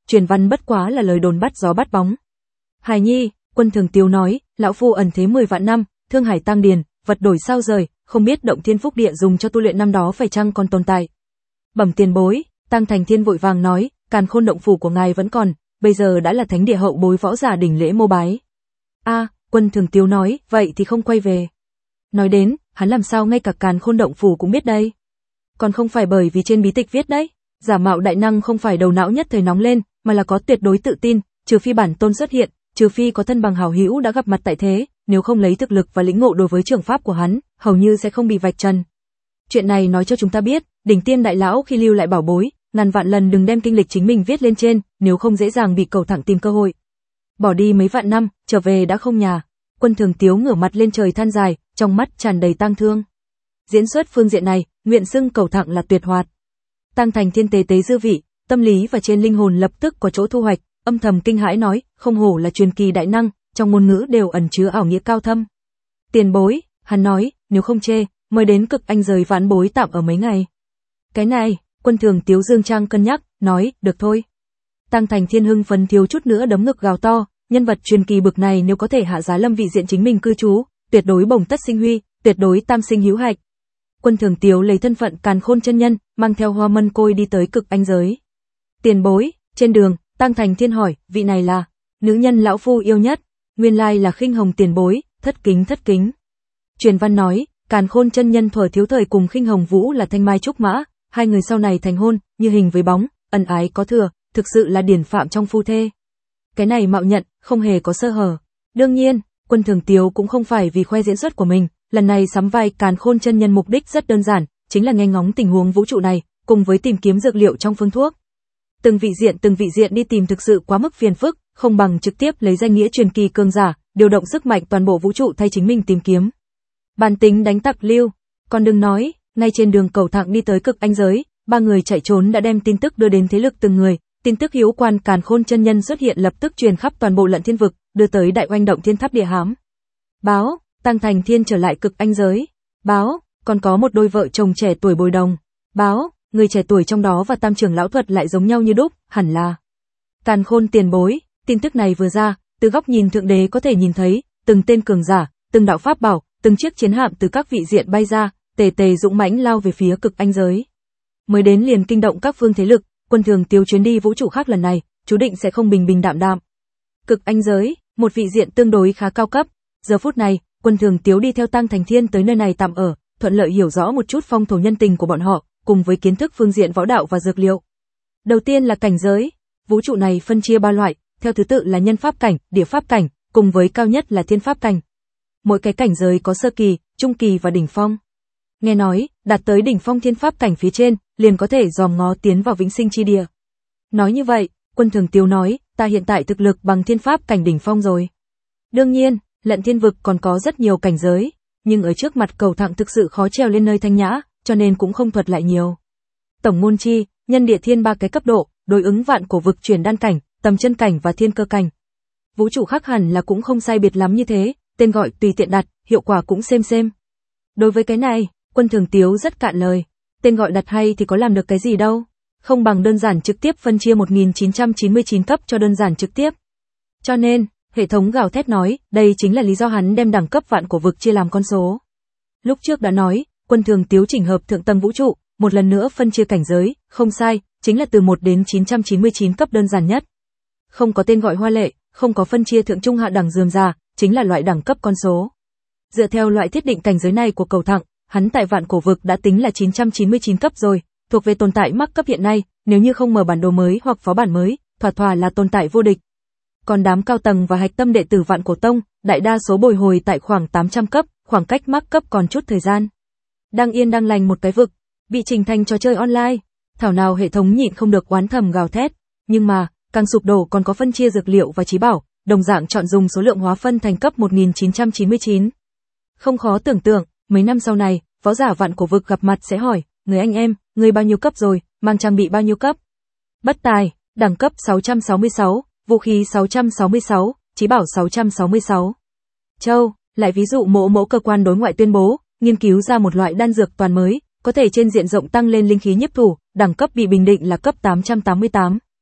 [SPEAKER 1] truyền văn bất quá là lời đồn bắt gió bắt bóng. Hải nhi, Quân Thường Tiếu nói, lão phu ẩn thế mười vạn năm, thương hải tăng điền, vật đổi sao rời, không biết động thiên phúc địa dùng cho tu luyện năm đó phải chăng còn tồn tại. Bẩm tiền bối, Tăng Thành Thiên vội vàng nói, Càn Khôn động phủ của ngài vẫn còn, bây giờ đã là thánh địa hậu bối võ giả đỉnh lễ mô bái. A, Quân Thường Tiếu nói, vậy thì không quay về. Nói đến, hắn làm sao ngay cả Càn Khôn động phủ cũng biết đây. Còn không phải bởi vì trên bí tịch viết đấy, giả mạo đại năng không phải đầu não nhất thời nóng lên, mà là có tuyệt đối tự tin, trừ phi bản tôn xuất hiện, trừ phi có thân bằng hảo hữu đã gặp mặt tại thế, nếu không lấy thực lực và lĩnh ngộ đối với trường pháp của hắn, hầu như sẽ không bị vạch trần. Chuyện này nói cho chúng ta biết, đỉnh tiên đại lão khi lưu lại bảo bối, ngàn vạn lần đừng đem kinh lịch chính mình viết lên trên, nếu không dễ dàng bị cầu thẳng tìm cơ hội. Bỏ đi mấy vạn năm, trở về đã không nhà. Quân Thường Tiếu ngửa mặt lên trời than dài, trong mắt tràn đầy tang thương. Diễn xuất phương diện này, nguyện xưng cầu thẳng là tuyệt hoạt. Tăng Thành Thiên tế tế dư vị, tâm lý và trên linh hồn lập tức có chỗ thu hoạch, âm thầm kinh hãi nói, không hổ là truyền kỳ đại năng, trong ngôn ngữ đều ẩn chứa ảo nghĩa cao thâm. Tiền bối, hắn nói, nếu không chê, mời đến Cực Anh giới vãn bối tạm ở mấy ngày. Cái này, Quân Thường Tiếu dương trang cân nhắc, nói, được thôi. Tăng Thành Thiên hưng phấn thiếu chút nữa đấm ngực gào to, nhân vật truyền kỳ bực này nếu có thể hạ giá lâm vị diện chính mình cư trú, tuyệt đối bổng tất sinh huy, tuyệt đối tam sinh hữu hạnh. Quân Thường Tiếu lấy thân phận Càn Khôn chân nhân, mang theo Hoa Mân Côi đi tới Cực Anh giới. Tiền bối, trên đường, Tăng Thành Thiên hỏi, vị này là nữ nhân lão phu yêu nhất, nguyên lai là Khinh Hồng tiền bối, thất kính thất kính. Truyền văn nói, Càn Khôn chân nhân thuở thiếu thời cùng Khinh Hồng Vũ là thanh mai trúc mã, hai người sau này thành hôn, như hình với bóng, ân ái có thừa, thực sự là điển phạm trong phu thê. Cái này mạo nhận, không hề có sơ hở. Đương nhiên, Quân Thường Tiếu cũng không phải vì khoe diễn xuất của mình, lần này sắm vai Càn Khôn chân nhân mục đích rất đơn giản, chính là nghe ngóng tình huống vũ trụ này, cùng với tìm kiếm dược liệu trong phương thuốc. Từng vị diện từng vị diện đi tìm thực sự quá mức phiền phức, không bằng trực tiếp lấy danh nghĩa truyền kỳ cường giả, điều động sức mạnh toàn bộ vũ trụ thay chính mình tìm kiếm. Bản tính đánh tặc lưu, còn đừng nói, ngay trên đường cầu thẳng đi tới Cực Anh giới, ba người chạy trốn đã đem tin tức đưa đến thế lực từng người, tin tức hữu quan Càn Khôn chân nhân xuất hiện lập tức truyền khắp toàn bộ Lận Thiên vực, đưa tới đại oanh động thiên tháp địa hám. Báo, Tăng Thành Thiên trở lại Cực Anh giới. Báo, còn có một đôi vợ chồng trẻ tuổi bồi đồng. Báo, người trẻ tuổi trong đó và Tam trưởng lão thuật lại giống nhau như đúc, hẳn là Càn Khôn tiền bối. Tin tức này vừa ra, từ góc nhìn thượng đế có thể nhìn thấy, từng tên cường giả, từng đạo pháp bảo, từng chiếc chiến hạm từ các vị diện bay ra, tề tề dũng mãnh lao về phía Cực Anh giới. Mới đến liền kinh động các phương thế lực, Quân Thường Tiếu chuyến đi vũ trụ khác lần này, chú định sẽ không bình bình đạm đạm. Cực Anh giới, một vị diện tương đối khá cao cấp. Giờ phút này, Quân Thường Tiếu đi theo Tăng Thành Thiên tới nơi này tạm ở, thuận lợi hiểu rõ một chút phong thổ nhân tình của bọn họ, cùng với kiến thức phương diện võ đạo và dược liệu. Đầu tiên là cảnh giới, vũ trụ này phân chia ba loại, theo thứ tự là nhân pháp cảnh, địa pháp cảnh, cùng với cao nhất là thiên pháp cảnh. Mỗi cái cảnh giới có sơ kỳ, trung kỳ và đỉnh phong. Nghe nói, đạt tới đỉnh phong thiên pháp cảnh phía trên, liền có thể dòm ngó tiến vào vĩnh sinh chi địa. Nói như vậy, Quân Thường Tiếu nói, ta hiện tại thực lực bằng thiên pháp cảnh đỉnh phong rồi. Đương nhiên, Lận Thiên vực còn có rất nhiều cảnh giới, nhưng ở trước mặt cầu thẳng thực sự khó trèo lên nơi thanh nhã, cho nên cũng không thuật lại nhiều. Tổng môn chi, nhân địa thiên ba cái cấp độ, đối ứng vạn cổ vực chuyển đan cảnh, tầm chân cảnh và thiên cơ cảnh. Vũ trụ khác hẳn là cũng không sai biệt lắm như thế, tên gọi tùy tiện đặt, hiệu quả cũng xem xem. Đối với cái này, Quân Thường Tiếu rất cạn lời, tên gọi đặt hay thì có làm được cái gì đâu, không bằng đơn giản trực tiếp phân chia một nghìn chín trăm chín mươi chín cấp cho đơn giản trực tiếp. Cho nên, hệ thống gào thét nói, đây chính là lý do hắn đem đẳng cấp vạn cổ vực chia làm con số. Lúc trước đã nói, Quân Thường Tiếu chỉnh hợp thượng tầng vũ trụ, một lần nữa phân chia cảnh giới, không sai, chính là từ một đến chín trăm chín mươi chín cấp đơn giản nhất. Không có tên gọi hoa lệ, không có phân chia thượng trung hạ đẳng rườm rà, chính là loại đẳng cấp con số. Dựa theo loại thiết định cảnh giới này của cầu thẳng, hắn tại vạn cổ vực đã tính là chín trăm chín mươi chín cấp rồi, thuộc về tồn tại mắc cấp hiện nay, nếu như không mở bản đồ mới hoặc phó bản mới, thỏa thỏa là tồn tại vô địch. Còn đám cao tầng và hạch tâm đệ tử Vạn Cổ Tông, đại đa số bồi hồi tại khoảng tám trăm cấp, khoảng cách mắc cấp còn chút thời gian. Đang yên đang lành một cái vực, bị trình thành trò chơi online, thảo nào hệ thống nhịn không được oán thầm gào thét, nhưng mà, càng sụp đổ còn có phân chia dược liệu và trí bảo, đồng dạng chọn dùng số lượng hóa phân thành cấp một nghìn chín trăm chín mươi chín. Không khó tưởng tượng, mấy năm sau này, võ giả Vạn Cổ vực gặp mặt sẽ hỏi, người anh em, người bao nhiêu cấp rồi, mang trang bị bao nhiêu cấp? Bất tài, đẳng cấp sáu trăm sáu mươi sáu, vũ khí sáu trăm sáu mươi sáu, trí bảo sáu trăm sáu mươi sáu. Châu, lại ví dụ mỗ mỗ cơ quan đối ngoại tuyên bố, nghiên cứu ra một loại đan dược toàn mới, có thể trên diện rộng tăng lên linh khí nhiếp thủ, đẳng cấp bị bình định là cấp tám trăm tám mươi tám.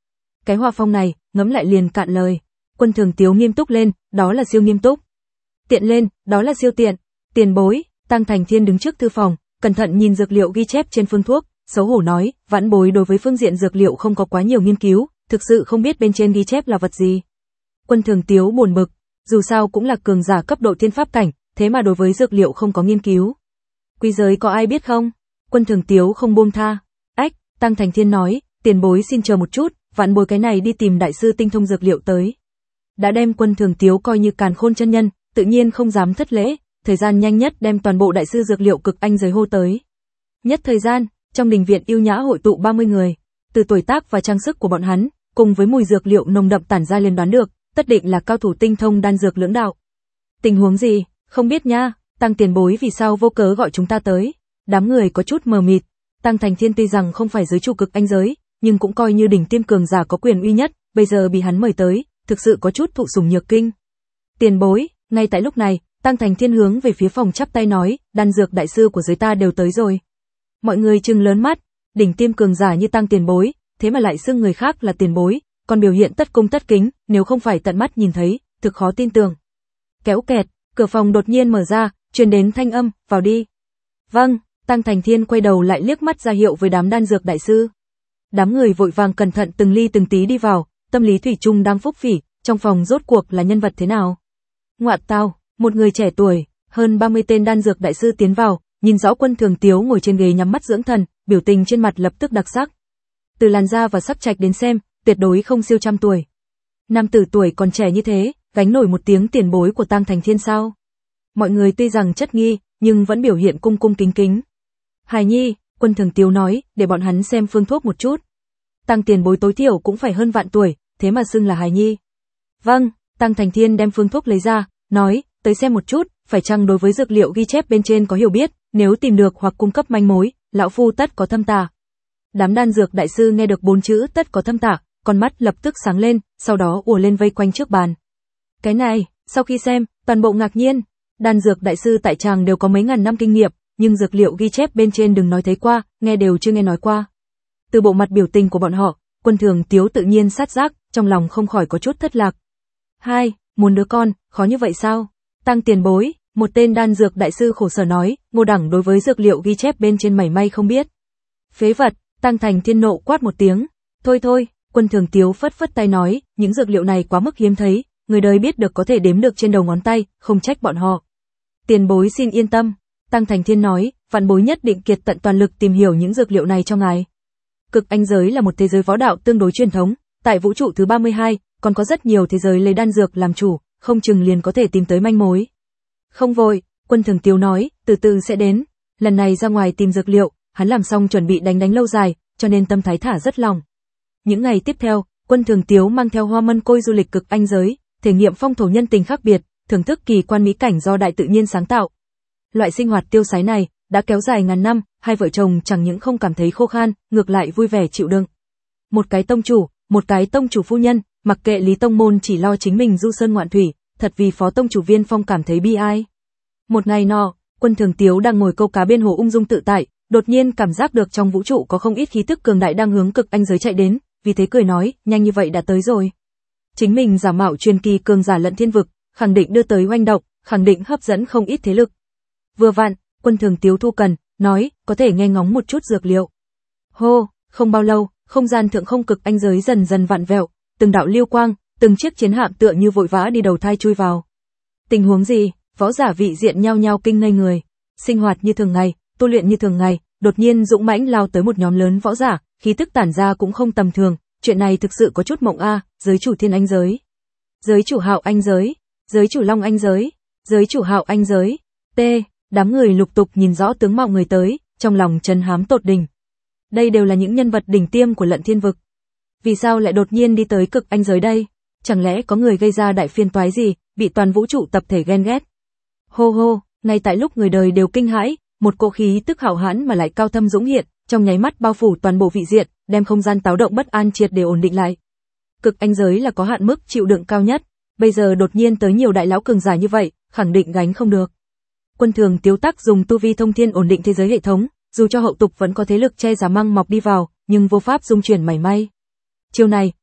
[SPEAKER 1] Cái hòa phong này, ngẫm lại liền cạn lời. Quân Thường Tiếu nghiêm túc lên, đó là siêu nghiêm túc. Tiện lên, đó là siêu tiện. Tiền bối, Tăng Thành Thiên đứng trước thư phòng, cẩn thận nhìn dược liệu ghi chép trên phương thuốc, xấu hổ nói, vãn bối đối với phương diện dược liệu không có quá nhiều nghiên cứu, thực sự không biết bên trên ghi chép là vật gì. Quân Thường Tiếu buồn bực, dù sao cũng là cường giả cấp độ thiên pháp cảnh, thế mà đối với dược liệu không có nghiên cứu. Quy giới có ai biết không? Quân Thường Tiếu không buông tha. Ách, Tăng Thành Thiên nói, tiền bối xin chờ một chút, vãn bối cái này đi tìm đại sư tinh thông dược liệu tới. Đã đem Quân Thường Tiếu coi như càn khôn chân nhân, tự nhiên không dám thất lễ, thời gian nhanh nhất đem toàn bộ đại sư dược liệu cực anh giới hô tới. Nhất thời gian, trong đình viện yêu nhã hội tụ ba mươi người, từ tuổi tác và trang sức của bọn hắn, cùng với mùi dược liệu nồng đậm tản ra liền đoán được, tất định là cao thủ tinh thông đan dược lưỡng đạo. Tình huống gì, không biết nha, Tăng tiền bối vì sao vô cớ gọi chúng ta tới? Đám người có chút mờ mịt. Tăng Thành Thiên tuy rằng không phải giới chủ cực anh giới, nhưng cũng coi như đỉnh tiêm cường giả có quyền uy nhất, bây giờ bị hắn mời tới, thực sự có chút thụ sủng nhược kinh. Tiền bối, ngay tại lúc này, Tăng Thành Thiên hướng về phía phòng chắp tay nói, đan dược đại sư của giới ta đều tới rồi. Mọi người trừng lớn mắt, đỉnh tiêm cường giả như Tăng tiền bối, thế mà lại xưng người khác là tiền bối, còn biểu hiện tất cung tất kính, nếu không phải tận mắt nhìn thấy, thực khó tin tưởng. Kéo kẹt, cửa phòng đột nhiên mở ra, truyền đến thanh âm, vào đi. Vâng, Tăng Thành Thiên quay đầu lại liếc mắt ra hiệu với đám đan dược đại sư. Đám người vội vàng cẩn thận từng ly từng tí đi vào, tâm lý thủy chung đang phúc phỉ, trong phòng rốt cuộc là nhân vật thế nào? Ngoạn tao, một người trẻ tuổi, hơn ba mươi tên đan dược đại sư tiến vào, nhìn rõ Quân Thường Tiếu ngồi trên ghế nhắm mắt dưỡng thần, biểu tình trên mặt lập tức đặc sắc. Từ làn da và sắc trạch đến xem, tuyệt đối không siêu trăm tuổi. Nam tử tuổi còn trẻ như thế, gánh nổi một tiếng tiền bối của Tăng Thành Thiên sao? Mọi người tuy rằng chất nghi, nhưng vẫn biểu hiện cung cung kính kính. Hài nhi, Quân Thường Tiếu nói, để bọn hắn xem phương thuốc một chút. Tăng tiền bối tối thiểu cũng phải hơn vạn tuổi, thế mà xưng là hài nhi. Vâng, Tăng Thành Thiên đem phương thuốc lấy ra, nói, tới xem một chút, phải chăng đối với dược liệu ghi chép bên trên có hiểu biết, nếu tìm được hoặc cung cấp manh mối, lão phu tất có thâm tả. Đám đan dược đại sư nghe được bốn chữ tất có thâm tả, con mắt lập tức sáng lên, sau đó ùa lên vây quanh trước bàn. Cái này, sau khi xem, toàn bộ ngạc nhiên, đan dược đại sư tại tràng đều có mấy ngàn năm kinh nghiệm, nhưng dược liệu ghi chép bên trên đừng nói thấy qua, nghe đều chưa nghe nói qua. Từ bộ mặt biểu tình của bọn họ, Quân Thường Tiếu tự nhiên sát giác, trong lòng không khỏi có chút thất lạc. Hai, muốn đứa con, khó như vậy sao? Tăng tiền bối, một tên đan dược đại sư khổ sở nói, Ngô Đẳng đối với dược liệu ghi chép bên trên mảy may không biết. Phế vật, Tăng Thành Thiên nộ quát một tiếng. Thôi thôi, Quân Thường Tiếu phất phất tay nói, những dược liệu này quá mức hiếm thấy, người đời biết được có thể đếm được trên đầu ngón tay, không trách bọn họ. Tiền bối xin yên tâm, Tăng Thành Thiên nói, vạn bối nhất định kiệt tận toàn lực tìm hiểu những dược liệu này cho ngài. Cực anh giới là một thế giới võ đạo tương đối truyền thống, tại vũ trụ thứ ba mươi hai, còn có rất nhiều thế giới lấy đan dược làm chủ, không chừng liền có thể tìm tới manh mối. Không vội, Quân Thường Tiếu nói, từ từ sẽ đến. Lần này ra ngoài tìm dược liệu, hắn làm xong chuẩn bị đánh đánh lâu dài, cho nên tâm thái thả rất lòng. Những ngày tiếp theo, Quân Thường Tiếu mang theo Hoa Mân Côi du lịch cực anh giới, thể nghiệm phong thổ nhân tình khác biệt, thưởng thức kỳ quan mỹ cảnh do đại tự nhiên sáng tạo. Loại sinh hoạt tiêu sái này đã kéo dài ngàn năm, hai vợ chồng chẳng những không cảm thấy khô khan, ngược lại vui vẻ chịu đựng. Một cái tông chủ, một cái tông chủ phu nhân, mặc kệ Lý tông môn chỉ lo chính mình du sơn ngoạn thủy, thật vì phó tông chủ Viên Phong cảm thấy bi ai. Một ngày nọ, Quân Thường Tiếu đang ngồi câu cá bên hồ ung dung tự tại, đột nhiên cảm giác được trong vũ trụ có không ít khí tức cường đại đang hướng cực anh giới chạy đến, vì thế cười nói, nhanh như vậy đã tới rồi. Chính mình giả mạo truyền kỳ cường giả lận thiên vực, khẳng định đưa tới oanh động, khẳng định hấp dẫn không ít thế lực. Vừa vặn, Quân Thường Tiếu thu cần, nói, có thể nghe ngóng một chút dược liệu. Hô, không bao lâu, không gian thượng không cực anh giới dần dần vặn vẹo, từng đạo lưu quang, từng chiếc chiến hạm tựa như vội vã đi đầu thai chui vào. Tình huống gì? Võ giả vị diện nhao nhao kinh ngây người. Sinh hoạt như thường ngày, tu luyện như thường ngày, đột nhiên dũng mãnh lao tới một nhóm lớn võ giả, khí tức tản ra cũng không tầm thường, chuyện này thực sự có chút mộng a, giới chủ Thiên Anh giới, giới chủ Hạo Anh giới, giới chủ Long Anh giới, giới chủ Hạo Anh giới. T, đám người lục tục nhìn rõ tướng mạo người tới, trong lòng trấn hám tột đỉnh. Đây đều là những nhân vật đỉnh tiêm của Lận Thiên vực. Vì sao lại đột nhiên đi tới cực anh giới đây? Chẳng lẽ có người gây ra đại phiên toái gì, bị toàn vũ trụ tập thể ghen ghét? Hô hô, ngay tại lúc người đời đều kinh hãi, một cỗ khí tức hạo hãn mà lại cao thâm dũng hiện, trong nháy mắt bao phủ toàn bộ vị diện, đem không gian táo động bất an triệt để ổn định lại. Cực anh giới là có hạn mức chịu đựng cao nhất, bây giờ đột nhiên tới nhiều đại lão cường giả như vậy, khẳng định gánh không được. Quân Thường Tiếu Tắc dùng tu vi thông thiên ổn định thế giới hệ thống, dù cho hậu tục vẫn có thế lực che giả măng mọc đi vào, nhưng vô pháp dung chuyển mảy may. Chiêu này,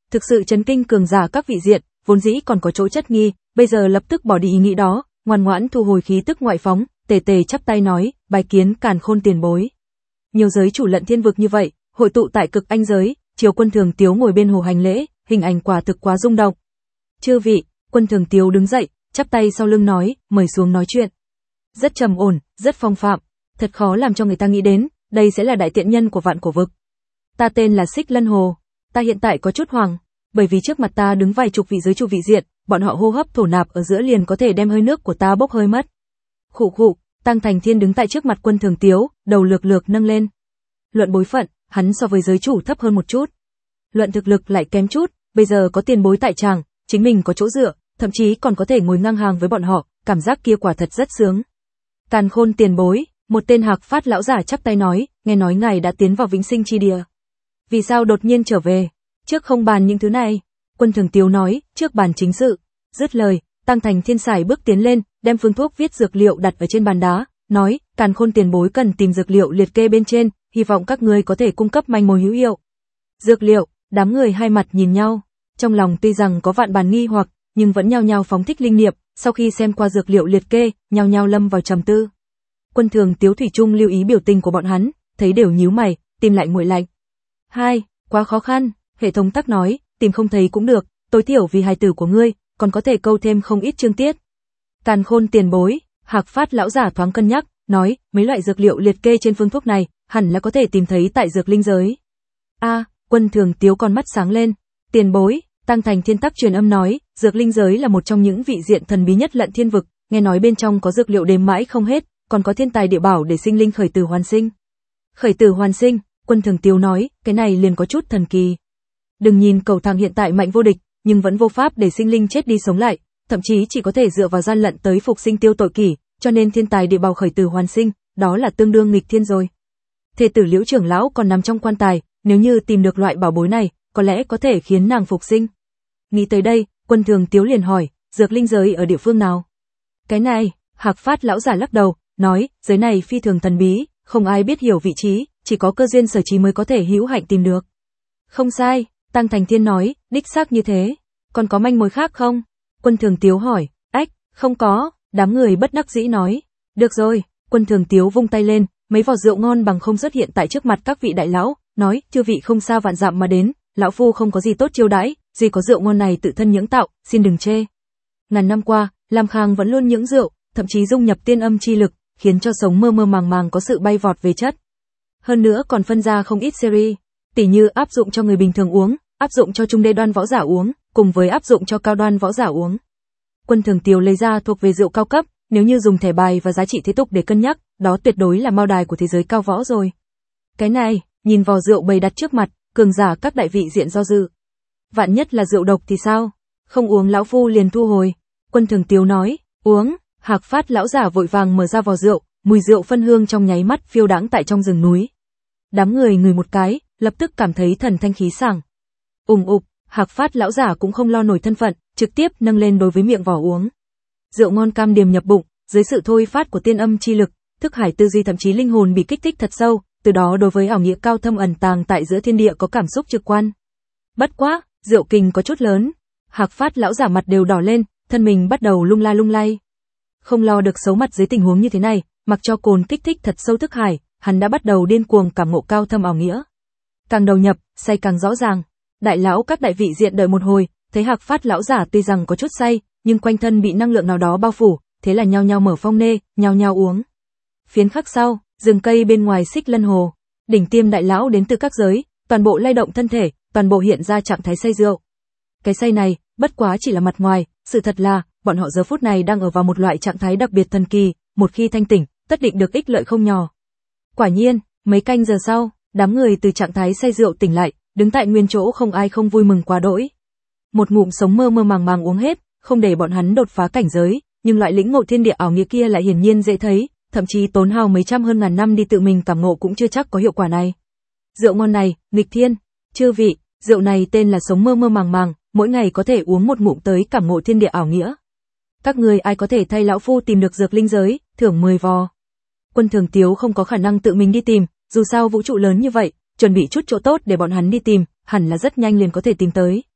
[SPEAKER 1] thực sự chấn kinh cường giả các vị diện, vốn dĩ còn có chỗ chất nghi, bây giờ lập tức bỏ đi ý nghĩ đó, ngoan ngoãn thu hồi khí tức ngoại phóng, tề tề chắp tay nói, bái kiến Càn Khôn tiền bối. Nhiều giới chủ lận thiên vực như vậy, hội tụ tại Cực Anh giới, Triều Quân Thường Tiếu ngồi bên hồ hành lễ, hình ảnh quả thực quá rung động. Chư vị, Quân Thường Tiếu đứng dậy, chắp tay sau lưng nói, mời xuống nói chuyện. Rất trầm ổn, rất phong phạm, thật khó làm cho người ta nghĩ đến, đây sẽ là đại tiện nhân của vạn cổ vực. Ta tên là Xích Lân Hồ, ta hiện tại có chút hoảng, bởi vì trước mặt ta đứng vài chục vị giới chủ vị diện, bọn họ hô hấp thổ nạp ở giữa liền có thể đem hơi nước của ta bốc hơi mất. Khụ khụ, Tăng Thành Thiên đứng tại trước mặt Quân Thường Tiếu, đầu lược lược nâng lên. Luận bối phận, hắn so với giới chủ thấp hơn một chút. Luận thực lực lại kém chút, bây giờ có tiền bối tại tràng, chính mình có chỗ dựa, thậm chí còn có thể ngồi ngang hàng với bọn họ, cảm giác kia quả thật rất sướng. Càn Khôn tiền bối, một tên Hạc Phát lão giả chắp tay nói, nghe nói ngài đã tiến vào vĩnh sinh chi địa. Vì sao đột nhiên trở về? Trước không bàn những thứ này. Quân Thường Tiếu nói, trước bàn chính sự. Dứt lời, Tăng Thành Thiên sải bước tiến lên, đem phương thuốc viết dược liệu đặt ở trên bàn đá, nói, Càn Khôn tiền bối cần tìm dược liệu liệt kê bên trên, hy vọng các ngươi có thể cung cấp manh mối hữu hiệu. Dược liệu, đám người hai mặt nhìn nhau, trong lòng tuy rằng có vạn bàn nghi hoặc, nhưng vẫn nhao nhao phóng thích linh niệm, sau khi xem qua dược liệu liệt kê, nhao nhao lâm vào trầm tư. Quân Thường Tiếu thủy chung lưu ý biểu tình của bọn hắn, thấy đều nhíu mày, tìm lại nguội lạnh. Hai, quá khó khăn, hệ thống tắc nói, tìm không thấy cũng được, tối thiểu vì hài tử của ngươi, còn có thể câu thêm không ít chương tiết. Càn Khôn tiền bối, Hạc Phát lão giả thoáng cân nhắc, nói, mấy loại dược liệu liệt kê trên phương thuốc này, hẳn là có thể tìm thấy tại dược linh giới. A, Quân Thường Tiếu con mắt sáng lên, tiền bối, Tăng Thành Thiên tắc truyền âm nói, dược linh giới là một trong những vị diện thần bí nhất lận thiên vực, nghe nói bên trong có dược liệu đếm mãi không hết, còn có thiên tài địa bảo để sinh linh khởi tử hoàn sinh. Khởi tử hoàn sinh, Quân Thường Tiếu nói, cái này liền có chút thần kỳ. Đừng nhìn cầu thang hiện tại mạnh vô địch, nhưng vẫn vô pháp để sinh linh chết đi sống lại, thậm chí chỉ có thể dựa vào gian lận tới phục sinh tiêu tội kỷ, cho nên thiên tài địa bảo khởi tử hoàn sinh, đó là tương đương nghịch thiên rồi. Thê tử Liễu trưởng lão còn nằm trong quan tài, nếu như tìm được loại bảo bối này, có lẽ có thể khiến nàng phục sinh. Nghĩ tới đây, Quân Thường Tiếu liền hỏi, dược linh giới ở địa phương nào? Cái này, Hạc Phát lão giả lắc đầu, nói, giới này phi thường thần bí, không ai biết hiểu vị trí, chỉ có cơ duyên sở trí mới có thể hữu hạnh tìm được. Không sai, Tăng Thành Thiên nói, đích xác như thế. Còn có manh mối khác không? Quân Thường Tiếu hỏi, ách, không có, đám người bất đắc dĩ nói. Được rồi, Quân Thường Tiếu vung tay lên, mấy vò rượu ngon bằng không xuất hiện tại trước mặt các vị đại lão, nói, chư vị không sao vạn dặm mà đến, lão phu không có gì tốt chiêu đãi, duy có rượu ngon này tự thân nhưỡng tạo, xin đừng chê. Ngàn năm qua, Lam Khang vẫn luôn nhưỡng rượu, thậm chí dung nhập tiên âm chi lực, khiến cho sống mơ mơ màng màng có sự bay vọt về chất. Hơn nữa còn phân ra không ít series, tỉ như áp dụng cho người bình thường uống, áp dụng cho trung đê đoan võ giả uống, cùng với áp dụng cho cao đoan võ giả uống. Quân Thường Tiếu lấy ra thuộc về rượu cao cấp, nếu như dùng thẻ bài và giá trị thế tục để cân nhắc, đó tuyệt đối là mao đài của thế giới cao võ rồi. Cái này, nhìn vò rượu bày đặt trước mặt, cường giả các đại vị diện do dự. Vạn nhất là rượu độc thì sao? Không uống lão phu liền thu hồi. Quân Thường Tiếu nói, uống. Hạc Phát lão giả vội vàng mở ra vò rượu, mùi rượu phân hương trong nháy mắt phiêu đãng tại trong rừng núi. Đám người ngửi một cái, lập tức cảm thấy thần thanh khí sảng. Ùng ục, Hạc Phát lão giả cũng không lo nổi thân phận, trực tiếp nâng lên đối với miệng vò uống. Rượu ngon cam điềm nhập bụng, dưới sự thôi phát của tiên âm chi lực, thức hải tư duy thậm chí linh hồn bị kích thích thật sâu, từ đó đối với ảo nghĩa cao thâm ẩn tàng tại giữa thiên địa có cảm xúc trực quan. Bất quá, rượu kình có chút lớn. Hạc Phát lão giả mặt đều đỏ lên, thân mình bắt đầu lung la lung lay. Không lo được xấu mặt dưới tình huống như thế này, mặc cho cồn kích thích thật sâu thức hải, hắn đã bắt đầu điên cuồng cảm ngộ cao thâm ảo nghĩa. Càng đầu nhập, say càng rõ ràng. Đại lão các đại vị diện đợi một hồi, thấy Hạc Phát lão giả tuy rằng có chút say, nhưng quanh thân bị năng lượng nào đó bao phủ, thế là nhao nhao mở phong nê, nhao nhao uống. Phiến khắc sau, rừng cây bên ngoài Xích Lân Hồ, đỉnh tiêm đại lão đến từ các giới, toàn bộ lay động thân thể, toàn bộ hiện ra trạng thái say rượu. Cái say này, bất quá chỉ là mặt ngoài, sự thật là, bọn họ giờ phút này đang ở vào một loại trạng thái đặc biệt thần kỳ, một khi thanh tỉnh, tất định được ích lợi không nhỏ. Quả nhiên, mấy canh giờ sau, đám người từ trạng thái say rượu tỉnh lại, đứng tại nguyên chỗ không ai không vui mừng quá đỗi. Một ngụm sống mơ mơ màng màng uống hết, không để bọn hắn đột phá cảnh giới, nhưng loại lĩnh ngộ thiên địa ảo nghĩa kia lại hiển nhiên dễ thấy, thậm chí tốn hao mấy trăm hơn ngàn năm đi tự mình cảm ngộ cũng chưa chắc có hiệu quả này. Rượu ngon này, nghịch thiên, chư vị, rượu này tên là sống mơ mơ màng màng, mỗi ngày có thể uống một ngụm tới cảm ngộ thiên địa ảo nghĩa. Các người ai có thể thay lão phu tìm được dược linh giới, thưởng mười vò. Quân Thường Tiếu không có khả năng tự mình đi tìm, dù sao vũ trụ lớn như vậy, chuẩn bị chút chỗ tốt để bọn hắn đi tìm, hẳn là rất nhanh liền có thể tìm tới.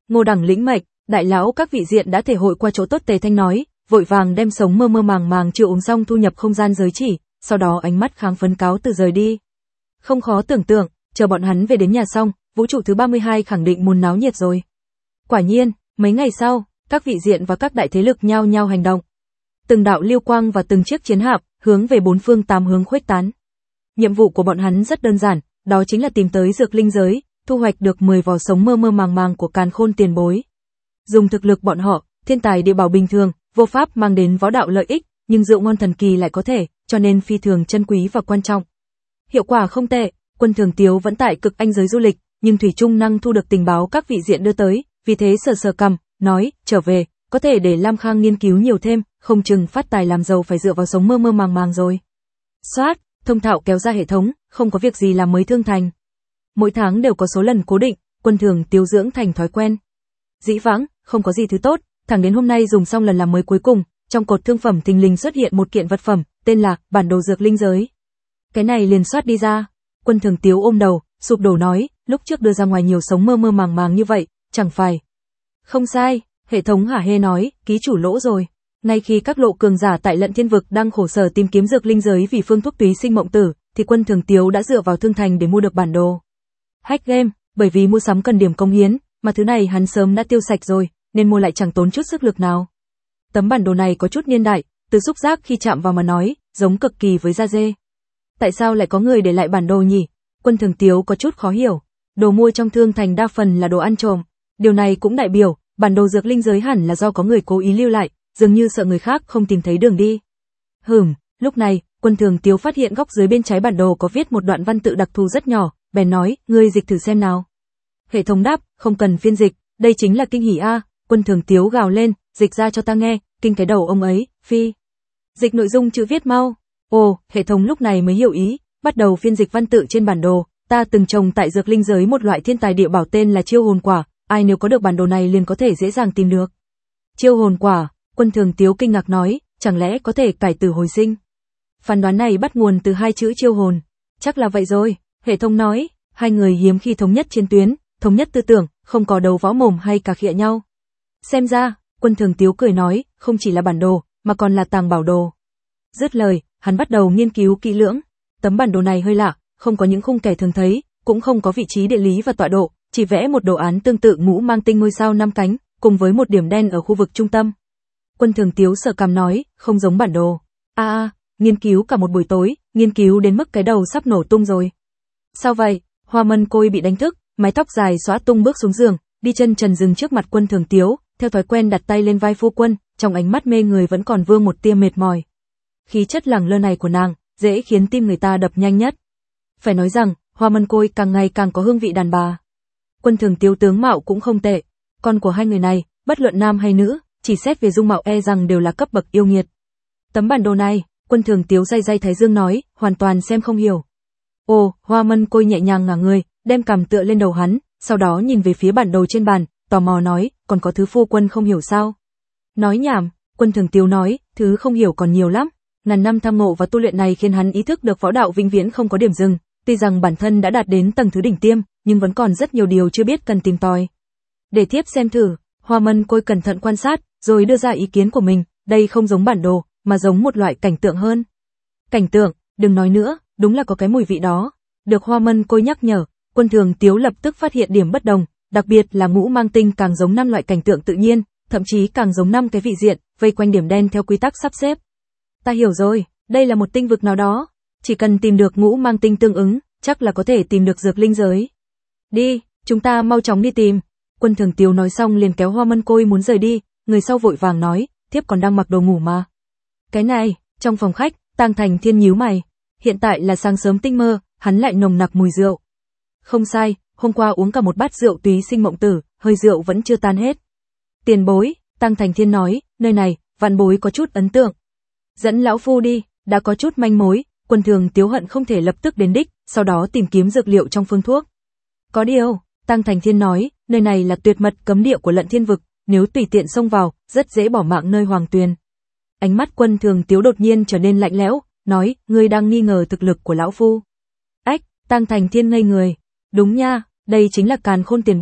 [SPEAKER 1] Ngô Đẳng lĩnh mệnh, đại lão các vị diện đã thể hội qua chỗ tốt. Tề Thanh nói, vội vàng đem sống mơ mơ màng màng chưa uống xong thu nhập không gian giới chỉ, sau đó ánh mắt kháng phấn cáo từ rời đi. Không khó tưởng tượng, chờ bọn hắn về đến nhà xong, vũ trụ thứ ba mươi hai khẳng định muốn náo nhiệt rồi. Quả nhiên, mấy ngày sau, các vị diện và các đại thế lực nhao nhao hành động. Từng đạo lưu quang và từng chiếc chiến hạm hướng về bốn phương tám hướng khuếch tán. Nhiệm vụ của bọn hắn rất đơn giản, đó chính là tìm tới dược linh giới, thu hoạch được mười vỏ sống mơ mơ màng màng của Càn Khôn tiền bối. Dùng thực lực bọn họ, thiên tài địa bảo bình thường, vô pháp mang đến võ đạo lợi ích, nhưng rượu ngon thần kỳ lại có thể, cho nên phi thường chân quý và quan trọng. Hiệu quả không tệ, Quân Thường Tiếu vẫn tại cực anh giới du lịch, nhưng thủy chung năng thu được tình báo các vị diện đưa tới, vì thế sờ sờ cằm, nói, trở về, có thể để Lam Khang nghiên cứu nhiều thêm, không chừng phát tài làm giàu phải dựa vào sống mơ mơ màng màng rồi. Soát, thông thạo kéo ra hệ thống, không có việc gì làm mới thương thành. Mỗi tháng đều có số lần cố định, Quân Thường Tiếu dưỡng thành thói quen. Dĩ vãng, không có gì thứ tốt, thẳng đến hôm nay dùng xong lần làm mới cuối cùng, trong cột thương phẩm thình lình xuất hiện một kiện vật phẩm, tên là bản đồ dược linh giới. Cái này liền soát đi ra. Quân Thường Tiếu ôm đầu, sụp đổ nói, lúc trước đưa ra ngoài nhiều sống mơ mơ màng màng như vậy, chẳng phải. Không sai, hệ thống hả hê nói, ký chủ lỗ rồi. Ngay khi các lộ cường giả tại Lận Thiên Vực đang khổ sở tìm kiếm dược linh giới vì phương thuốc túy sinh mộng tử, thì Quân Thường Tiếu đã dựa vào thương thành để mua được bản đồ. Hack game, bởi vì mua sắm cần điểm công hiến, mà thứ này hắn sớm đã tiêu sạch rồi, nên mua lại chẳng tốn chút sức lực nào. Tấm bản đồ này có chút niên đại, từ xúc giác khi chạm vào mà nói, giống cực kỳ với da dê. Tại sao lại có người để lại bản đồ nhỉ? Quân Thường Tiếu có chút khó hiểu. Đồ mua trong thương thành đa phần là đồ ăn trộm. Điều này cũng đại biểu, bản đồ dược linh giới hẳn là do có người cố ý lưu lại, dường như sợ người khác không tìm thấy đường đi. Hửm, lúc này, Quân Thường Tiếu phát hiện góc dưới bên trái bản đồ có viết một đoạn văn tự đặc thù rất nhỏ, bèn nói, ngươi dịch thử xem nào. Hệ thống đáp, không cần phiên dịch, đây chính là kinh hỉ a. Quân Thường Tiếu gào lên, dịch ra cho ta nghe, kinh cái đầu ông ấy, phi. Dịch nội dung chữ viết mau. Ồ, hệ thống lúc này mới hiểu ý, bắt đầu phiên dịch văn tự trên bản đồ. Ta từng trồng tại dược linh giới một loại thiên tài địa bảo tên là chiêu hồn quả, ai nếu có được bản đồ này liền có thể dễ dàng tìm được. Chiêu hồn quả, Quân Thường Tiếu kinh ngạc nói, chẳng lẽ có thể cải tử hồi sinh? Phán đoán này bắt nguồn từ hai chữ chiêu hồn. Chắc là vậy rồi, hệ thống nói, hai người hiếm khi thống nhất chiến tuyến, thống nhất tư tưởng, không có đấu võ mồm hay cà khịa nhau. Xem ra, Quân Thường Tiếu cười nói, không chỉ là bản đồ, mà còn là tàng bảo đồ. Dứt lời, hắn bắt đầu nghiên cứu kỹ lưỡng. Tấm bản đồ này hơi lạ, không có những khung kẻ thường thấy, cũng không có vị trí địa lý và tọa độ, chỉ vẽ một đồ án tương tự ngũ mang tinh ngôi sao năm cánh, cùng với một điểm đen ở khu vực trung tâm. Quân Thường Tiếu sờ cằm nói, không giống bản đồ. A a, nghiên cứu cả một buổi tối, nghiên cứu đến mức cái đầu sắp nổ tung rồi. Sao vậy? Hoa Mân Côi bị đánh thức, mái tóc dài xõa tung bước xuống giường, đi chân trần dừng trước mặt Quân Thường Tiếu, theo thói quen đặt tay lên vai phu quân, trong ánh mắt mê người vẫn còn vương một tia mệt mỏi. Khí chất lẳng lơ này của nàng, dễ khiến tim người ta đập nhanh nhất. Phải nói rằng, Hoa Mân Côi càng ngày càng có hương vị đàn bà. Quân Thường Tiếu tướng mạo cũng không tệ, con của hai người này, bất luận nam hay nữ, chỉ xét về dung mạo e rằng đều là cấp bậc yêu nghiệt. Tấm bản đồ này, Quân Thường Tiếu day day thái dương nói, hoàn toàn xem không hiểu. Ồ, Hoa Mân Côi nhẹ nhàng ngả người, đem cằm tựa lên đầu hắn, sau đó nhìn về phía bản đồ trên bàn, tò mò nói, còn có thứ phu quân không hiểu sao? Nói nhảm, Quân Thường Tiếu nói, thứ không hiểu còn nhiều lắm. Ngàn năm tham ngộ và tu luyện này khiến hắn ý thức được võ đạo vĩnh viễn không có điểm dừng, tuy rằng bản thân đã đạt đến tầng thứ đỉnh tiêm, nhưng vẫn còn rất nhiều điều chưa biết cần tìm tòi. Để tiếp xem thử, Hoa Mân Côi cẩn thận quan sát, rồi đưa ra ý kiến của mình, đây không giống bản đồ, mà giống một loại cảnh tượng hơn. Cảnh tượng, đừng nói nữa, đúng là có cái mùi vị đó. Được Hoa Mân Côi nhắc nhở, Quân Thường Tiếu lập tức phát hiện điểm bất đồng, đặc biệt là ngũ mang tinh càng giống năm loại cảnh tượng tự nhiên, thậm chí càng giống năm cái vị diện, vây quanh điểm đen theo quy tắc sắp xếp. Ta hiểu rồi, đây là một tinh vực nào đó, chỉ cần tìm được ngũ mang tinh tương ứng, chắc là có thể tìm được dược linh giới. Đi, chúng ta mau chóng đi tìm. Quân Thường Tiếu nói xong liền kéo Hoa Mân Côi muốn rời đi, người sau vội vàng nói, thiếp còn đang mặc đồ ngủ mà. Cái này, trong phòng khách, Tang Thành Thiên nhíu mày, hiện tại là sáng sớm tinh mơ, hắn lại nồng nặc mùi rượu. Không sai, hôm qua uống cả một bát rượu túy sinh mộng tử, hơi rượu vẫn chưa tan hết. Tiền bối, Tang Thành Thiên nói, nơi này, vạn bối có chút ấn tượng. Dẫn lão phu đi, đã có chút manh mối, Quân Thường Tiếu hận không thể lập tức đến đích, sau đó tìm kiếm dược liệu trong phương thuốc. Có điều, Tang Thành Thiên nói, nơi này là tuyệt mật cấm địa của Lận Thiên Vực, nếu tùy tiện xông vào, rất dễ bỏ mạng nơi Hoàng Tuyền. Ánh mắt Quân Thường Tiếu đột nhiên trở nên lạnh lẽo, nói, ngươi đang nghi ngờ thực lực của lão phu. Ách, Tang Thành Thiên ngây người. Đúng nha, đây chính là Càn Khôn tiền bối,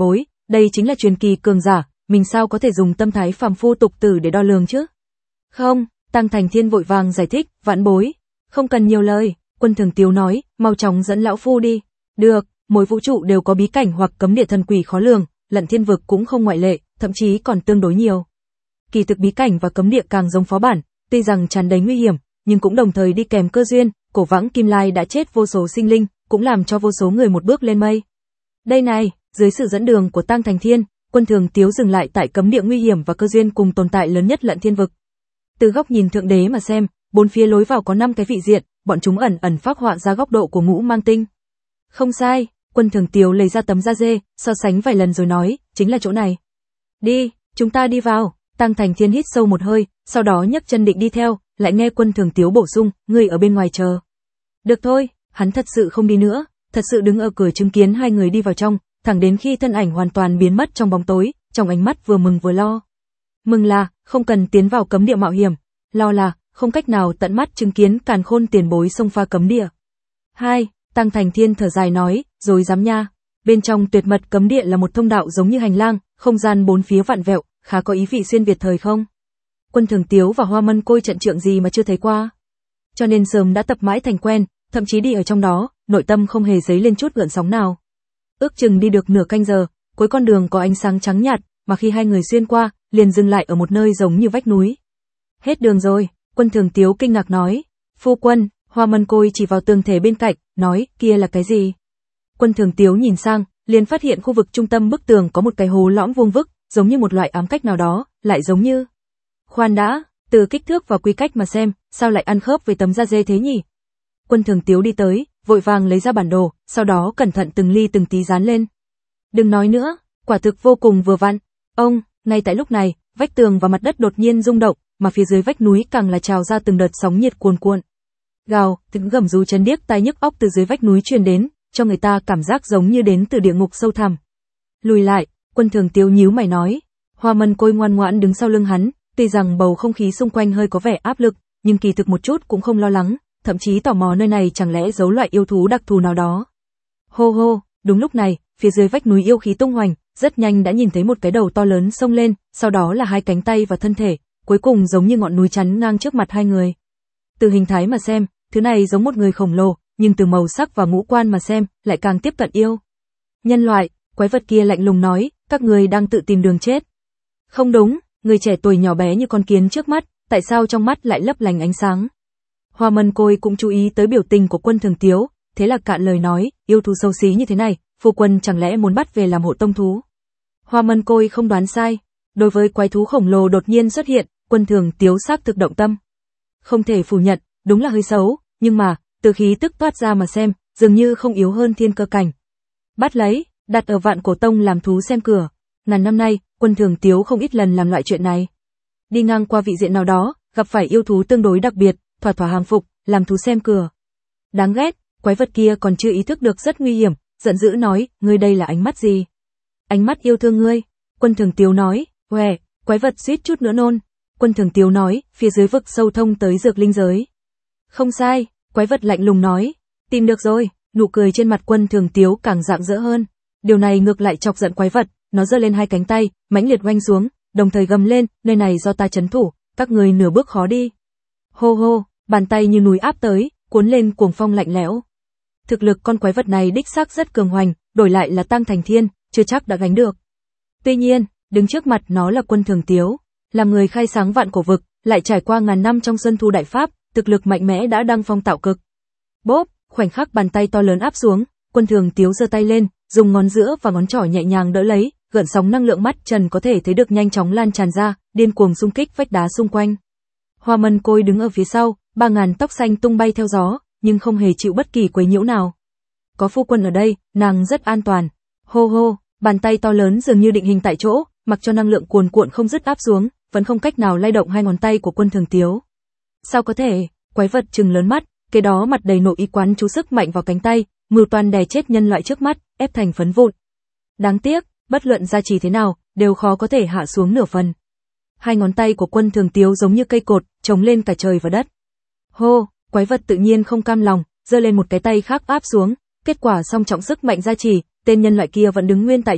[SPEAKER 1] đây chính là truyền kỳ cường giả, mình sao có thể dùng tâm thái phàm phu tục tử để đo lường chứ? Không, Tăng Thành Thiên vội vàng giải thích, vãn bối, không cần nhiều lời, Quân Thường Tiếu nói, mau chóng dẫn lão phu đi. Được, mỗi vũ trụ đều có bí cảnh hoặc cấm địa thần quỷ khó lường, Lận Thiên vực cũng không ngoại lệ, thậm chí còn tương đối nhiều. Kỳ thực bí cảnh và cấm địa càng giống phó bản, tuy rằng tràn đầy nguy hiểm, nhưng cũng đồng thời đi kèm cơ duyên, cổ vãng Kim Lai đã chết vô số sinh linh, cũng làm cho vô số người một bước lên mây. Đây này, dưới sự dẫn đường của Tăng Thành Thiên, Quân Thường Tiếu dừng lại tại cấm địa nguy hiểm và cơ duyên cùng tồn tại lớn nhất Lận Thiên vực. Từ góc nhìn thượng đế mà xem, bốn phía lối vào có năm cái vị diện, bọn chúng ẩn ẩn phác họa ra góc độ của ngũ mang tinh. Không sai, Quân Thường Tiếu lấy ra tấm da dê, so sánh vài lần rồi nói, chính là chỗ này. Đi, chúng ta đi vào. Tăng Thành Thiên hít sâu một hơi, sau đó nhấc chân định đi theo, lại nghe Quân Thường Tiếu bổ sung, ngươi ở bên ngoài chờ. Được thôi, hắn thật sự không đi nữa, thật sự đứng ở cửa chứng kiến hai người đi vào trong, thẳng đến khi thân ảnh hoàn toàn biến mất trong bóng tối, trong ánh mắt vừa mừng vừa lo. Mừng là, không cần tiến vào cấm địa mạo hiểm, lo là, không cách nào tận mắt chứng kiến càn khôn tiền bối xông pha cấm địa. Hai, Tăng Thành Thiên thở dài nói, rồi dám nha, bên trong tuyệt mật cấm địa là một thông đạo giống như hành lang, không gian bốn phía vặn vẹo, khá có ý vị xuyên Việt thời không? Quân Thường Tiếu và Hoa Mân Côi trận trượng gì mà chưa thấy qua. Cho nên sớm đã tập mãi thành quen, thậm chí đi ở trong đó, nội tâm không hề dấy lên chút gợn sóng nào. Ước chừng đi được nửa canh giờ, cuối con đường có ánh sáng trắng nhạt, mà khi hai người xuyên qua, liền dừng lại ở một nơi giống như vách núi. Hết đường rồi, Quân Thường Tiếu kinh ngạc nói. Phu quân, Hoa Mân Côi chỉ vào tường thể bên cạnh, nói, kia là cái gì? Quân Thường Tiếu nhìn sang, liền phát hiện khu vực trung tâm bức tường có một cái hố lõm vuông vức, giống như một loại ám cách nào đó, lại giống như... Khoan đã, từ kích thước và quy cách mà xem, sao lại ăn khớp với tấm da dê thế nhỉ? Quân Thường Tiếu đi tới, vội vàng lấy ra bản đồ, sau đó cẩn thận từng ly từng tí dán lên. Đừng nói nữa, quả thực vô cùng vừa vặn. Ông, ngay tại lúc này, vách tường và mặt đất đột nhiên rung động, mà phía dưới vách núi càng là trào ra từng đợt sóng nhiệt cuồn cuộn. Gào, tiếng gầm rú chấn điếc tai nhức óc từ dưới vách núi truyền đến, cho người ta cảm giác giống như đến từ địa ngục sâu thẳm. Lùi lại, Quân Thường Tiếu nhíu mày nói. Hoa Mân Côi ngoan ngoãn đứng sau lưng hắn, tuy rằng bầu không khí xung quanh hơi có vẻ áp lực, nhưng kỳ thực một chút cũng không lo lắng, thậm chí tò mò nơi này chẳng lẽ giấu loại yêu thú đặc thù nào đó. Hô hô, đúng lúc này, phía dưới vách núi yêu khí tung hoành, rất nhanh đã nhìn thấy một cái đầu to lớn xông lên, sau đó là hai cánh tay và thân thể, cuối cùng giống như ngọn núi chắn ngang trước mặt hai người. Từ hình thái mà xem, thứ này giống một người khổng lồ, nhưng từ màu sắc và ngũ quan mà xem, lại càng tiếp cận yêu. Nhân loại, quái vật kia lạnh lùng nói, các người đang tự tìm đường chết. Không đúng, người trẻ tuổi nhỏ bé như con kiến trước mắt, tại sao trong mắt lại lấp lánh ánh sáng? Hoa Mân Côi cũng chú ý tới biểu tình của Quân Thường Tiếu, thế là cạn lời nói, yêu thú xấu xí như thế này, phu quân chẳng lẽ muốn bắt về làm hộ tông thú? Hoa Mân Côi không đoán sai, đối với quái thú khổng lồ đột nhiên xuất hiện, Quân Thường Tiếu xác thực động tâm. Không thể phủ nhận, đúng là hơi xấu, nhưng mà, từ khí tức toát ra mà xem, dường như không yếu hơn thiên cơ cảnh. Bắt lấy, đặt ở Vạn Cổ Tông làm thú xem cửa. Ngàn năm nay, Quân Thường Tiếu không ít lần làm loại chuyện này. Đi ngang qua vị diện nào đó, gặp phải yêu thú tương đối đặc biệt, thỏa thỏa hàng phục, làm thú xem cửa. Đáng ghét, quái vật kia còn chưa ý thức được rất nguy hiểm, giận dữ nói, ngươi đây là ánh mắt gì? Ánh mắt yêu thương ngươi. Quân Thường Tiếu nói, huề, quái vật suýt chút nữa nôn. Quân Thường Tiếu nói, phía dưới vực sâu thông tới dược linh giới. Không sai, quái vật lạnh lùng nói, tìm được rồi. Nụ cười trên mặt Quân Thường Tiếu càng rạng rỡ hơn. Điều này ngược lại chọc giận quái vật, nó giơ lên hai cánh tay, mãnh liệt oanh xuống, đồng thời gầm lên, nơi này do ta trấn thủ, các người nửa bước khó đi. Hô hô, bàn tay như núi áp tới, cuốn lên cuồng phong lạnh lẽo. Thực lực con quái vật này đích xác rất cường hoành, đổi lại là Tăng Thành Thiên, chưa chắc đã gánh được. Tuy nhiên, đứng trước mặt nó là Quân Thường Tiếu, làm người khai sáng vạn cổ vực, lại trải qua ngàn năm trong Xuân Thu Đại Pháp, thực lực mạnh mẽ đã đăng phong tạo cực. Bốp, khoảnh khắc bàn tay to lớn áp xuống, Quân Thường Tiếu giơ tay lên, dùng ngón giữa và ngón trỏ nhẹ nhàng đỡ lấy, gợn sóng năng lượng mắt trần có thể thấy được nhanh chóng lan tràn ra, điên cuồng xung kích vách đá xung quanh. Hoa Mân Côi đứng ở phía sau, ba ngàn tóc xanh tung bay theo gió, nhưng không hề chịu bất kỳ quấy nhiễu nào. Có phu quân ở đây, nàng rất an toàn. Hô hô, bàn tay to lớn dường như định hình tại chỗ, mặc cho năng lượng cuồn cuộn không dứt áp xuống, vẫn không cách nào lay động hai ngón tay của Quân Thường Tiếu. Sao có thể? Quái vật trừng lớn mắt, kế đó mặt đầy nội ý quán chú sức mạnh vào cánh tay, mưu toan đè chết nhân loại trước mắt, ép thành phấn vụn. Đáng tiếc, bất luận gia trì thế nào, đều khó có thể hạ xuống nửa phần. Hai ngón tay của Quân Thường Tiếu giống như cây cột, chống lên cả trời và đất. Hô, quái vật tự nhiên không cam lòng, giơ lên một cái tay khác áp xuống, kết quả song trọng sức mạnh gia trì, tên nhân loại kia vẫn đứng nguyên tại chỗ,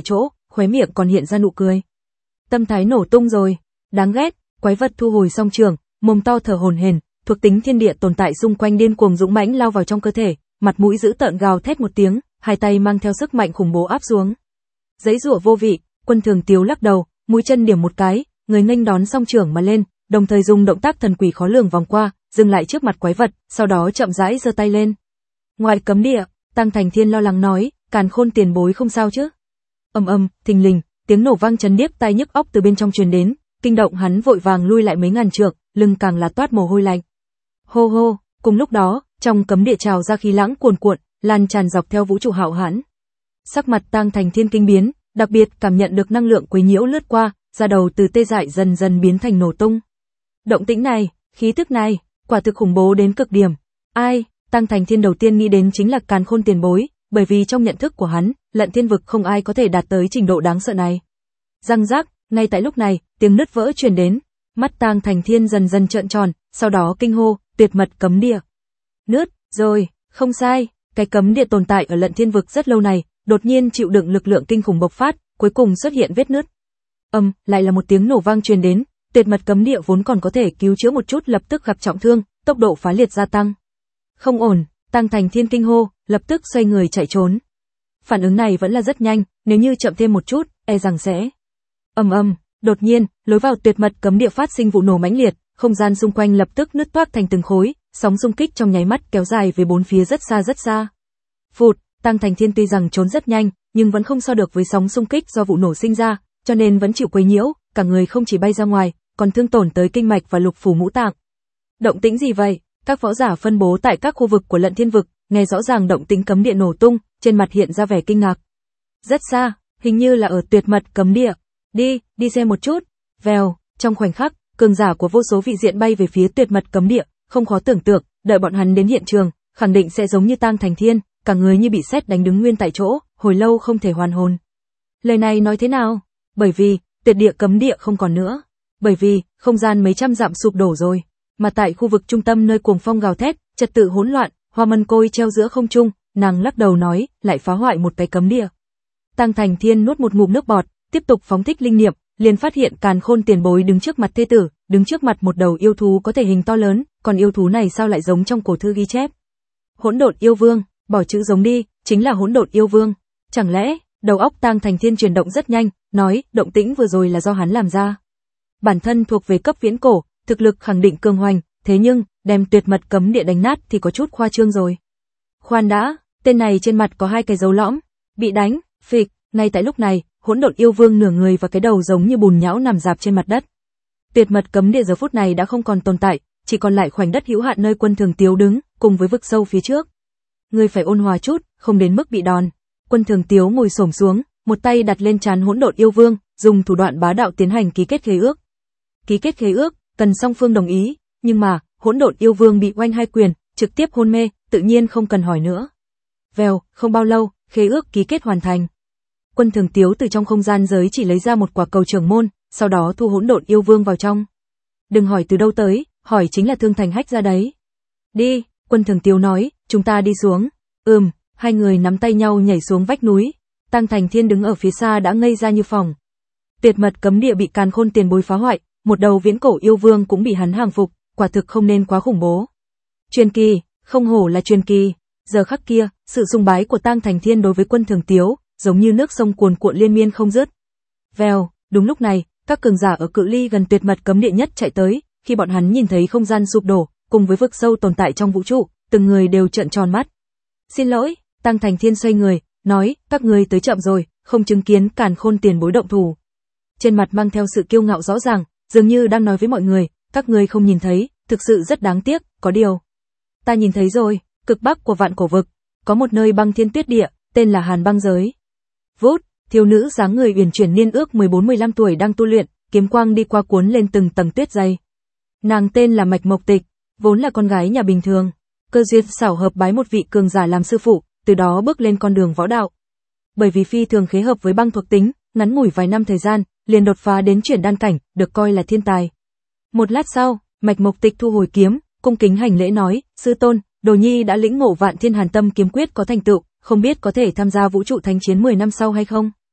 [SPEAKER 1] khóe miệng còn hiện ra nụ cười. Tâm thái nổ tung rồi, đáng ghét, quái vật thu hồi song trường, mồm to thở hổn hển, thuộc tính thiên địa tồn tại xung quanh điên cuồng dũng mãnh lao vào trong cơ thể, mặt mũi dữ tợn gào thét một tiếng, hai tay mang theo sức mạnh khủng bố áp xuống. Giấy rủa vô vị, Quân Thường Tiếu lắc đầu, mũi chân điểm một cái, người nghênh đón song trưởng mà lên, đồng thời dùng động tác thần quỷ khó lường vòng qua, dừng lại trước mặt quái vật, sau đó chậm rãi giơ tay lên. Ngoài cấm địa, Tăng Thành Thiên lo lắng nói, Càn Khôn tiền bối không sao chứ? Ầm ầm, thình lình, tiếng nổ vang chấn điếc tai nhức óc từ bên trong truyền đến, kinh động hắn vội vàng lui lại mấy ngàn trượng, lưng càng là toát mồ hôi lạnh. Hô hô, cùng lúc đó, trong cấm địa trào ra khí lãng cuồn cuộn, lan tràn dọc theo vũ trụ hạo hãn. Sắc mặt Tăng Thành Thiên kinh biến, đặc biệt cảm nhận được năng lượng quấy nhiễu lướt qua, da đầu từ tê dại dần dần biến thành nổ tung. Động tĩnh này, khí tức này, quả thực khủng bố đến cực điểm. Ai? Tăng Thành Thiên đầu tiên nghĩ đến chính là Càn Khôn tiền bối, bởi vì trong nhận thức của hắn, Lận Thiên vực không ai có thể đạt tới trình độ đáng sợ này. Răng rắc, ngay tại lúc này, tiếng nứt vỡ truyền đến, mắt Tăng Thành Thiên dần dần trợn tròn, sau đó kinh hô, tuyệt mật cấm địa. Nứt, rồi, không sai, cái cấm địa tồn tại ở Lận Thiên vực rất lâu này, đột nhiên chịu đựng lực lượng kinh khủng bộc phát, cuối cùng xuất hiện vết nứt. Âm, lại là một tiếng nổ vang truyền đến, tuyệt mật cấm địa vốn còn có thể cứu chữa một chút lập tức gặp trọng thương, tốc độ phá liệt gia tăng. Không ổn, Tăng Thành Thiên kinh hô, lập tức xoay người chạy trốn. Phản ứng này vẫn là rất nhanh, nếu như chậm thêm một chút, e rằng sẽ. Ầm ầm, đột nhiên, lối vào tuyệt mật cấm địa phát sinh vụ nổ mãnh liệt, không gian xung quanh lập tức nứt toác thành từng khối, sóng xung kích trong nháy mắt kéo dài về bốn phía rất xa rất xa. Phụt, Tăng Thành Thiên tuy rằng trốn rất nhanh, nhưng vẫn không so được với sóng xung kích do vụ nổ sinh ra, cho nên vẫn chịu quấy nhiễu, cả người không chỉ bay ra ngoài, còn thương tổn tới kinh mạch và lục phủ ngũ tạng. Động tĩnh gì vậy? Các võ giả phân bố tại các khu vực của Lận Thiên vực, nghe rõ ràng động tĩnh cấm địa nổ tung, trên mặt hiện ra vẻ kinh ngạc. Rất xa, hình như là ở tuyệt mật cấm địa. Đi, đi xem một chút. Vèo, trong khoảnh khắc, cường giả của vô số vị diện bay về phía tuyệt mật cấm địa, không khó tưởng tượng, đợi bọn hắn đến hiện trường, khẳng định sẽ giống như Tăng Thành Thiên, cả người như bị sét đánh đứng nguyên tại chỗ, hồi lâu không thể hoàn hồn. Lời này nói thế nào? Bởi vì, tuyệt địa cấm địa không còn nữa. Bởi vì, không gian mấy trăm dặm sụp đổ rồi. Mà tại khu vực trung tâm nơi cuồng phong gào thét, trật tự hỗn loạn, Hoa Mân Côi treo giữa không trung, nàng lắc đầu nói, lại phá hoại một cái cấm địa. Tăng Thành Thiên nuốt một ngụm nước bọt, tiếp tục phóng thích linh niệm, liền phát hiện Càn Khôn tiền bối đứng trước mặt thê tử, đứng trước mặt một đầu yêu thú có thể hình to lớn, còn yêu thú này sao lại giống trong cổ thư ghi chép? Hỗn độn yêu vương, bỏ chữ giống đi, chính là hỗn độn yêu vương. Chẳng lẽ, đầu óc Tăng Thành Thiên chuyển động rất nhanh, nói, động tĩnh vừa rồi là do hắn làm ra. Bản thân thuộc về cấp viễn cổ, thực lực khẳng định cường hoành, thế nhưng, đem tuyệt mật cấm địa đánh nát thì có chút khoa trương rồi. Khoan đã, tên này trên mặt có hai cái dấu lõm, bị đánh, phịch, ngay tại lúc này, hỗn độn yêu vương nửa người và cái đầu giống như bùn nhão nằm rạp trên mặt đất. Tuyệt mật cấm địa giờ phút này đã không còn tồn tại, chỉ còn lại khoảnh đất hữu hạn nơi Quân Thường Tiếu đứng, cùng với vực sâu phía trước. Ngươi phải ôn hòa chút, không đến mức bị đòn. Quân Thường Tiếu ngồi xổm xuống, một tay đặt lên trán hỗn độn yêu vương, dùng thủ đoạn bá đạo tiến hành ký kết khế ước. Ký kết khế ước, cần song phương đồng ý, nhưng mà, hỗn độn yêu vương bị oanh hai quyền, trực tiếp hôn mê, tự nhiên không cần hỏi nữa. Vèo, không bao lâu, khế ước ký kết hoàn thành. Quân Thường Tiếu từ trong không gian giới chỉ lấy ra một quả cầu trưởng môn, sau đó thu hỗn độn yêu vương vào trong. Đừng hỏi từ đâu tới, hỏi chính là Thương Thành Hách ra đấy. Đi, Quân Thường Tiếu nói, chúng ta đi xuống. Ừm, hai người nắm tay nhau nhảy xuống vách núi. Tăng Thành Thiên đứng ở phía xa đã ngây ra như phỏng. Tuyệt mật cấm địa bị Càn Khôn tiền bối phá hoại, một đầu viễn cổ yêu vương cũng bị hắn hàng phục, quả thực không nên quá khủng bố. Truyền kỳ, không hổ là truyền kỳ. Giờ khắc kia, sự sùng bái của Tăng Thành Thiên đối với Quân Thường Tiếu, giống như nước sông cuồn cuộn liên miên không dứt. Vèo, đúng lúc này, các cường giả ở cự ly gần tuyệt mật cấm địa nhất chạy tới, khi bọn hắn nhìn thấy không gian sụp đổ, cùng với vực sâu tồn tại trong vũ trụ, từng người đều trợn tròn mắt. Xin lỗi, Tăng Thành Thiên xoay người, nói, các người tới chậm rồi, không chứng kiến Càn Khôn tiền bối động thủ. Trên mặt mang theo sự kiêu ngạo rõ ràng, dường như đang nói với mọi người, các người không nhìn thấy, thực sự rất đáng tiếc, có điều. Ta nhìn thấy rồi, cực bắc của vạn cổ vực, có một nơi băng thiên tuyết địa, tên là Hàn băng giới. Vút, thiếu nữ dáng người uyển chuyển niên ước mười bốn mười lăm tuổi đang tu luyện, kiếm quang đi qua cuốn lên từng tầng tuyết dày. Nàng tên là Mạch Mộc Tịch, vốn là con gái nhà bình thường, cơ duyên xảo hợp bái một vị cường giả làm sư phụ, từ đó bước lên con đường võ đạo. Bởi vì phi thường khế hợp với băng thuộc tính, ngắn ngủi vài năm thời gian, liền đột phá đến chuyển đan cảnh, được coi là thiên tài. Một lát sau, Mạch Mộc Tịch thu hồi kiếm, cung kính hành lễ nói, sư tôn, đồ nhi đã lĩnh ngộ Vạn Thiên Hàn Tâm kiếm quyết có thành tựu, không biết có thể tham gia vũ trụ thánh chiến mười năm sau hay không?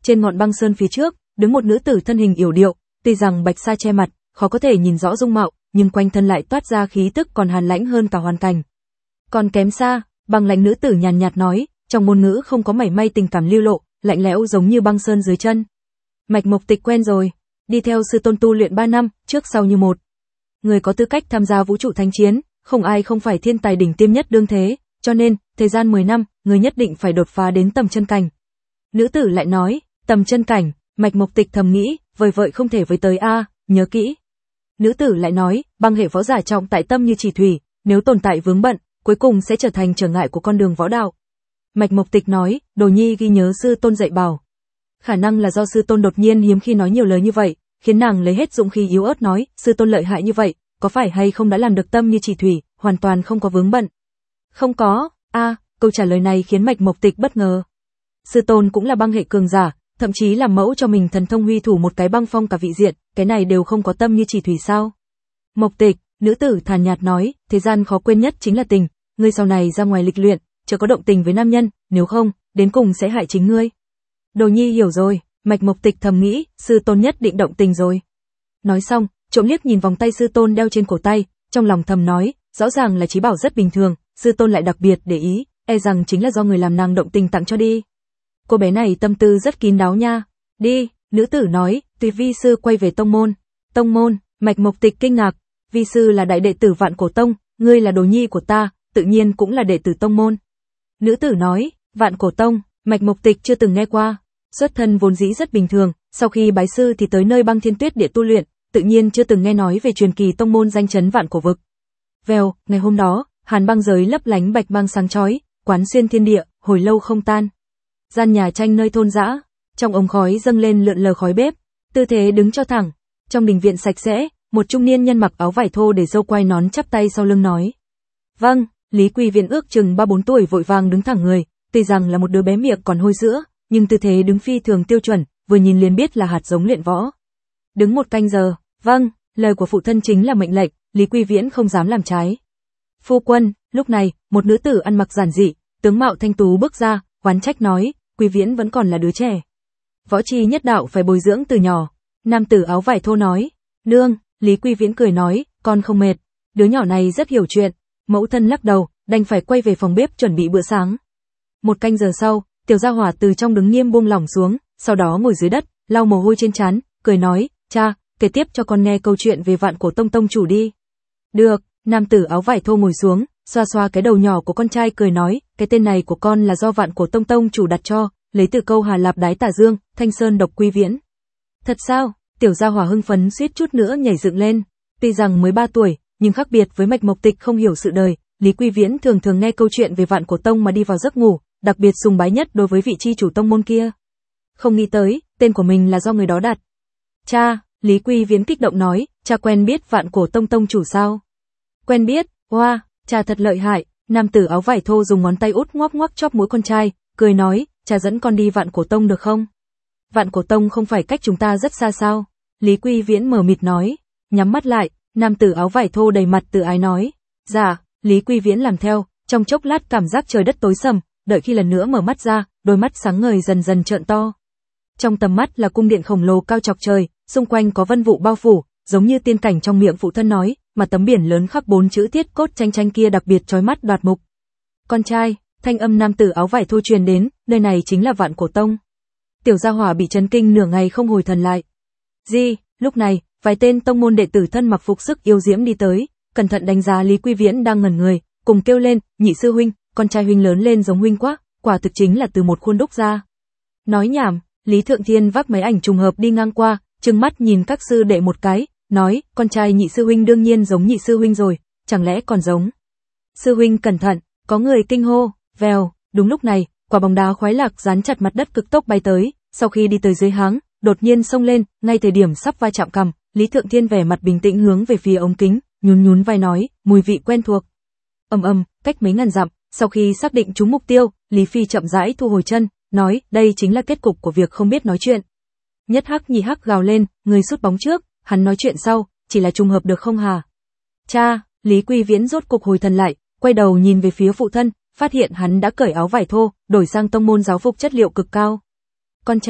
[SPEAKER 1] Trên ngọn băng sơn phía trước, đứng một nữ tử thân hình yểu điệu, tuy rằng bạch sa che mặt, khó có thể nhìn rõ dung mạo, nhưng quanh thân lại toát ra khí tức còn hàn lãnh hơn cả hoàn cảnh. Còn kém xa, băng lãnh nữ tử nhàn nhạt nói, trong ngôn ngữ không có mảy may tình cảm lưu lộ, lạnh lẽo giống như băng sơn dưới chân. Mạch Mộc Tịch quen rồi, đi theo sư tôn tu luyện ba năm, trước sau như một. Người có tư cách tham gia vũ trụ thánh chiến, không ai không phải thiên tài đỉnh tiêm nhất đương thế, cho nên, thời gian mười năm, người nhất định phải đột phá đến tầm chân cảnh. Nữ tử lại nói, tầm chân cảnh, Mạch Mộc Tịch thầm nghĩ, vời vợi không thể với tới a, nhớ kỹ. Nữ tử lại nói, băng hệ võ giả trọng tại tâm như chỉ thủy, nếu tồn tại vướng bận, cuối cùng sẽ trở thành trở ngại của con đường võ đạo. Mạch Mộc Tịch nói, Đồ Nhi ghi nhớ sư tôn dạy bảo. Khả năng là do sư tôn đột nhiên hiếm khi nói nhiều lời như vậy, khiến nàng lấy hết dũng khí yếu ớt nói, sư tôn lợi hại như vậy, có phải hay không đã làm được tâm như chỉ thủy, hoàn toàn không có vướng bận. Không có, a, à, câu trả lời này khiến Mạch Mộc Tịch bất ngờ. Sư tôn cũng là băng hệ cường giả, thậm chí làm mẫu cho mình thần thông huy thủ một cái băng phong cả vị diện, cái này đều không có tâm như chỉ thủy sao? Mộc Tịch, nữ tử thản nhạt nói, thế gian khó quên nhất chính là tình, ngươi sau này ra ngoài lịch luyện, chớ có động tình với nam nhân, nếu không, đến cùng sẽ hại chính ngươi. Đồ Nhi hiểu rồi, Mạch Mộc Tịch thầm nghĩ, sư tôn nhất định động tình rồi. Nói xong, trộm liếc nhìn vòng tay sư tôn đeo trên cổ tay, trong lòng thầm nói, rõ ràng là trí bảo rất bình thường, sư tôn lại đặc biệt để ý, e rằng chính là do người làm nàng động tình tặng cho đi. Cô bé này tâm tư rất kín đáo nha. Đi, nữ tử nói, tùy vi sư quay về tông môn. Tông môn, Mạch Mộc Tịch kinh ngạc, vi sư là đại đệ tử Vạn Cổ Tông, ngươi là đồ nhi của ta, tự nhiên cũng là đệ tử tông môn. Nữ tử nói, Vạn Cổ Tông, Mạch Mộc Tịch chưa từng nghe qua, xuất thân vốn dĩ rất bình thường, sau khi bái sư thì tới nơi Băng Thiên Tuyết Địa tu luyện, tự nhiên chưa từng nghe nói về truyền kỳ tông môn danh chấn vạn cổ vực. Vèo, ngày hôm đó, hàn băng giới lấp lánh bạch băng sáng chói, quán xuyên thiên địa, hồi lâu không tan. Gian nhà tranh nơi thôn dã, trong ống khói dâng lên lượn lờ khói bếp, tư thế đứng cho thẳng. Trong đình viện sạch sẽ, một trung niên nhân mặc áo vải thô để râu quai nón chắp tay sau lưng nói. Vâng, Lý Quy Viễn ước chừng ba bốn tuổi vội vàng đứng thẳng người, tuy rằng là một đứa bé miệng còn hôi sữa, nhưng tư thế đứng phi thường tiêu chuẩn, vừa nhìn liền biết là hạt giống luyện võ. Đứng một canh giờ, vâng, lời của phụ thân chính là mệnh lệnh, Lý Quy Viễn không dám làm trái. Phu quân, lúc này, một nữ tử ăn mặc giản dị, tướng mạo thanh tú bước ra, oán trách nói, Quy Viễn vẫn còn là đứa trẻ. Võ chi nhất đạo phải bồi dưỡng từ nhỏ. Nam tử áo vải thô nói, nương, Lý Quy Viễn cười nói, con không mệt, đứa nhỏ này rất hiểu chuyện. Mẫu thân lắc đầu, đành phải quay về phòng bếp chuẩn bị bữa sáng. Một canh giờ sau, tiểu gia hỏa từ trong đứng nghiêm buông lỏng xuống, sau đó ngồi dưới đất, lau mồ hôi trên trán, cười nói, cha, kể tiếp cho con nghe câu chuyện về Vạn Cổ Tông tông chủ đi. Được, nam tử áo vải thô ngồi xuống, xoa xoa cái đầu nhỏ của con trai cười nói, cái tên này của con là do Vạn Cổ Tông tông chủ đặt cho, lấy từ câu Hà Lạp Đái Tả Dương, Thanh Sơn Độc Quy Viễn. Thật sao? Tiểu gia hỏa hưng phấn suýt chút nữa nhảy dựng lên. Tuy rằng mới ba tuổi, nhưng khác biệt với Mạch Mộc Tịch không hiểu sự đời, Lý Quy Viễn thường thường nghe câu chuyện về Vạn Cổ Tông mà đi vào giấc ngủ, đặc biệt sùng bái nhất đối với vị chi chủ tông môn kia. Không nghĩ tới, tên của mình là do người đó đặt. Cha, Lý Quy Viễn kích động nói, cha quen biết Vạn Cổ Tông tông chủ sao? Quen biết, hoa, wow, cha thật lợi hại. Nam tử áo vải thô dùng ngón tay út ngoắc ngoắc chóp mũi con trai, cười nói, cha dẫn con đi Vạn Cổ Tông được không? Vạn Cổ Tông không phải cách chúng ta rất xa sao? Lý Quy Viễn mờ mịt nói, nhắm mắt lại, nam tử áo vải thô đầy mặt tự ái nói, dạ, Lý Quy Viễn làm theo, trong chốc lát cảm giác trời đất tối sầm, đợi khi lần nữa mở mắt ra, đôi mắt sáng ngời dần dần trợn to. Trong tầm mắt là cung điện khổng lồ cao chọc trời, xung quanh có vân vụ bao phủ, giống như tiên cảnh trong miệng phụ thân nói, mà tấm biển lớn khắc bốn chữ Thiết Cốt Tranh Tranh kia đặc biệt chói mắt đoạt mục. Con trai, thanh âm nam tử áo vải thô truyền đến, nơi này chính là Vạn Cổ Tông. Tiểu gia hỏa bị chấn kinh nửa ngày không hồi thần lại. Gì? Lúc này, vài tên tông môn đệ tử thân mặc phục sức yêu diễm đi tới, cẩn thận đánh giá Lý Quy Viễn đang ngẩn người, cùng kêu lên, nhị sư huynh, con trai huynh lớn lên giống huynh quá, quả thực chính là từ một khuôn đúc ra. Nói nhảm, Lý Thượng Thiên vác máy ảnh trùng hợp đi ngang qua, trừng mắt nhìn các sư đệ một cái, nói, con trai nhị sư huynh đương nhiên giống nhị sư huynh rồi, chẳng lẽ còn giống. Sư huynh cẩn thận, có người kinh hô, vèo, đúng lúc này, quả bóng đá khoái lạc dán chặt mặt đất cực tốc bay tới, sau khi đi tới dưới háng, đột nhiên xông lên, ngay thời điểm sắp va chạm cằm, Lý Thượng Thiên vẻ mặt bình tĩnh hướng về phía ống kính, nhún nhún vai nói, mùi vị quen thuộc. Ầm ầm, cách mấy ngàn dặm, sau khi xác định trúng mục tiêu, Lý Phi chậm rãi thu hồi chân, nói, đây chính là kết cục của việc không biết nói chuyện. Nhất hắc nhì hắc gào lên, người sút bóng trước, hắn nói chuyện sau, chỉ là trùng hợp được không hả? Cha, Lý Quy Viễn rốt cục hồi thần lại, quay đầu nhìn về phía phụ thân, phát hiện hắn đã cởi áo vải thô, đổi sang tông môn giáo phục chất liệu cực cao. Con trai,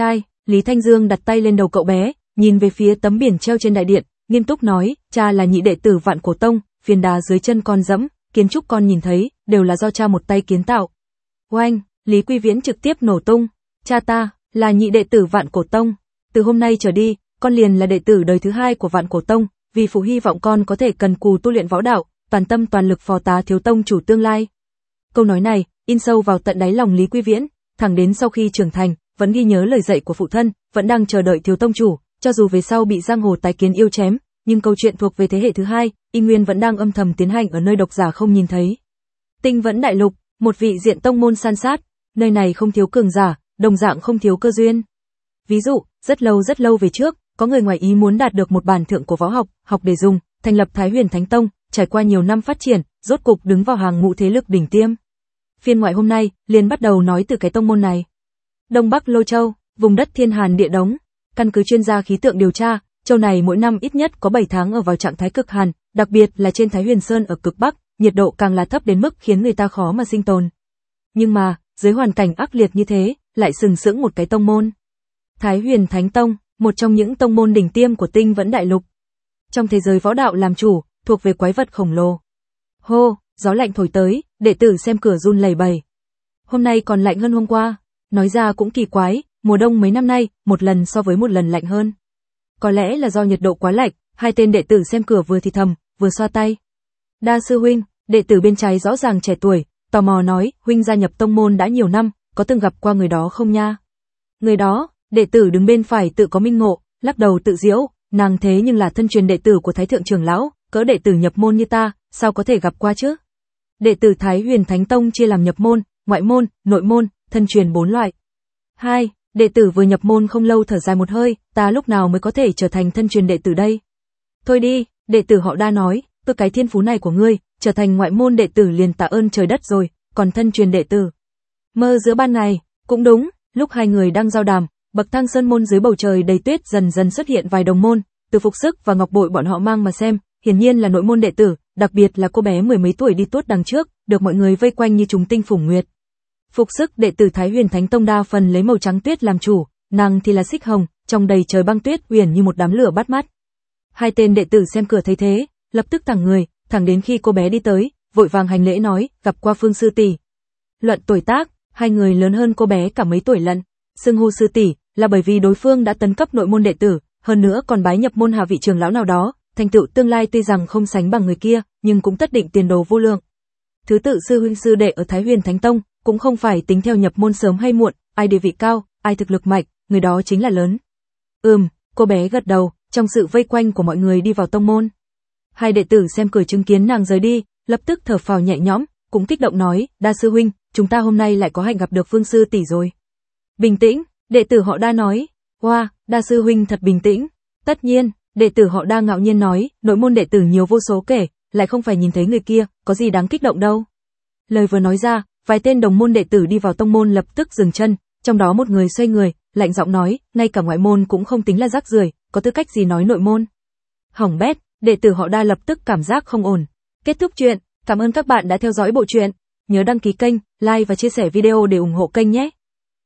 [SPEAKER 1] Lý Thanh Dương đặt tay lên đầu cậu bé, nhìn về phía tấm biển treo trên đại điện, nghiêm túc nói, cha là nhị đệ tử Vạn Cổ Tông, phiến đá dưới chân con dẫm, kiến trúc con nhìn thấy, đều là do cha một tay kiến tạo. Oanh, Lý Quy Viễn trực tiếp nổ tung, cha ta, là nhị đệ tử Vạn Cổ Tông, từ hôm nay trở đi, con liền là đệ tử đời thứ hai của Vạn Cổ Tông, vì phụ hy vọng con có thể cần cù tu luyện võ đạo, toàn tâm toàn lực phò tá thiếu tông chủ tương lai. Câu nói này, in sâu vào tận đáy lòng Lý Quy Viễn, thẳng đến sau khi trưởng thành, vẫn ghi nhớ lời dạy của phụ thân, vẫn đang chờ đợi thiếu tông chủ, cho dù về sau bị giang hồ tái kiến yêu chém, nhưng câu chuyện thuộc về thế hệ thứ hai, y nguyên vẫn đang âm thầm tiến hành ở nơi độc giả không nhìn thấy. Tinh Vẫn Đại Lục, một vị diện tông môn san sát, nơi này không thiếu cường giả, đồng dạng không thiếu cơ duyên. Ví dụ, rất lâu rất lâu về trước, có người ngoài ý muốn đạt được một bản thượng cổ võ học, học để dùng, thành lập Thái Huyền Thánh Tông, trải qua nhiều năm phát triển, rốt cục đứng vào hàng ngũ thế lực đỉnh tiêm. Phiên ngoại hôm nay, liền bắt đầu nói từ cái tông môn này. Đông Bắc Lô Châu, vùng đất thiên hàn địa đống, căn cứ chuyên gia khí tượng điều tra, châu này mỗi năm ít nhất có bảy tháng ở vào trạng thái cực hàn, đặc biệt là trên Thái Huyền Sơn ở cực Bắc, nhiệt độ càng là thấp đến mức khiến người ta khó mà sinh tồn. Nhưng mà, dưới hoàn cảnh ác liệt như thế, lại sừng sững một cái tông môn. Thái Huyền Thánh Tông, một trong những tông môn đỉnh tiêm của Tinh Vẫn Đại Lục. Trong thế giới võ đạo làm chủ, thuộc về quái vật khổng lồ. Hô, gió lạnh thổi tới, đệ tử xem cửa run lẩy bẩy. Hôm nay còn lạnh hơn hôm qua, nói ra cũng kỳ quái, mùa đông mấy năm nay, một lần so với một lần lạnh hơn. Có lẽ là do nhiệt độ quá lạnh, hai tên đệ tử xem cửa vừa thì thầm, vừa xoa tay. Đa sư huynh, đệ tử bên trái rõ ràng trẻ tuổi, tò mò nói, huynh gia nhập tông môn đã nhiều năm, có từng gặp qua người đó không nha? Người đó, đệ tử đứng bên phải tự có minh ngộ, lắc đầu tự giễu, nàng thế nhưng là thân truyền đệ tử của Thái thượng trưởng lão, cỡ đệ tử nhập môn như ta, sao có thể gặp qua chứ? Đệ tử Thái Huyền Thánh Tông chia làm nhập môn, ngoại môn, nội môn, thân truyền bốn loại. Hai, đệ tử vừa nhập môn không lâu thở dài một hơi, ta lúc nào mới có thể trở thành thân truyền đệ tử đây? Thôi đi, đệ tử họ Đa nói, cứ cái thiên phú này của ngươi, trở thành ngoại môn đệ tử liền tạ ơn trời đất rồi, còn thân truyền đệ tử. Mơ giữa ban ngày, cũng đúng, lúc hai người đang giao đàm, bậc thang sơn môn dưới bầu trời đầy tuyết dần dần xuất hiện vài đồng môn, từ Phục Sức và Ngọc Bội bọn họ mang mà xem, hiển nhiên là nội môn đệ tử, đặc biệt là cô bé mười mấy tuổi đi tuốt đằng trước, được mọi người vây quanh như trùng tinh phủng nguyệt. Phục Sức đệ tử Thái Huyền Thánh Tông đa phần lấy màu trắng tuyết làm chủ, nàng thì là xích hồng, trong đầy trời băng tuyết uyển như một đám lửa bắt mắt. Hai tên đệ tử xem cửa thấy thế, lập tức thẳng người, thẳng đến khi cô bé đi tới, vội vàng hành lễ nói, gặp qua Phương sư tỷ. Luận tuổi tác, hai người lớn hơn cô bé cả mấy tuổi lận, xưng hô sư tỷ là bởi vì đối phương đã tấn cấp nội môn đệ tử, hơn nữa còn bái nhập môn hạ vị trưởng lão nào đó, thành tựu tương lai tuy rằng không sánh bằng người kia, nhưng cũng tất định tiền đồ vô lượng. Thứ tự sư huynh sư đệ ở Thái Huyền Thánh Tông, cũng không phải tính theo nhập môn sớm hay muộn, ai địa vị cao, ai thực lực mạnh, người đó chính là lớn. Ừm, cô bé gật đầu, trong sự vây quanh của mọi người đi vào tông môn. Hai đệ tử xem cửa chứng kiến nàng rời đi, lập tức thở phào nhẹ nhõm, cũng kích động nói, Đa sư huynh, chúng ta hôm nay lại có hạnh gặp được Phương sư tỷ rồi. Bình tĩnh, đệ tử họ Đa nói, wow, Đa sư huynh thật bình tĩnh. Tất nhiên, đệ tử họ Đa ngạo nhiên nói, nội môn đệ tử nhiều vô số kể, lại không phải nhìn thấy người kia, có gì đáng kích động đâu. Lời vừa nói ra, vài tên đồng môn đệ tử đi vào tông môn lập tức dừng chân, trong đó một người xoay người, lạnh giọng nói, ngay cả ngoại môn cũng không tính là rác rưởi, có tư cách gì nói nội môn. Hỏng bét, đệ tử họ Đa lập tức cảm giác không ổn. Kết thúc chuyện, cảm ơn các bạn đã theo dõi bộ truyện. Nhớ đăng ký kênh, like và chia sẻ video để ủng hộ kênh nhé.